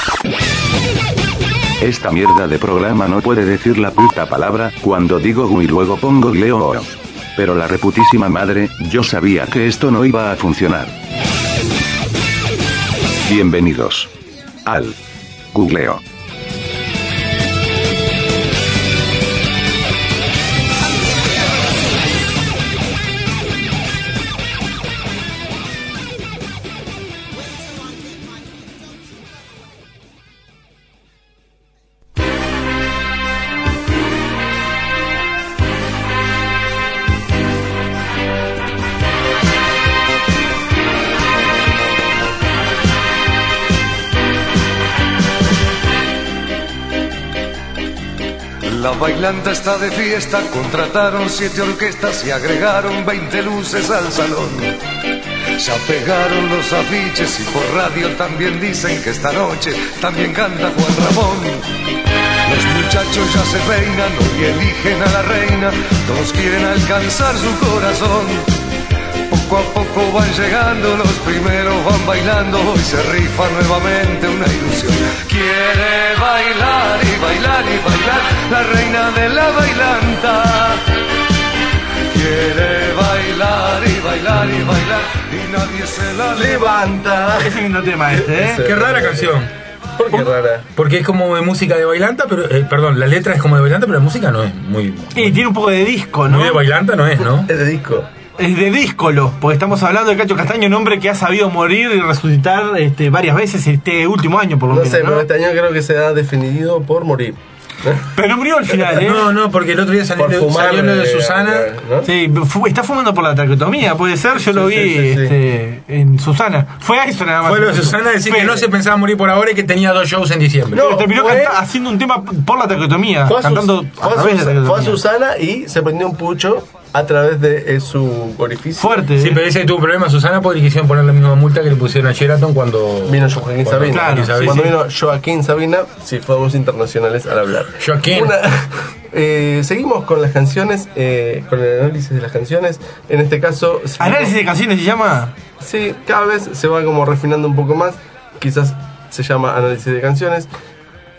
Esta mierda de programa no puede decir la puta palabra, cuando digo Gu y luego pongo Gleo. Pero la reputísima madre, yo sabía que esto no iba a funcionar. Bienvenidos al Googleo. La bailanta está de fiesta, contrataron 7 orquestas y agregaron 20 luces al salón. Se apegaron los afiches y por radio también dicen que esta noche también canta Juan Ramón. Los muchachos ya se peinan, hoy eligen a la reina, todos quieren alcanzar su corazón. Poco a poco van llegando, los primeros van bailando, hoy se rifa nuevamente una ilusión. Quiere bailar y bailar y bailar, la reina de la bailanta. Quiere bailar y bailar y bailar, y nadie se la levanta. Es un lindo tema este, Qué rara canción. ¿Por qué rara? Porque es como de música de bailanta, pero... perdón, la letra es como de bailanta, pero la música no es muy... Y tiene un poco de disco, ¿no? Muy de bailanta no es, ¿no? Es de disco. Es de díscolo, porque estamos hablando de Cacho Castaño, un hombre que ha sabido morir y resucitar varias veces este último año, por lo menos. No sé, pero este año creo que se ha definido por morir. Pero no murió al final, ¿eh? No, porque el otro día salió lo de Susana. ¿no? Sí, está fumando por la traqueotomía, puede ser, yo lo vi en Susana. Fue a eso nada más. Fue lo de Susana decir que no se pensaba morir por ahora y que tenía 2 shows en diciembre. No, terminó haciendo un tema por la traqueotomía, cantando a través de la traqueotomía. Fue a Susana y se prendió un pucho a través de su orificio. Fuerte. Sí, pero dice que tuvo un problema Susana porque quisieron poner la misma multa que le pusieron a Sheraton cuando... Vino Joaquín Sabina. Claro, cuando vino Joaquín Sabina, sí, fuimos internacionales al hablar. Joaquín. Seguimos con las canciones, con el análisis de las canciones. En este caso... ¿Análisis de canciones se llama? Sí, cada vez se va como refinando un poco más. Quizás se llama análisis de canciones.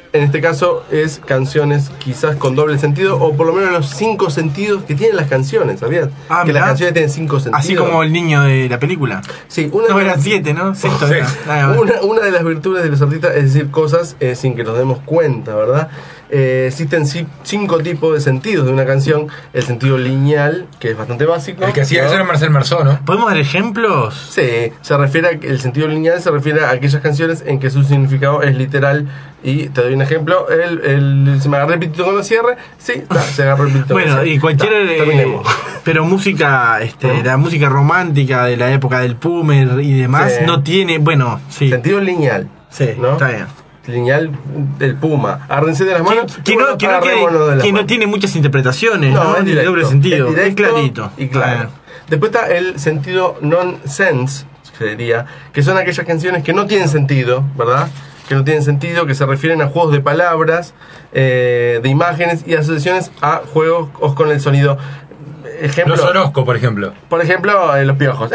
En este caso es canciones quizás con doble sentido, o por lo menos los 5 sentidos que tienen las canciones, ¿sabías? Que las canciones tienen 5 sentidos. Así como el niño de la película. Sí, eran 7, ¿no? Sexto era. Una de las virtudes de los artistas es decir cosas sin que nos demos cuenta, ¿verdad? Existen 5 tipos de sentidos de una canción. El sentido lineal, que es bastante básico. El que hacía eso era Marcel Marceau, ¿no? ¿Podemos dar ejemplos? Sí, el sentido lineal se refiere a aquellas canciones en que su significado es literal. Y te doy un ejemplo, se me agarró el pitito con los cierres. Sí, se agarró el pitito con los cierres. Y cualquier pero música, la música romántica de la época del Pumer y demás, no tiene, sentido lineal. Sí, ¿no? Está bien. Lineal del Puma. Agárrense de las manos. Que no tiene muchas interpretaciones, ¿no? Es de doble sentido. Es clarito. Y claro. Después está el sentido nonsense, que son aquellas canciones que no tienen sentido, ¿verdad? Que no tienen sentido, que se refieren a juegos de palabras, de imágenes y asociaciones a juegos con el sonido. Ejemplo, Los Orozco, por ejemplo. Por ejemplo, los piojos.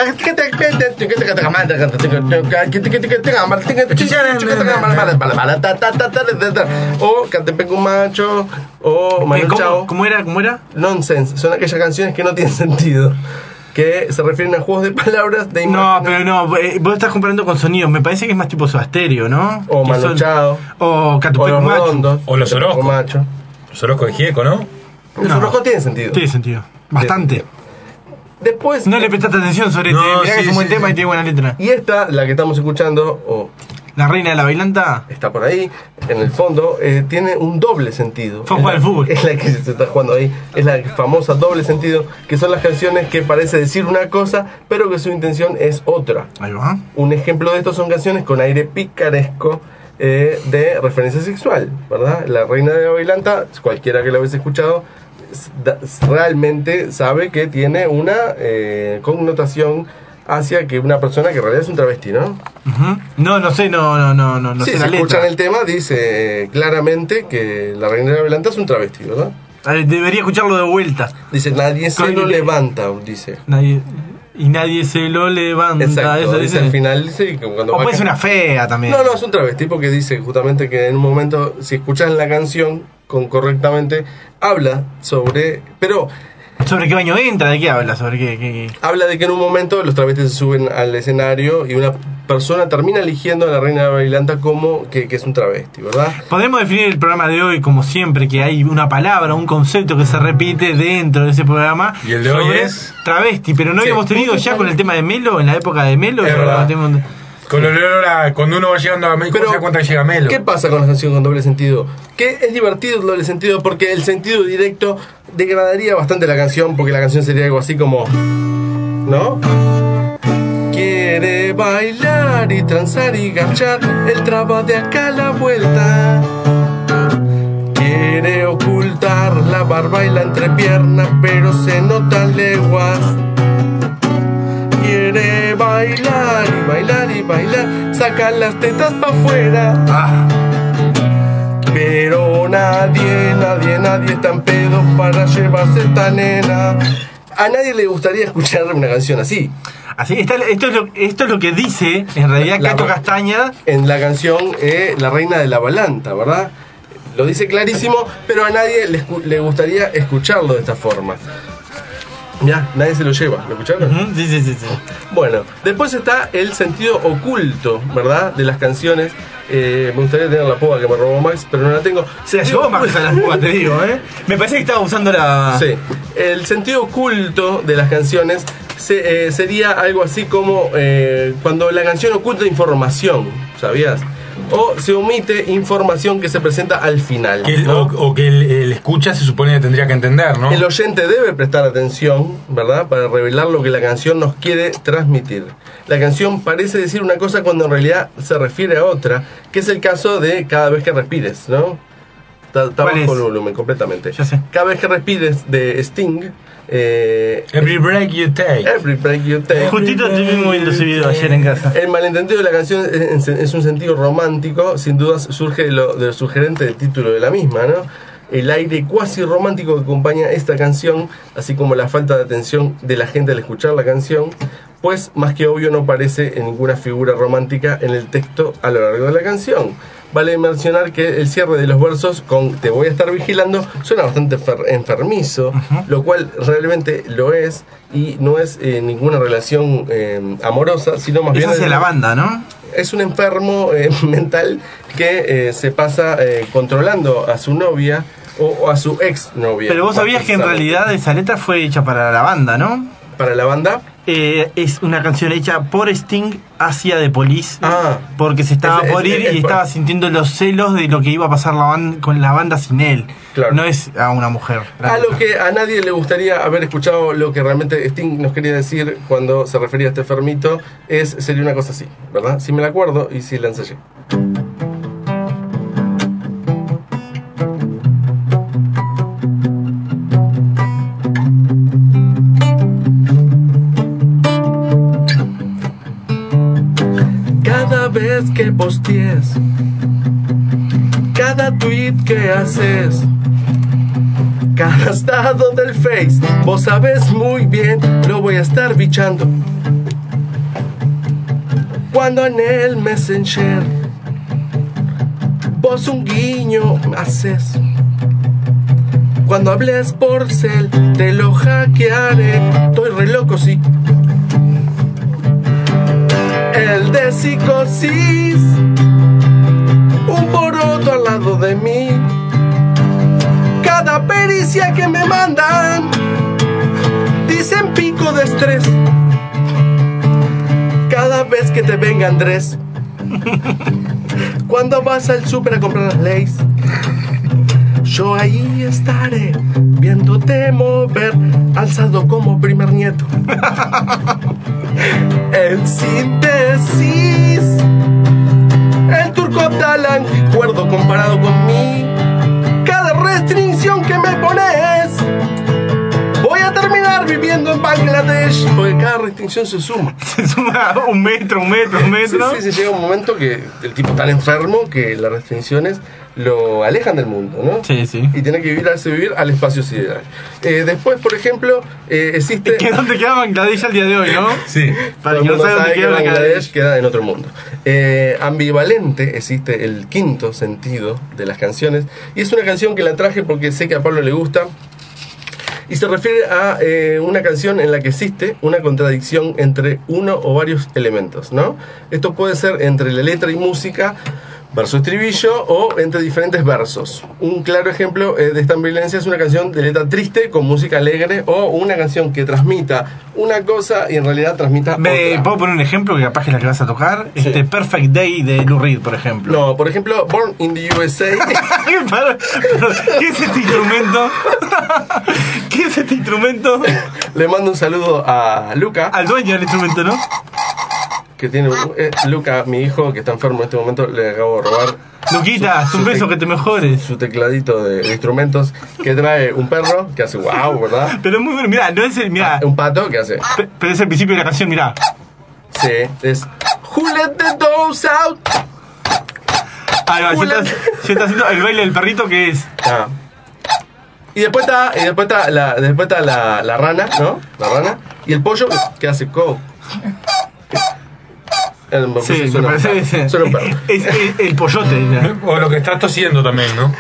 O Catepecumacho. O Manu Chao. ¿Cómo era? Nonsense. Son aquellas canciones que no tienen sentido, que se refieren a juegos de palabras, de imágenes. No, vos estás comparando con sonidos. Me parece que es más tipo Soda Stereo, ¿no? O Manu Chao. O Catupecumacho. O los Orozco. Los Orozco de Gieco, ¿no? Los Orozco tienen sentido. Tiene sentido. Bastante. Después... No le prestaste atención sobre mirá que es un buen tema y tiene buena letra. Y esta, la que estamos escuchando, La Reina de la Bailanta, está por ahí, en el fondo, tiene un doble sentido. Fue a jugar al fútbol. Es la que se está jugando ahí. Es la famosa doble sentido, que son las canciones que parece decir una cosa, pero que su intención es otra. Ahí va. Un ejemplo de esto son canciones con aire picaresco, de referencia sexual, ¿verdad? La Reina de la Bailanta, cualquiera que la hubiese escuchado, realmente sabe que tiene una connotación hacia que una persona que en realidad es un travesti, ¿no? No sé sí, sé si la letra. escuchan el tema, dice claramente que la Reina de la Bailanta es un travesti, ¿verdad? Debería escucharlo de vuelta. Dice, nadie se lo levanta, dice. Nadie se lo levanta. Exacto, eso dice al final, dice que cuando puede ser una fea también. No, es un travesti porque dice justamente que en un momento, si escuchas la canción correctamente, habla sobre... Pero... ¿Sobre qué baño entra? ¿De qué habla? ¿Sobre qué? Habla de que en un momento los travestis se suben al escenario y una persona termina eligiendo a la Reina de la Bailanta como que es un travesti, ¿verdad? Podemos definir el programa de hoy como siempre, que hay una palabra, un concepto que se repite dentro de ese programa. Y el de hoy es travesti, pero no habíamos tenido ya con el tema de Melo, en la época de Melo. Cuando uno va llegando a México, se da cuenta que llega Melo. ¿Qué pasa con las canciones con doble sentido? Que es divertido el doble sentido porque el sentido directo degradaría bastante la canción, porque la canción sería algo así como, ¿no? Quiere bailar y transar y garchar, el traba de acá a la vuelta. Quiere ocultar la barba y la entrepierna, pero se notan leguas. Quiere bailar y bailar y bailar, sacan las tetas pa' afuera. Pero nadie está en pedo para llevarse esta nena. A nadie le gustaría escuchar una canción así. Esto es lo que dice en realidad Cacho Castaña en la canción La Reina de la Bailanta, ¿verdad? Lo dice clarísimo, pero a nadie le gustaría escucharlo de esta forma. Ya, nadie se lo lleva, ¿lo escucharon? Sí. Bueno, después está el sentido oculto, ¿verdad? De las canciones. Me gustaría tener la púa que me robó Max, pero no la tengo. Se la llevó Max a la púa, te digo, ¿eh? Me parece que estaba usando la... Sí. El sentido oculto de las canciones sería algo así como cuando la canción oculta información, ¿sabías? O se omite información que se presenta al final, ¿no? O que el escucha se supone que tendría que entender, ¿no? El oyente debe prestar atención, ¿verdad? Para revelar lo que la canción nos quiere transmitir. La canción parece decir una cosa cuando en realidad se refiere a otra, que es el caso de Cada vez que respires, ¿no? Está bajo el volumen completamente. Ya sé. Cada vez que respires de Sting. Every break you take. Every break you take. Justito estuvimos viendo ese video ayer en casa. El malentendido de la canción es un sentido romántico, sin dudas surge de lo sugerente del título de la misma, ¿no? El aire cuasi romántico que acompaña esta canción, así como la falta de atención de la gente al escuchar la canción, pues más que obvio no aparece en ninguna figura romántica en el texto a lo largo de la canción. vale mencionar que el cierre de los versos con "te voy a estar vigilando" suena bastante enfermizo, lo cual realmente lo es, y no es ninguna relación amorosa, sino más bien hacia la banda, ¿no? Es un enfermo mental que se pasa controlando a su novia o a su ex novia. Pero vos sabías que en realidad esa letra fue hecha para la banda, ¿no? ¿Para la banda? Es una canción hecha por Sting hacia The Police, porque se estaba por ir y estaba sintiendo los celos de lo que iba a pasar con la banda sin él. Claro. No es a una mujer. A lo que a nadie le gustaría haber escuchado lo que realmente Sting nos quería decir cuando se refería a este enfermito, sería una cosa así, ¿verdad? Si me la acuerdo y si la ensayé. Cada vez que postees, cada tweet que haces, cada estado del Face, vos sabes muy bien, lo voy a estar bichando. Cuando en el Messenger vos un guiño haces, cuando hables por cel te lo hackearé. Estoy re loco, sí. El de psicosis, un poroto al lado de mí. Cada pericia que me mandan dicen pico de estrés. Cada vez que te venga Andrés, cuando vas al súper a comprar las leyes, yo ahí estaré viéndote mover, alzado como primer nieto. En síntesis, el turco Talan, cuerdo comparado con mí. Cada restricción que me pones, voy a terminar viviendo en Bangladesh, porque cada restricción se suma. Se suma un metro. Sí, llega un momento que el tipo tan enfermo que las restricciones lo alejan del mundo, ¿no? Sí. Y tiene que vivir al espacio sideral. Después, por ejemplo, existe... ¿Dónde queda Bangladesh al día de hoy, no? Sí. Para que no sabe dónde queda Bangladesh, queda en otro mundo. Ambivalente existe el quinto sentido de las canciones, y es una canción que la traje porque sé que a Pablo le gusta, y se refiere a una canción en la que existe una contradicción entre uno o varios elementos, ¿no? Esto puede ser entre la letra y música, verso estribillo, o entre diferentes versos. Un claro ejemplo de esta ambivalencia es una canción de letra triste con música alegre, o una canción que transmita una cosa y en realidad transmita otra. ¿Puedo poner un ejemplo que capaz que es la que vas a tocar? Sí. Perfect Day de Lou Reed, por ejemplo. No, por ejemplo, Born in the USA. ¿Qué es este instrumento? ¿Qué es este instrumento? Le mando un saludo a Luca, al dueño del instrumento, ¿no? Que tiene Luca, mi hijo, que está enfermo en este momento. Le acabo de robar. Luquita, un beso, que te mejores. Su tecladito de instrumentos, que trae un perro que hace wow, ¿verdad? Pero es muy bueno, mirá, no es el. Mirá. Un pato que hace. Pero es el principio de la canción, mirá. Sí, es Who let the dogs out. Ahí va, yo está haciendo el baile del perrito, que es. Y después está la rana, ¿no? La rana. Y el pollo que hace co. Sí, me parece suena un perro. Es el pollote. O lo que está tosiendo también, ¿no?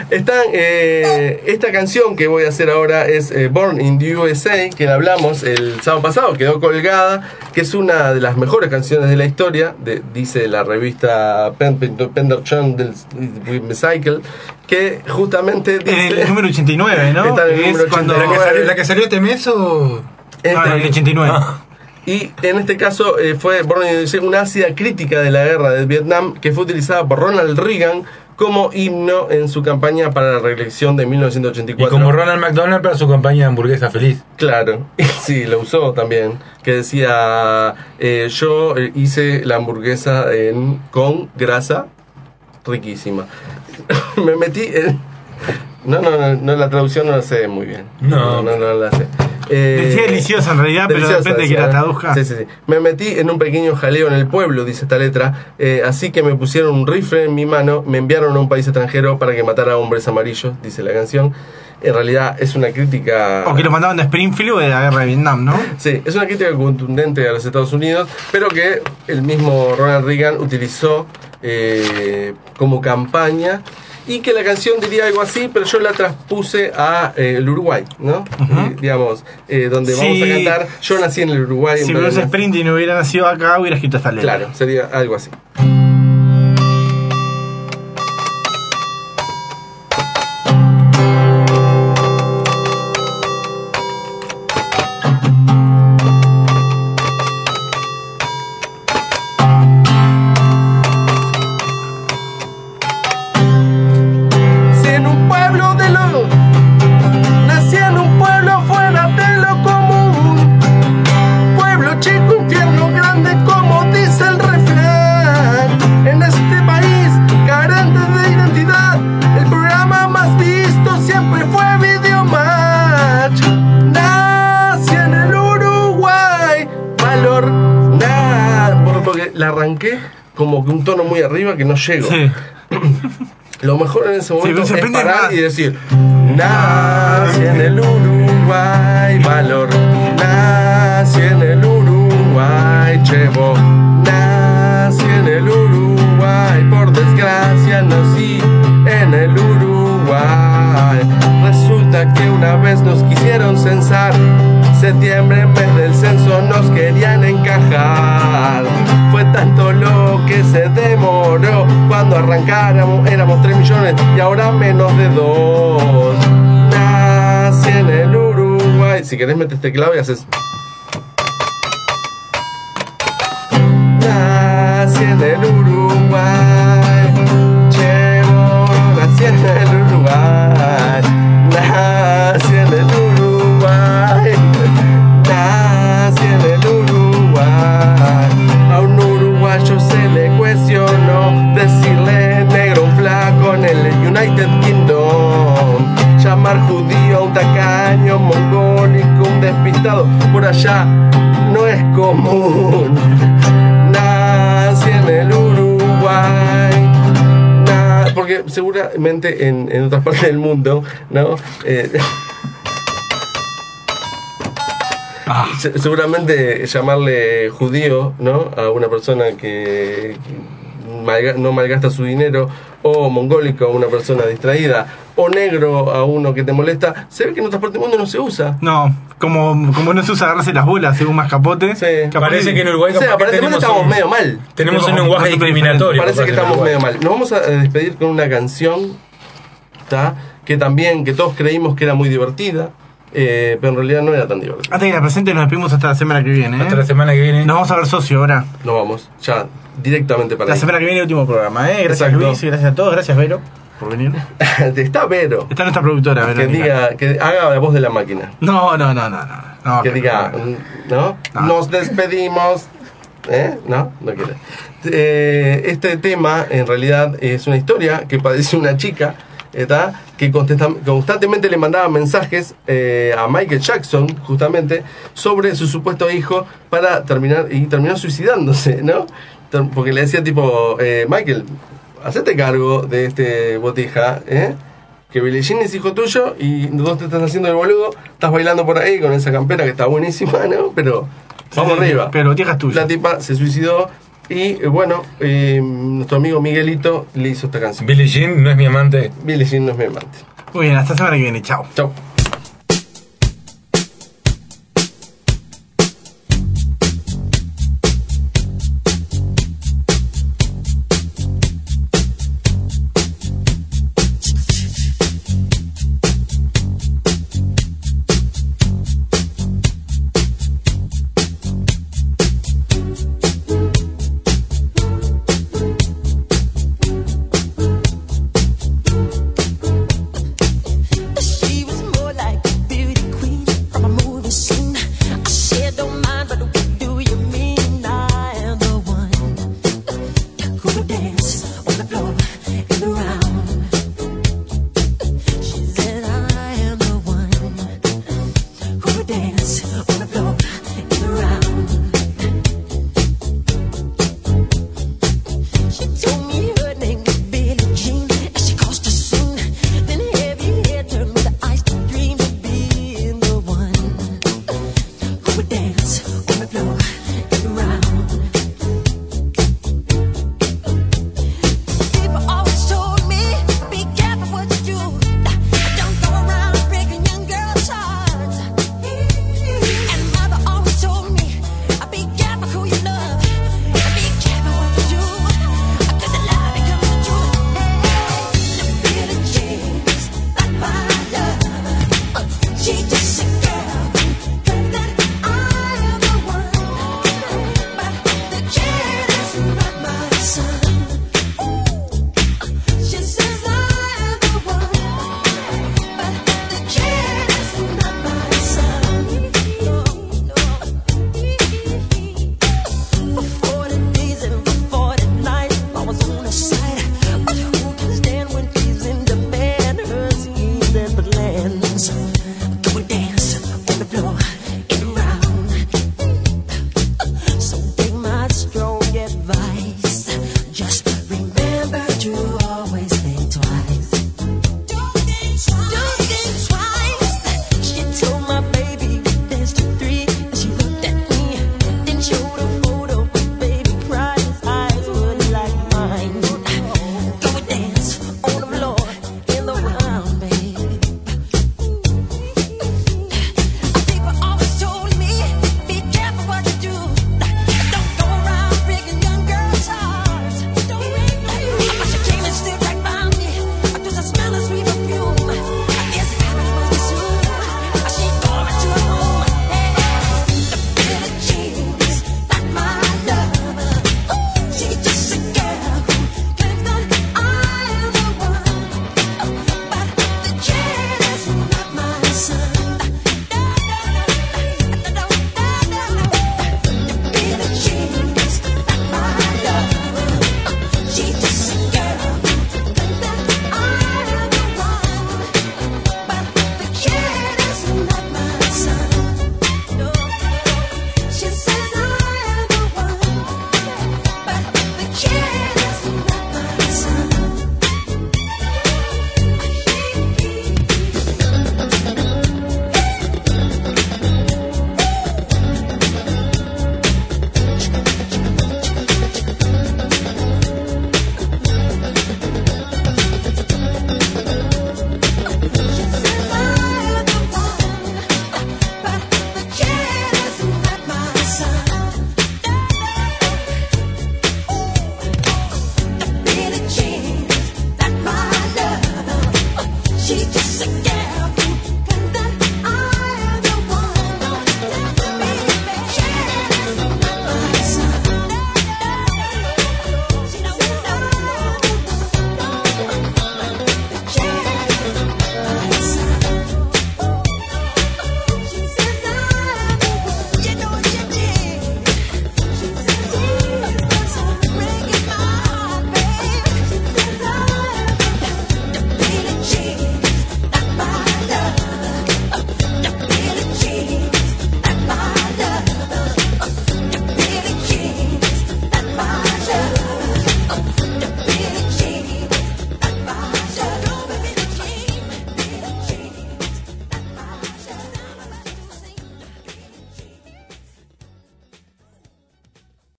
Esta canción que voy a hacer ahora es Born in the USA, que la hablamos el sábado pasado, quedó colgada, que es una de las mejores canciones de la historia, dice la revista Penderchon del Cycle, que justamente dice... En el número 89, ¿no? Está en el número 89. ¿La que salió este mes o...? No, el 89. Y en este caso fue una ácida crítica de la guerra de Vietnam, que fue utilizada por Ronald Reagan como himno en su campaña para la reelección de 1984. Y como Ronald McDonald para su campaña de hamburguesa feliz. Claro, sí, lo usó también, que decía, yo hice la hamburguesa con grasa riquísima. Me metí en... No, la traducción no la sé muy bien. No la sé. Decía deliciosa en realidad, pero depende de que la traduzca. Sí. Me metí en un pequeño jaleo en el pueblo, dice esta letra, así que me pusieron un rifle en mi mano, me enviaron a un país extranjero para que matara a hombres amarillos, dice la canción. En realidad es una crítica... O que los mandaban de Springfield o de la guerra de Vietnam, ¿no? Sí, es una crítica contundente a los Estados Unidos, pero que el mismo Ronald Reagan utilizó como campaña, y que la canción diría algo así, pero yo la transpuse a el Uruguay, ¿no? Digamos, donde vamos a cantar Yo nací en el Uruguay. Si Bruce Springsteen no hubiera nacido acá, hubiera escrito esta letra. Claro, sería algo así. La arranqué como que un tono muy arriba que no llego. Sí. Lo mejor en ese momento es parar y decir: nací en el Uruguay, valor. Nací en el Uruguay, chevo. Nací en el Uruguay, por desgracia nací en el Uruguay. Resulta que una vez nos quisieron censar. Septiembre, mes del censo, nos querían encajar. Fue tanto lo que se demoró. Cuando arrancáramos éramos 3 millones y ahora menos de 2. Nací en el Uruguay. Si querés metes teclado y haces. Nací en el Uruguay. Chevo, nací en el Uruguay. Nací en el Uruguay. Nací en el Uruguay. A un uruguayo se le cuestionó decirle negro un flaco en el United Kingdom. Llamar judío a un tacaño, mongólico, un despistado, por allá no es común. Nací en el Uruguay. Porque seguramente en otras partes del mundo, ¿no? Seguramente llamarle judío, ¿no?, a una persona que no malgasta su dinero, o mongólico a una persona distraída, o negro a uno que te molesta, se ve que en otras partes del mundo no se usa. No, como no se usa agarrarse las bolas según mascapote. Sí. Parece que en Uruguay aparentemente estamos medio mal. Tenemos un lenguaje discriminatorio. Parece que estamos medio mal. Nos vamos a despedir con una canción, ¿tá?, que todos creímos que era muy divertida. Pero en realidad no era tan divertido. Antes que la presente nos despedimos hasta la semana que viene. Hasta la semana que viene. Nos vamos a ver socio ahora. Nos vamos, ya, directamente para la ahí. semana que viene, último programa, Gracias. Exacto. Luis, y gracias a todos, gracias Vero por venir. Está Vero. Está nuestra productora, Vero. Que haga la voz de la máquina. No, que diga, ¿no? Nos despedimos. No quiere. Este tema en realidad es una historia que padeció una chica, que constantemente le mandaba mensajes a Michael Jackson, justamente, sobre su supuesto hijo, para terminó suicidándose, ¿no? Porque le decía tipo, Michael, hacete cargo de este botija, que Billie Jean es hijo tuyo y vos te estás haciendo el boludo, estás bailando por ahí con esa campera que está buenísima, ¿no? Pero vamos arriba. Pero botija es tuya. La tipa se suicidó. Y bueno, nuestro amigo Miguelito le hizo esta canción. Billie Jean no es mi amante. Billie Jean no es mi amante. Muy bien, hasta la semana que viene. Chao. Chao.